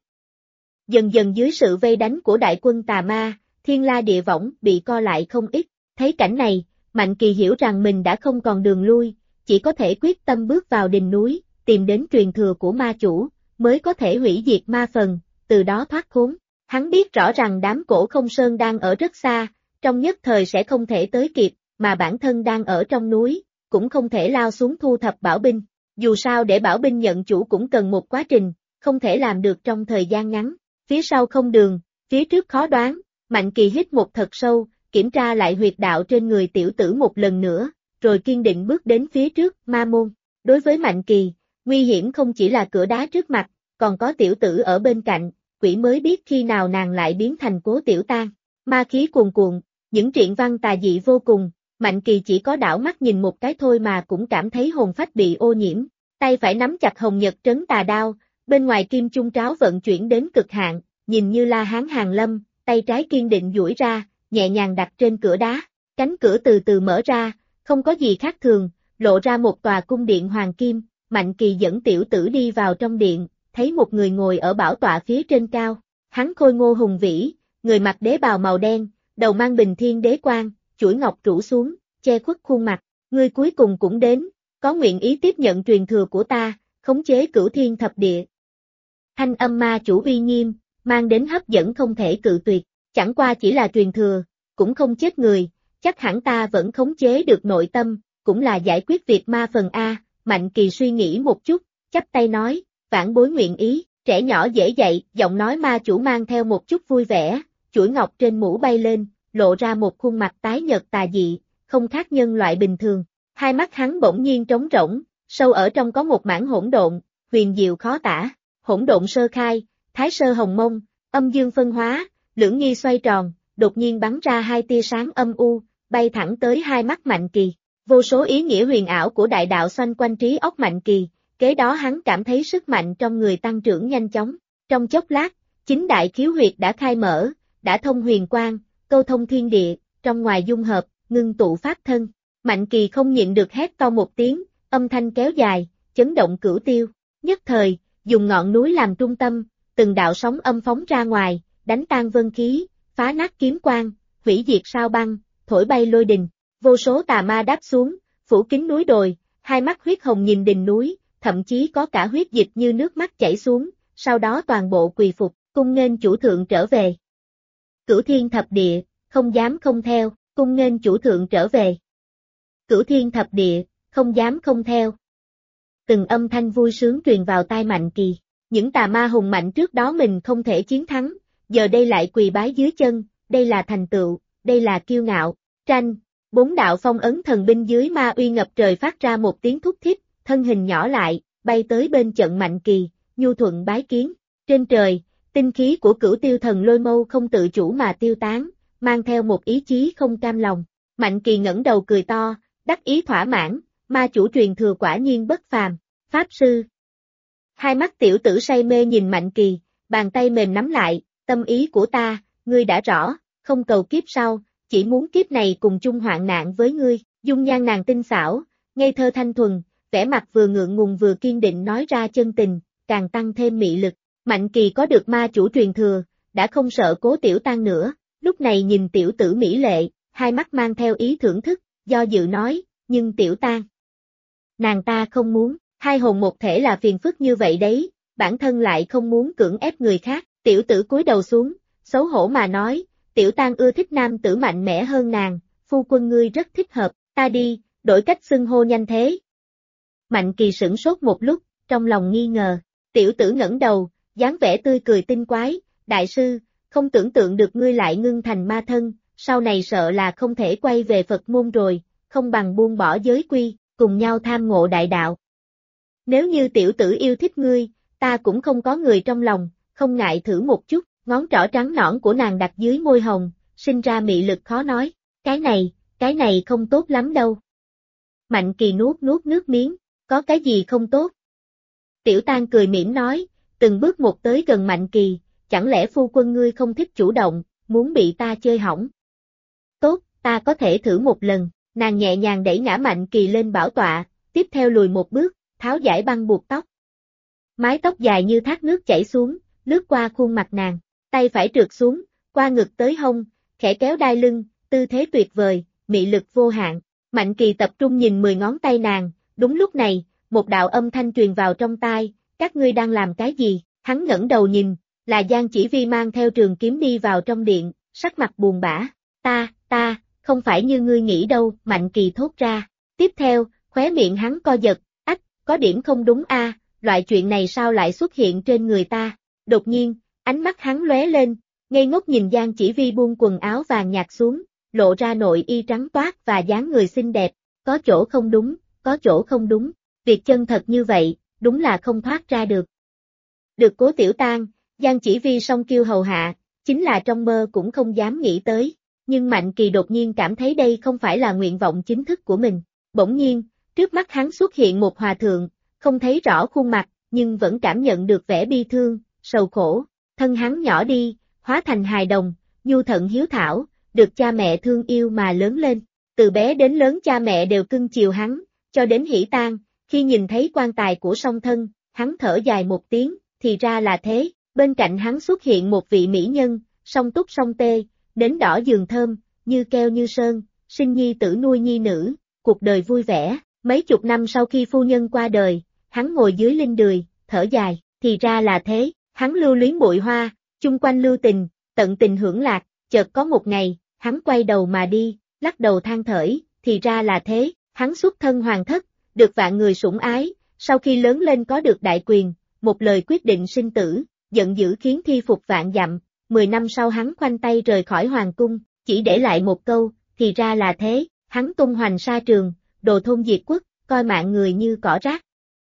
Dần dần dưới sự vây đánh của đại quân tà ma, thiên la địa võng bị co lại không ít. Thấy cảnh này, Mạnh Kỳ hiểu rằng mình đã không còn đường lui, chỉ có thể quyết tâm bước vào đỉnh núi, tìm đến truyền thừa của ma chủ, mới có thể hủy diệt ma phần, từ đó thoát khốn. Hắn biết rõ rằng đám Cổ Không Sơn đang ở rất xa, trong nhất thời sẽ không thể tới kịp, mà bản thân đang ở trong núi, cũng không thể lao xuống thu thập bảo binh. Dù sao để bảo binh nhận chủ cũng cần một quá trình, không thể làm được trong thời gian ngắn. Phía sau không đường, phía trước khó đoán, Mạnh Kỳ hít một thật sâu, kiểm tra lại huyệt đạo trên người tiểu tử một lần nữa, rồi kiên định bước đến phía trước, ma môn. Đối với Mạnh Kỳ, nguy hiểm không chỉ là cửa đá trước mặt, còn có tiểu tử ở bên cạnh, quỷ mới biết khi nào nàng lại biến thành Cố Tiểu Tang. Ma khí cuồn cuộn, những truyện văn tà dị vô cùng, Mạnh Kỳ chỉ có đảo mắt nhìn một cái thôi mà cũng cảm thấy hồn phách bị ô nhiễm. Tay phải nắm chặt Hồng Nhật Trấn Tà Đao, bên ngoài kim chung tráo vận chuyển đến cực hạn, nhìn như La Hán Hàn Lâm, tay trái kiên định duỗi ra, nhẹ nhàng đặt trên cửa đá. Cánh cửa từ từ mở ra, không có gì khác thường, lộ ra một tòa cung điện hoàng kim. Mạnh Kỳ dẫn tiểu tử đi vào trong điện, thấy một người ngồi ở bảo tọa phía trên cao. Hắn khôi ngô hùng vĩ, người mặc đế bào màu đen, đầu mang bình thiên đế quan, chuỗi ngọc rủ xuống, che khuất khuôn mặt. Ngươi cuối cùng cũng đến, có nguyện ý tiếp nhận truyền thừa của ta, khống chế cửu thiên thập địa. Thanh âm ma chủ uy nghiêm, mang đến hấp dẫn không thể cự tuyệt. Chẳng qua chỉ là truyền thừa, cũng không chết người, chắc hẳn ta vẫn khống chế được nội tâm, cũng là giải quyết việc ma phần A. Mạnh Kỳ suy nghĩ một chút, chắp tay nói, vãn bối nguyện ý. Trẻ nhỏ dễ dạy, giọng nói ma chủ mang theo một chút vui vẻ, chuỗi ngọc trên mũ bay lên, lộ ra một khuôn mặt tái nhợt tà dị, không khác nhân loại bình thường. Hai mắt hắn bỗng nhiên trống rỗng, sâu ở trong có một mảng hỗn độn, huyền diệu khó tả. Hỗn độn sơ khai, thái sơ hồng mông, âm dương phân hóa, lưỡng nghi xoay tròn, đột nhiên bắn ra hai tia sáng âm u, bay thẳng tới hai mắt Mạnh Kỳ. Vô số ý nghĩa huyền ảo của đại đạo xoanh quanh trí óc Mạnh Kỳ, kế đó hắn cảm thấy sức mạnh trong người tăng trưởng nhanh chóng. Trong chốc lát, chính đại khiếu huyệt đã khai mở, đã thông huyền quang, câu thông thiên địa, trong ngoài dung hợp, ngưng tụ pháp thân. Mạnh Kỳ không nhịn được hét to một tiếng, âm thanh kéo dài, chấn động cửu tiêu. Nhất thời, dùng ngọn núi làm trung tâm, từng đạo sóng âm phóng ra ngoài, đánh tan vân khí, phá nát kiếm quang, hủy diệt sao băng, thổi bay lôi đình. Vô số tà ma đáp xuống, phủ kín núi đồi, hai mắt huyết hồng nhìn đỉnh núi, thậm chí có cả huyết dịch như nước mắt chảy xuống, sau đó toàn bộ quỳ phục, cung nghênh chủ thượng trở về. Cửu thiên thập địa, không dám không theo, cung nghênh chủ thượng trở về. Cửu thiên thập địa, không dám không theo. Từng âm thanh vui sướng truyền vào tai Mạnh Kỳ. Những tà ma hùng mạnh trước đó mình không thể chiến thắng, giờ đây lại quỳ bái dưới chân, đây là thành tựu, đây là kiêu ngạo. Tranh, bốn đạo phong ấn thần binh dưới ma uy ngập trời phát ra một tiếng thúc thiết, thân hình nhỏ lại, bay tới bên trận Mạnh Kỳ, nhu thuận bái kiến. Trên trời, tinh khí của Cửu Tiêu Thần Lôi Mâu không tự chủ mà tiêu tán, mang theo một ý chí không cam lòng. Mạnh Kỳ ngẩng đầu cười to, đắc ý thỏa mãn, ma chủ truyền thừa quả nhiên bất phàm, pháp sư. Hai mắt tiểu tử say mê nhìn Mạnh Kỳ, bàn tay mềm nắm lại, tâm ý của ta, ngươi đã rõ, không cầu kiếp sau, chỉ muốn kiếp này cùng chung hoạn nạn với ngươi. Dung nhan nàng tinh xảo, ngây thơ thanh thuần, vẻ mặt vừa ngượng ngùng vừa kiên định nói ra chân tình, càng tăng thêm mị lực. Mạnh Kỳ có được ma chủ truyền thừa, đã không sợ Cố Tiểu Tang nữa, lúc này nhìn tiểu tử mỹ lệ, hai mắt mang theo ý thưởng thức, do dự nói, nhưng Tiểu Tang, nàng ta không muốn, hai hồn một thể là phiền phức như vậy đấy, bản thân lại không muốn cưỡng ép người khác. Tiểu tử cúi đầu xuống, xấu hổ mà nói, Tiểu Tang ưa thích nam tử mạnh mẽ hơn nàng, phu quân ngươi rất thích hợp, ta đi, đổi cách xưng hô nhanh thế. Mạnh Kỳ sửng sốt một lúc, trong lòng nghi ngờ, tiểu tử ngẩng đầu, dáng vẻ tươi cười tinh quái, đại sư, không tưởng tượng được ngươi lại ngưng thành ma thân, sau này sợ là không thể quay về Phật môn rồi, không bằng buông bỏ giới quy, cùng nhau tham ngộ đại đạo. Nếu như tiểu tử yêu thích ngươi, ta cũng không có người trong lòng, không ngại thử một chút, ngón trỏ trắng nõn của nàng đặt dưới môi hồng, sinh ra mị lực khó nói, cái này không tốt lắm đâu. Mạnh Kỳ nuốt nước miếng, có cái gì không tốt? Tiểu Tang cười mỉm nói, từng bước một tới gần Mạnh Kỳ, chẳng lẽ phu quân ngươi không thích chủ động, muốn bị ta chơi hỏng? Tốt, ta có thể thử một lần, nàng nhẹ nhàng đẩy ngã Mạnh Kỳ lên bảo tọa, tiếp theo lùi một bước, tháo giải băng buộc tóc. Mái tóc dài như thác nước chảy xuống, lướt qua khuôn mặt nàng, tay phải trượt xuống, qua ngực tới hông, khẽ kéo đai lưng, tư thế tuyệt vời, mị lực vô hạn. Mạnh Kỳ tập trung nhìn 10 ngón tay nàng, đúng lúc này, một đạo âm thanh truyền vào trong tai, các ngươi đang làm cái gì? Hắn ngẩng đầu nhìn, là Giang Chỉ Vi mang theo trường kiếm đi vào trong điện, sắc mặt buồn bã. Ta, không phải như ngươi nghĩ đâu, Mạnh Kỳ thốt ra. Tiếp theo, khóe miệng hắn co giật, có điểm không đúng a, loại chuyện này sao lại xuất hiện trên người ta? Đột nhiên, ánh mắt hắn lóe lên, ngây ngốc nhìn Giang Chỉ Vi buông quần áo vàng nhạt xuống, lộ ra nội y trắng toát và dáng người xinh đẹp, có chỗ không đúng, việc chân thật như vậy, đúng là không thoát ra được. Được Cố Tiểu Tang, Giang Chỉ Vi song kiêu hầu hạ, chính là trong mơ cũng không dám nghĩ tới, nhưng Mạnh Kỳ đột nhiên cảm thấy đây không phải là nguyện vọng chính thức của mình. Bỗng nhiên, trước mắt hắn xuất hiện một hòa thượng, không thấy rõ khuôn mặt, nhưng vẫn cảm nhận được vẻ bi thương, sầu khổ, thân hắn nhỏ đi, hóa thành hài đồng, nhu thận hiếu thảo, được cha mẹ thương yêu mà lớn lên. Từ bé đến lớn cha mẹ đều cưng chiều hắn, cho đến hỷ tang, khi nhìn thấy quan tài của song thân, hắn thở dài một tiếng, thì ra là thế, bên cạnh hắn xuất hiện một vị mỹ nhân, song túc song tê, nến đỏ giường thơm, như keo như sơn, sinh nhi tử nuôi nhi nữ, cuộc đời vui vẻ. Mấy chục năm sau khi phu nhân qua đời, hắn ngồi dưới linh đùi, thở dài, thì ra là thế, hắn lưu luyến bụi hoa, chung quanh lưu tình, tận tình hưởng lạc, chợt có một ngày, hắn quay đầu mà đi, lắc đầu than thở, thì ra là thế, hắn xuất thân hoàng thất, được vạn người sủng ái, sau khi lớn lên có được đại quyền, một lời quyết định sinh tử, giận dữ khiến thi phục vạn dặm, 10 năm sau hắn khoanh tay rời khỏi hoàng cung, chỉ để lại một câu, thì ra là thế, hắn tung hoành sa trường, đồ thôn diệt quốc, coi mạng người như cỏ rác.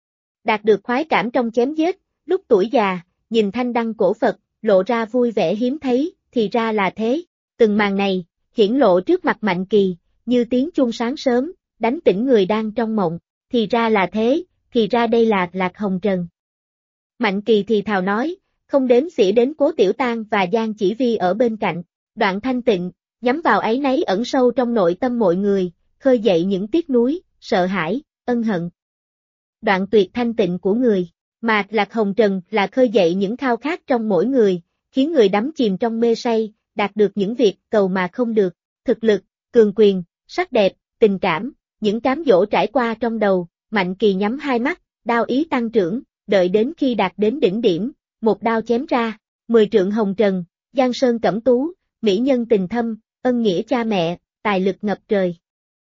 Đạt được khoái cảm trong chém giết, lúc tuổi già, nhìn thanh đăng cổ Phật, lộ ra vui vẻ hiếm thấy, thì ra là thế. Từng màn này, hiển lộ trước mặt Mạnh Kỳ, như tiếng chuông sáng sớm, đánh tỉnh người đang trong mộng. Thì ra là thế, thì ra đây là Lạc Hồng Trần. Mạnh Kỳ thì thào nói, không đếm xỉa đến Cố Tiểu Tang và Giang Chỉ Vi ở bên cạnh. Đoạn Thanh Tịnh, nhắm vào áy náy ẩn sâu trong nội tâm mọi người, khơi dậy những tiếc nuối, sợ hãi, ân hận. Đoạn tuyệt thanh tịnh của người, mà Lạc Hồng Trần là khơi dậy những khao khát trong mỗi người, khiến người đắm chìm trong mê say, đạt được những việc cầu mà không được, thực lực, cường quyền, sắc đẹp, tình cảm, những cám dỗ trải qua trong đầu, Mạnh Kỳ nhắm hai mắt, đao ý tăng trưởng, đợi đến khi đạt đến đỉnh điểm, một đao chém ra, 10 trượng hồng trần, giang sơn cẩm tú, mỹ nhân tình thâm, ân nghĩa cha mẹ, tài lực ngập trời.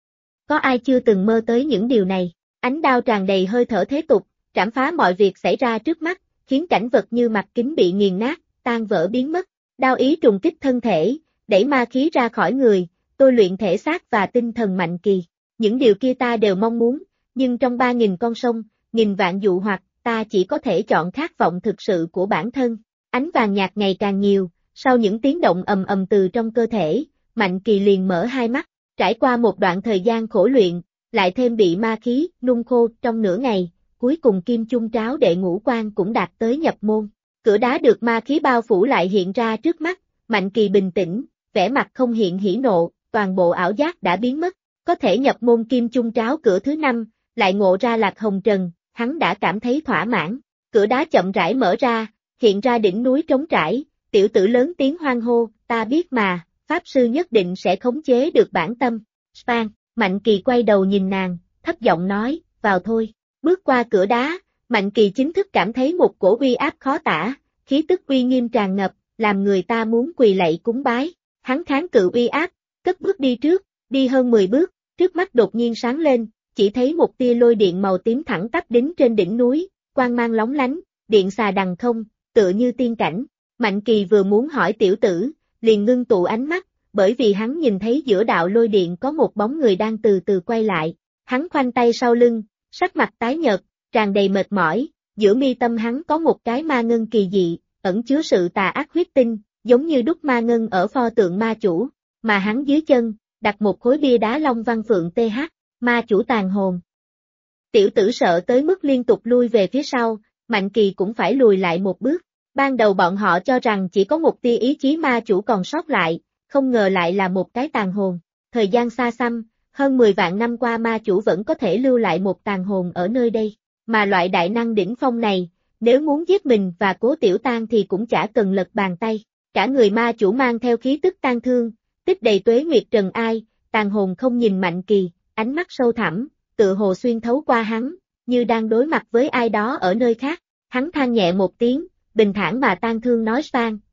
Có ai chưa từng mơ tới những điều này? Ánh đao tràn đầy hơi thở thế tục, trảm phá mọi việc xảy ra trước mắt, khiến cảnh vật như mặt kính bị nghiền nát, tan vỡ biến mất. Đao ý trùng kích thân thể, đẩy ma khí ra khỏi người, tôi luyện thể xác và tinh thần Mạnh Kỳ. Những điều kia ta đều mong muốn, nhưng trong 3.000 con sông, nghìn vạn dụ hoặc, ta chỉ có thể chọn khát vọng thực sự của bản thân. Ánh vàng nhạt ngày càng nhiều, sau những tiếng động ầm ầm từ trong cơ thể, Mạnh Kỳ liền mở hai mắt, trải qua một đoạn thời gian khổ luyện, lại thêm bị ma khí nung khô trong nửa ngày, cuối cùng Kim Chung Tráo đệ ngũ quan cũng đạt tới nhập môn. Cửa đá được ma khí bao phủ lại hiện ra trước mắt, Mạnh Kỳ bình tĩnh, vẻ mặt không hiện hỉ nộ, toàn bộ ảo giác đã biến mất, có thể nhập môn Kim Chung Tráo cửa thứ 5, lại ngộ ra Lạc Hồng Trần, hắn đã cảm thấy thỏa mãn. Cửa đá chậm rãi mở ra, hiện ra đỉnh núi trống trải, tiểu tử lớn tiếng hoan hô, ta biết mà, Pháp Sư nhất định sẽ khống chế được bản tâm. Spang, Mạnh Kỳ quay đầu nhìn nàng, thấp giọng nói, vào thôi. Bước qua cửa đá, Mạnh Kỳ chính thức cảm thấy một cổ uy áp khó tả, khí tức uy nghiêm tràn ngập, làm người ta muốn quỳ lạy cúng bái. Hắn kháng cự uy áp, cất bước đi trước, đi hơn 10 bước, trước mắt đột nhiên sáng lên, chỉ thấy một tia lôi điện màu tím thẳng tắp đính trên đỉnh núi, quang mang lóng lánh, điện xà đằng không, tựa như tiên cảnh. Mạnh Kỳ vừa muốn hỏi tiểu tử, liền ngưng tụ ánh mắt, bởi vì hắn nhìn thấy giữa đạo lôi điện có một bóng người đang từ từ quay lại. Hắn khoanh tay sau lưng, sắc mặt tái nhợt, tràn đầy mệt mỏi, giữa mi tâm hắn có một cái ma ngân kỳ dị, ẩn chứa sự tà ác huyết tinh, giống như đúc ma ngân ở pho tượng ma chủ, mà hắn dưới chân, đặt một khối bia đá long văn phượng TH, ma chủ tàn hồn. Tiểu tử sợ tới mức liên tục lui về phía sau, Mạnh Kỳ cũng phải lùi lại một bước. Ban đầu bọn họ cho rằng chỉ có một tia ý chí ma chủ còn sót lại, không ngờ lại là một cái tàn hồn. Thời gian xa xăm, hơn 10 vạn năm qua ma chủ vẫn có thể lưu lại một tàn hồn ở nơi đây, mà loại đại năng đỉnh phong này, nếu muốn giết mình và Cố Tiểu Tang thì cũng chả cần lật bàn tay. Cả người ma chủ mang theo khí tức tang thương, tích đầy tuế nguyệt trần ai, tàn hồn không nhìn Mạnh Kỳ, ánh mắt sâu thẳm, tựa hồ xuyên thấu qua hắn, như đang đối mặt với ai đó ở nơi khác. Hắn than nhẹ một tiếng, bình thản mà tang thương nói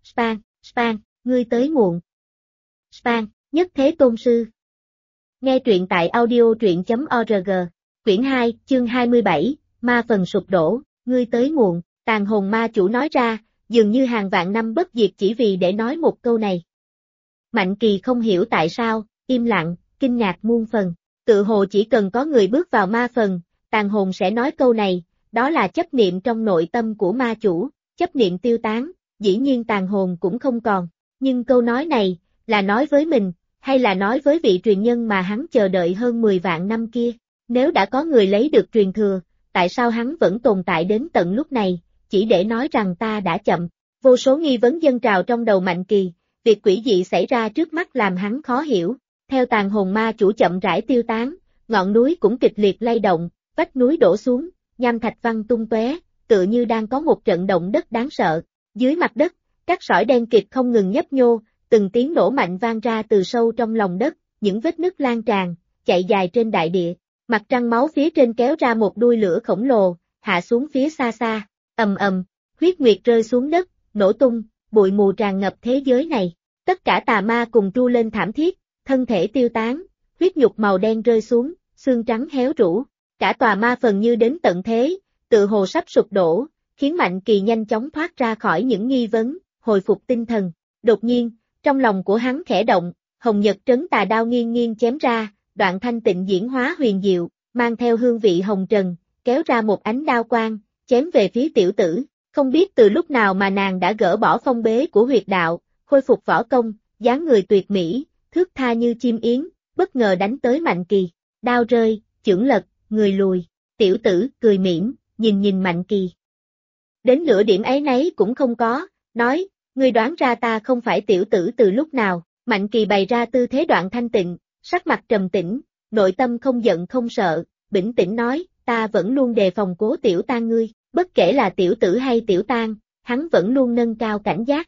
Spang, ngươi tới muộn. Spang, nhất thế tôn sư. Nghe truyện tại audio.org, quyển 2, chương 27, ma phần sụp đổ, ngươi tới muộn, tàn hồn ma chủ nói ra, dường như hàng vạn năm bất diệt chỉ vì để nói một câu này. Mạnh Kỳ không hiểu tại sao, im lặng, kinh ngạc muôn phần, tự hồ chỉ cần có người bước vào ma phần, tàn hồn sẽ nói câu này, đó là chấp niệm trong nội tâm của ma chủ, chấp niệm tiêu tán, dĩ nhiên tàn hồn cũng không còn, nhưng câu nói này, là nói với mình, hay là nói với vị truyền nhân mà hắn chờ đợi hơn 10 vạn năm kia, nếu đã có người lấy được truyền thừa, tại sao hắn vẫn tồn tại đến tận lúc này, chỉ để nói rằng ta đã chậm, vô số nghi vấn dâng trào trong đầu Mạnh Kỳ, việc quỷ dị xảy ra trước mắt làm hắn khó hiểu, theo tàn hồn ma chủ chậm rãi tiêu tán, ngọn núi cũng kịch liệt lay động, vách núi đổ xuống, nham thạch văng tung tóe, tựa như đang có một trận động đất đáng sợ, dưới mặt đất, các sỏi đen kịt không ngừng nhấp nhô, từng tiếng nổ mạnh vang ra từ sâu trong lòng đất, những vết nứt lan tràn, chạy dài trên đại địa, mặt trăng máu phía trên kéo ra một đuôi lửa khổng lồ, hạ xuống phía xa xa, ầm ầm, huyết nguyệt rơi xuống đất, nổ tung, bụi mù tràn ngập thế giới này, tất cả tà ma cùng tru lên thảm thiết, thân thể tiêu tán, huyết nhục màu đen rơi xuống, xương trắng héo rũ, cả tòa ma phần như đến tận thế, tự hồ sắp sụp đổ, khiến Mạnh Kỳ nhanh chóng thoát ra khỏi những nghi vấn, hồi phục tinh thần, đột nhiên, trong lòng của hắn khẽ động, hồng nhật trấn tà đao nghiêng nghiêng chém ra, đoạn thanh tịnh diễn hóa huyền diệu, mang theo hương vị hồng trần, kéo ra một ánh đao quang, chém về phía tiểu tử, không biết từ lúc nào mà nàng đã gỡ bỏ phong bế của huyệt đạo, khôi phục võ công, dáng người tuyệt mỹ, thước tha như chim yến, bất ngờ đánh tới Mạnh Kỳ. Đao rơi, chưởng lật, người lùi. Tiểu tử cười mỉm, nhìn Mạnh Kỳ. Đến nửa điểm ấy nấy cũng không có, nói, ngươi đoán ra ta không phải tiểu tử từ lúc nào. Mạnh Kỳ bày ra tư thế Đoạn Thanh Tịnh, sắc mặt trầm tĩnh, nội tâm không giận không sợ, bình tĩnh nói, ta vẫn luôn đề phòng Cố Tiểu Tang ngươi, bất kể là tiểu tử hay tiểu tang, hắn vẫn luôn nâng cao cảnh giác.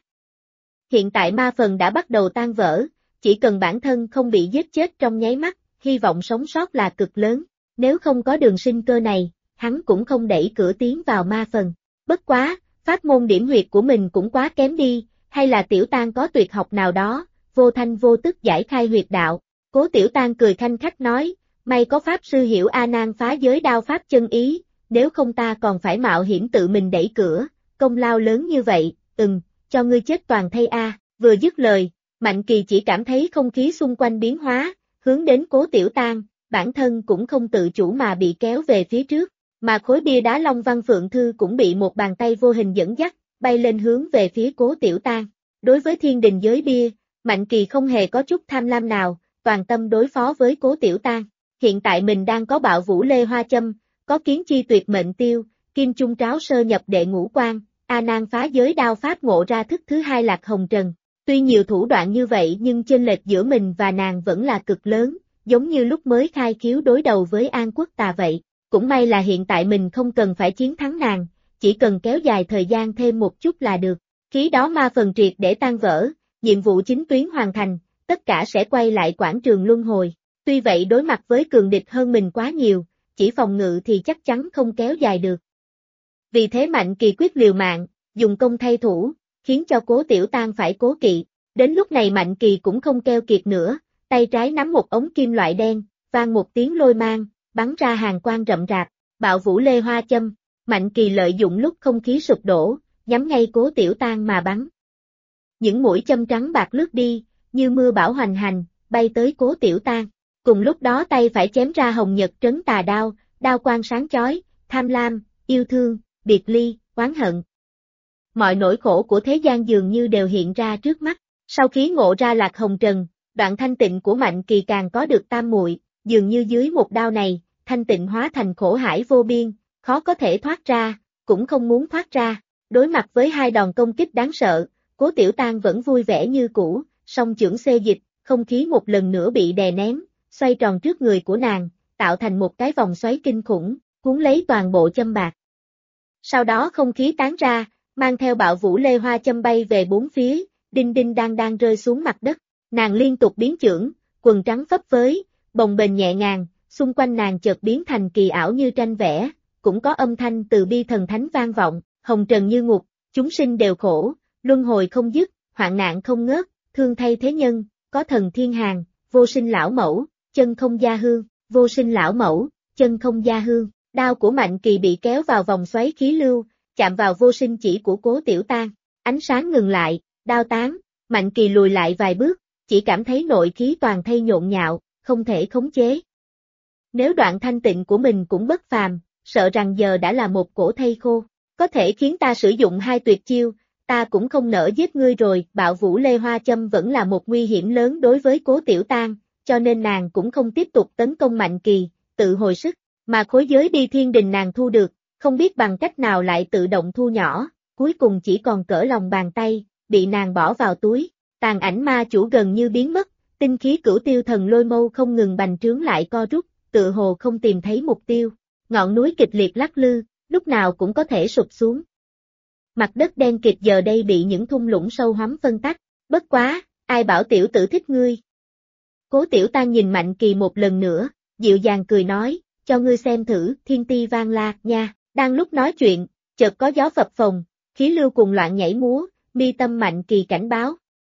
Hiện tại ma phần đã bắt đầu tan vỡ, chỉ cần bản thân không bị giết chết trong nháy mắt, hy vọng sống sót là cực lớn, nếu không có đường sinh cơ này, hắn cũng không đẩy cửa tiến vào ma phần. Bất quá, pháp môn điểm huyệt của mình cũng quá kém đi, hay là tiểu tang có tuyệt học nào đó, vô thanh vô tức giải khai huyệt đạo. Cố Tiểu Tang cười khanh khách nói, may có pháp sư hiểu A Nan phá giới đao pháp chân ý, nếu không ta còn phải mạo hiểm tự mình đẩy cửa, công lao lớn như vậy, cho ngươi chết toàn thây a. Vừa dứt lời, Mạnh Kỳ chỉ cảm thấy không khí xung quanh biến hóa, hướng đến Cố Tiểu Tang, bản thân cũng không tự chủ mà bị kéo về phía trước, mà khối bia đá Long Văn Phượng Thư cũng bị một bàn tay vô hình dẫn dắt, bay lên hướng về phía Cố Tiểu Tang. Đối với thiên đình giới bia, Mạnh Kỳ không hề có chút tham lam nào, toàn tâm đối phó với Cố Tiểu Tang. Hiện tại mình đang có Bạo Vũ Lê Hoa Châm, có Kiến Chi Tuyệt Mệnh Tiêu, Kim Trung Tráo sơ nhập đệ ngũ quan, A Nan phá giới đao pháp ngộ ra thức thứ hai Lạc Hồng Trần. Tuy nhiều thủ đoạn như vậy nhưng chênh lệch giữa mình và nàng vẫn là cực lớn, giống như lúc mới khai khiếu đối đầu với An Quốc Tà vậy. Cũng may là hiện tại mình không cần phải chiến thắng nàng, chỉ cần kéo dài thời gian thêm một chút là được. Khi đó ma phần triệt để tan vỡ, nhiệm vụ chính tuyến hoàn thành, tất cả sẽ quay lại quảng trường luân hồi. Tuy vậy đối mặt với cường địch hơn mình quá nhiều, chỉ phòng ngự thì chắc chắn không kéo dài được. Vì thế Mạnh Kỳ quyết liều mạng, dùng công thay thủ, khiến cho Cố Tiểu Tang phải cố kỵ. Đến lúc này Mạnh Kỳ cũng không keo kiệt nữa, tay trái nắm một ống kim loại đen, vang một tiếng lôi mang, bắn ra hàng quang rậm rạp, Bạo Vũ Lê Hoa Châm. Mạnh Kỳ lợi dụng lúc không khí sụp đổ, nhắm ngay Cố Tiểu Tang mà bắn. Những mũi châm trắng bạc lướt đi, như mưa bão hoành hành, bay tới Cố Tiểu Tang. Cùng lúc đó tay phải chém ra Hồng Nhật Trấn Tà Đao, đao quang sáng chói, tham lam, yêu thương, biệt ly, oán hận. Mọi nỗi khổ của thế gian dường như đều hiện ra trước mắt. Sau khi ngộ ra Lạc Hồng Trần, Đoạn Thanh Tịnh của Mạnh Kỳ càng có được tam muội, dường như dưới một đao này, Thanh Tịnh hóa thành khổ hải vô biên, khó có thể thoát ra, cũng không muốn thoát ra. Đối mặt với hai đòn công kích đáng sợ, Cố Tiểu Tang vẫn vui vẻ như cũ, song chưởng xê dịch, không khí một lần nữa bị đè nén, xoay tròn trước người của nàng, tạo thành một cái vòng xoáy kinh khủng, cuốn lấy toàn bộ châm bạc. Sau đó không khí tán ra, mang theo Bạo Vũ Lê Hoa Châm bay về bốn phía, đinh đinh đang rơi xuống mặt đất. Nàng liên tục biến chưởng, quần trắng phấp phới, bồng bềnh nhẹ nhàng, xung quanh nàng chợt biến thành kỳ ảo như tranh vẽ, cũng có âm thanh từ bi thần thánh vang vọng, hồng trần như ngục, chúng sinh đều khổ, luân hồi không dứt, hoạn nạn không ngớt, thương thay thế nhân, có thần thiên hàng, vô sinh lão mẫu, chân không gia hương, vô sinh lão mẫu, chân không gia hương. Đao của Mạnh Kỳ bị kéo vào vòng xoáy khí lưu, chạm vào vô sinh chỉ của Cố Tiểu Tang, ánh sáng ngừng lại, đao tán, Mạnh Kỳ lùi lại vài bước, chỉ cảm thấy nội khí toàn thây nhộn nhạo, không thể khống chế. Nếu Đoạn Thanh Tịnh của mình cũng bất phàm, sợ rằng giờ đã là một cổ thây khô, có thể khiến ta sử dụng hai tuyệt chiêu, ta cũng không nỡ giết ngươi rồi. Bạo Vũ Lê Hoa Châm vẫn là một nguy hiểm lớn đối với Cố Tiểu Tang, cho nên nàng cũng không tiếp tục tấn công Mạnh Kỳ, tự hồi sức, mà khối giới đi thiên đình nàng thu được, không biết bằng cách nào lại tự động thu nhỏ, cuối cùng chỉ còn cỡ lòng bàn tay, bị nàng bỏ vào túi. Tàn ảnh ma chủ gần như biến mất, tinh khí cửu tiêu thần lôi mâu không ngừng bành trướng lại co rút, tự hồ không tìm thấy mục tiêu. Ngọn núi kịch liệt lắc lư, lúc nào cũng có thể sụp xuống. Mặt đất đen kịt giờ đây bị những thung lũng sâu hoắm phân tách, bất quá, ai bảo tiểu tử thích ngươi. Cố Tiểu Tang nhìn Mạnh Kỳ một lần nữa, dịu dàng cười nói, cho ngươi xem thử, thiên ti vang la, nha. Đang lúc nói chuyện, chợt có gió phập phồng, khí lưu cùng loạn nhảy múa, mi tâm Mạnh Kỳ cảnh báo.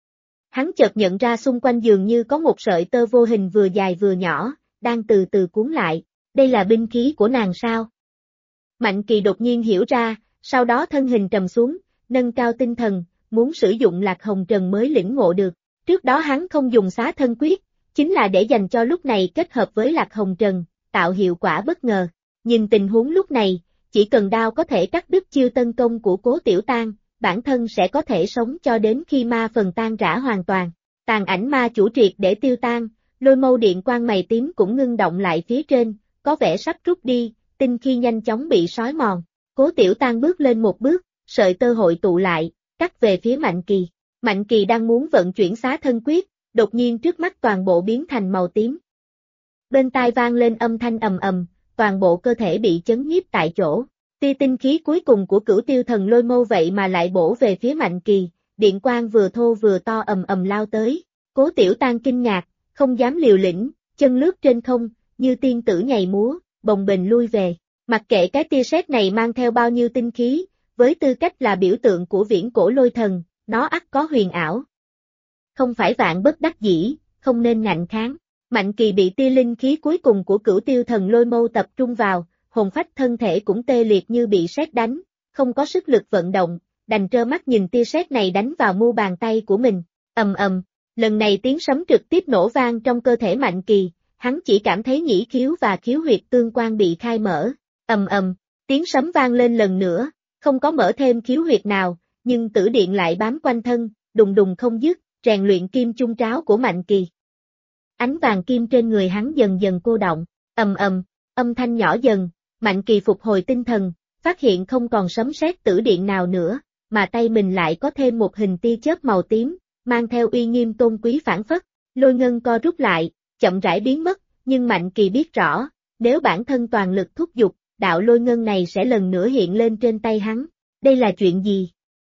Hắn chợt nhận ra xung quanh dường như có một sợi tơ vô hình vừa dài vừa nhỏ, đang từ từ cuốn lại, đây là binh khí của nàng sao? Mạnh Kỳ đột nhiên hiểu ra, sau đó thân hình trầm xuống, nâng cao tinh thần, muốn sử dụng Lạc Hồng Trần mới lĩnh ngộ được. Trước đó hắn không dùng xá thân quyết, chính là để dành cho lúc này kết hợp với Lạc Hồng Trần, tạo hiệu quả bất ngờ. Nhìn tình huống lúc này, chỉ cần đao có thể cắt đứt chiêu tấn công của Cố Tiểu Tang, bản thân sẽ có thể sống cho đến khi ma phần tan rã hoàn toàn. Tàn ảnh ma chủ triệt để tiêu tan, lôi mâu điện quang mày tím cũng ngưng động lại phía trên, có vẻ sắp rút đi, tinh khi nhanh chóng bị sói mòn. Cố Tiểu Tan bước lên một bước, sợi tơ hội tụ lại, cắt về phía Mạnh Kỳ. Mạnh Kỳ đang muốn vận chuyển xá thân quyết, đột nhiên trước mắt toàn bộ biến thành màu tím. Bên tai vang lên âm thanh ầm ầm, toàn bộ cơ thể bị chấn nhiếp tại chỗ. Tia tinh khí cuối cùng của Cửu Tiêu Thần lôi mâu vậy mà lại bổ về phía Mạnh Kỳ, điện quang vừa thô vừa to ầm ầm lao tới. Cố Tiểu Tan kinh ngạc, không dám liều lĩnh, chân lướt trên không, như tiên tử nhảy múa, bồng bềnh lui về. Mặc kệ cái tia sét này mang theo bao nhiêu tinh khí, với tư cách là biểu tượng của viễn cổ lôi thần, nó ắt có huyền ảo. Không phải vạn bất đắc dĩ, không nên ngạnh kháng. Mạnh Kỳ bị tia linh khí cuối cùng của Cửu Tiêu Thần lôi mâu tập trung vào, hồn phách thân thể cũng tê liệt như bị sét đánh, không có sức lực vận động, đành trơ mắt nhìn tia sét này đánh vào mu bàn tay của mình. Ầm ầm, lần này tiếng sấm trực tiếp nổ vang trong cơ thể Mạnh Kỳ, hắn chỉ cảm thấy nhĩ khiếu và khiếu huyệt tương quan bị khai mở. Ầm ầm, tiếng sấm vang lên lần nữa, không có mở thêm khiếu huyệt nào, nhưng tử điện lại bám quanh thân, đùng đùng không dứt, rèn luyện kim chung tráo của Mạnh Kỳ. Ánh vàng kim trên người hắn dần dần cô động, ầm ầm, âm thanh nhỏ dần, Mạnh Kỳ phục hồi tinh thần, phát hiện không còn sấm sét tử điện nào nữa, mà tay mình lại có thêm một hình tia chớp màu tím, mang theo uy nghiêm tôn quý phảng phất. Lôi ngân co rút lại, chậm rãi biến mất, nhưng Mạnh Kỳ biết rõ, nếu bản thân toàn lực thúc giục, đạo lôi ngân này sẽ lần nữa hiện lên trên tay hắn. Đây là chuyện gì?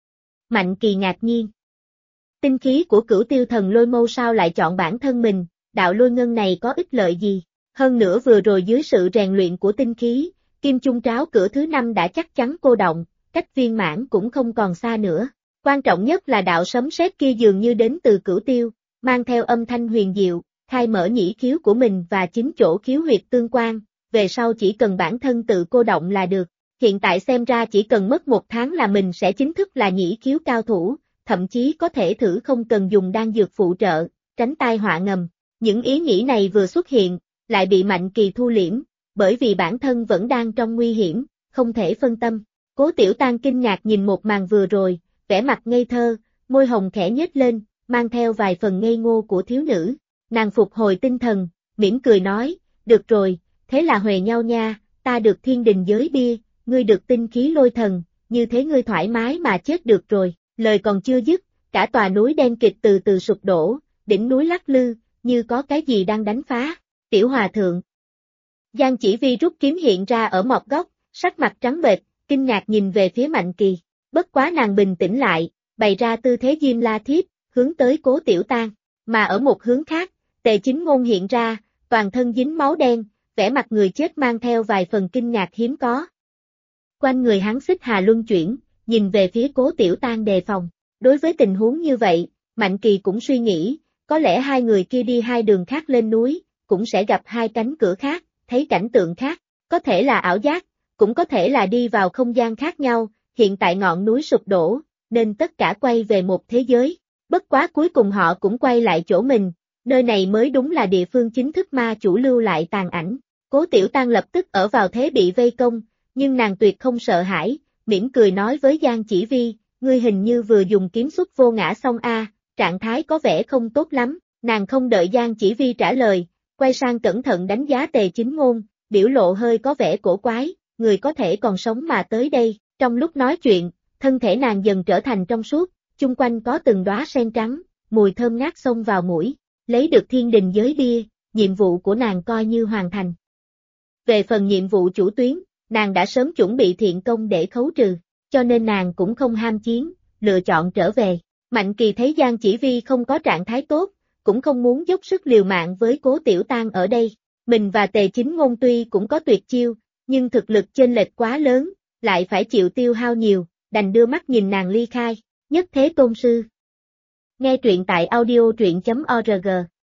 Mạnh Kỳ ngạc nhiên. Tinh khí của Cửu Tiêu Thần lôi mâu sao lại chọn bản thân mình, đạo lôi ngân này có ích lợi gì? Hơn nữa vừa rồi dưới sự rèn luyện của tinh khí, kim chung tráo cửa thứ 5 đã chắc chắn cô động, cách viên mãn cũng không còn xa nữa. Quan trọng nhất là đạo sấm sét kia dường như đến từ Cửu Tiêu, mang theo âm thanh huyền diệu, khai mở nhĩ khiếu của mình và chính chỗ khiếu huyệt tương quan, về sau chỉ cần bản thân tự cô động là được. Hiện tại xem ra chỉ cần mất 1 tháng là mình sẽ chính thức là nhĩ khiếu cao thủ, thậm chí có thể thử không cần dùng đan dược phụ trợ, tránh tai họa ngầm. Những ý nghĩ này vừa xuất hiện, lại bị Mạnh Kỳ thu liễm, bởi vì bản thân vẫn đang trong nguy hiểm, không thể phân tâm. Cố Tiểu Tan kinh ngạc nhìn một màn vừa rồi, vẻ mặt ngây thơ, môi hồng khẽ nhếch lên, mang theo vài phần ngây ngô của thiếu nữ. Nàng phục hồi tinh thần, mỉm cười nói, được rồi, thế là huề nhau nha, ta được thiên đình giới bia, ngươi được tinh khí lôi thần, như thế ngươi thoải mái mà chết được rồi. Lời còn chưa dứt, cả tòa núi đen kịt từ từ sụp đổ, đỉnh núi lắc lư, như có cái gì đang đánh phá. Tiểu hòa thượng. Giang Chỉ Vi rút kiếm hiện ra ở một góc, sắc mặt trắng bệch, kinh ngạc nhìn về phía Mạnh Kỳ. Bất quá nàng bình tĩnh lại, bày ra tư thế Diêm La Thiếp, hướng tới Cố Tiểu Tan. Mà ở một hướng khác, Tề Chính Ngôn hiện ra, toàn thân dính máu đen, vẻ mặt người chết mang theo vài phần kinh ngạc hiếm có. Quanh người hắn xích hà luân chuyển, nhìn về phía Cố Tiểu Tan đề phòng. Đối với tình huống như vậy, Mạnh Kỳ cũng suy nghĩ, có lẽ hai người kia đi hai đường khác lên núi, cũng sẽ gặp hai cánh cửa khác, thấy cảnh tượng khác, có thể là ảo giác, cũng có thể là đi vào không gian khác nhau, hiện tại ngọn núi sụp đổ, nên tất cả quay về một thế giới. Bất quá cuối cùng họ cũng quay lại chỗ mình, nơi này mới đúng là địa phương chính thức ma chủ lưu lại tàn ảnh. Cố Tiểu Tan lập tức ở vào thế bị vây công, nhưng nàng tuyệt không sợ hãi, mỉm cười nói với Giang Chỉ Vi, ngươi hình như vừa dùng kiếm xuất vô ngã xong a, trạng thái có vẻ không tốt lắm. Nàng không đợi Giang Chỉ Vi trả lời, quay sang cẩn thận đánh giá Tề Chính Ngôn, biểu lộ hơi có vẻ cổ quái, người có thể còn sống mà tới đây. Trong lúc nói chuyện, thân thể nàng dần trở thành trong suốt, chung quanh có từng đóa sen trắng, mùi thơm ngát xông vào mũi. Lấy được thiên đình giới bia, nhiệm vụ của nàng coi như hoàn thành. Về phần nhiệm vụ chủ tuyến, nàng đã sớm chuẩn bị thiện công để khấu trừ, cho nên nàng cũng không ham chiến, lựa chọn trở về. Mạnh Kỳ thấy Giang Chỉ Vi không có trạng thái tốt, cũng không muốn dốc sức liều mạng với Cố Tiểu Tan ở đây. Mình và Tề Chính Ngôn tuy cũng có tuyệt chiêu, nhưng thực lực chênh lệch quá lớn, lại phải chịu tiêu hao nhiều, đành đưa mắt nhìn nàng ly khai. Nhất Thế Tôn Sư. Nghe truyện tại audio truyện.org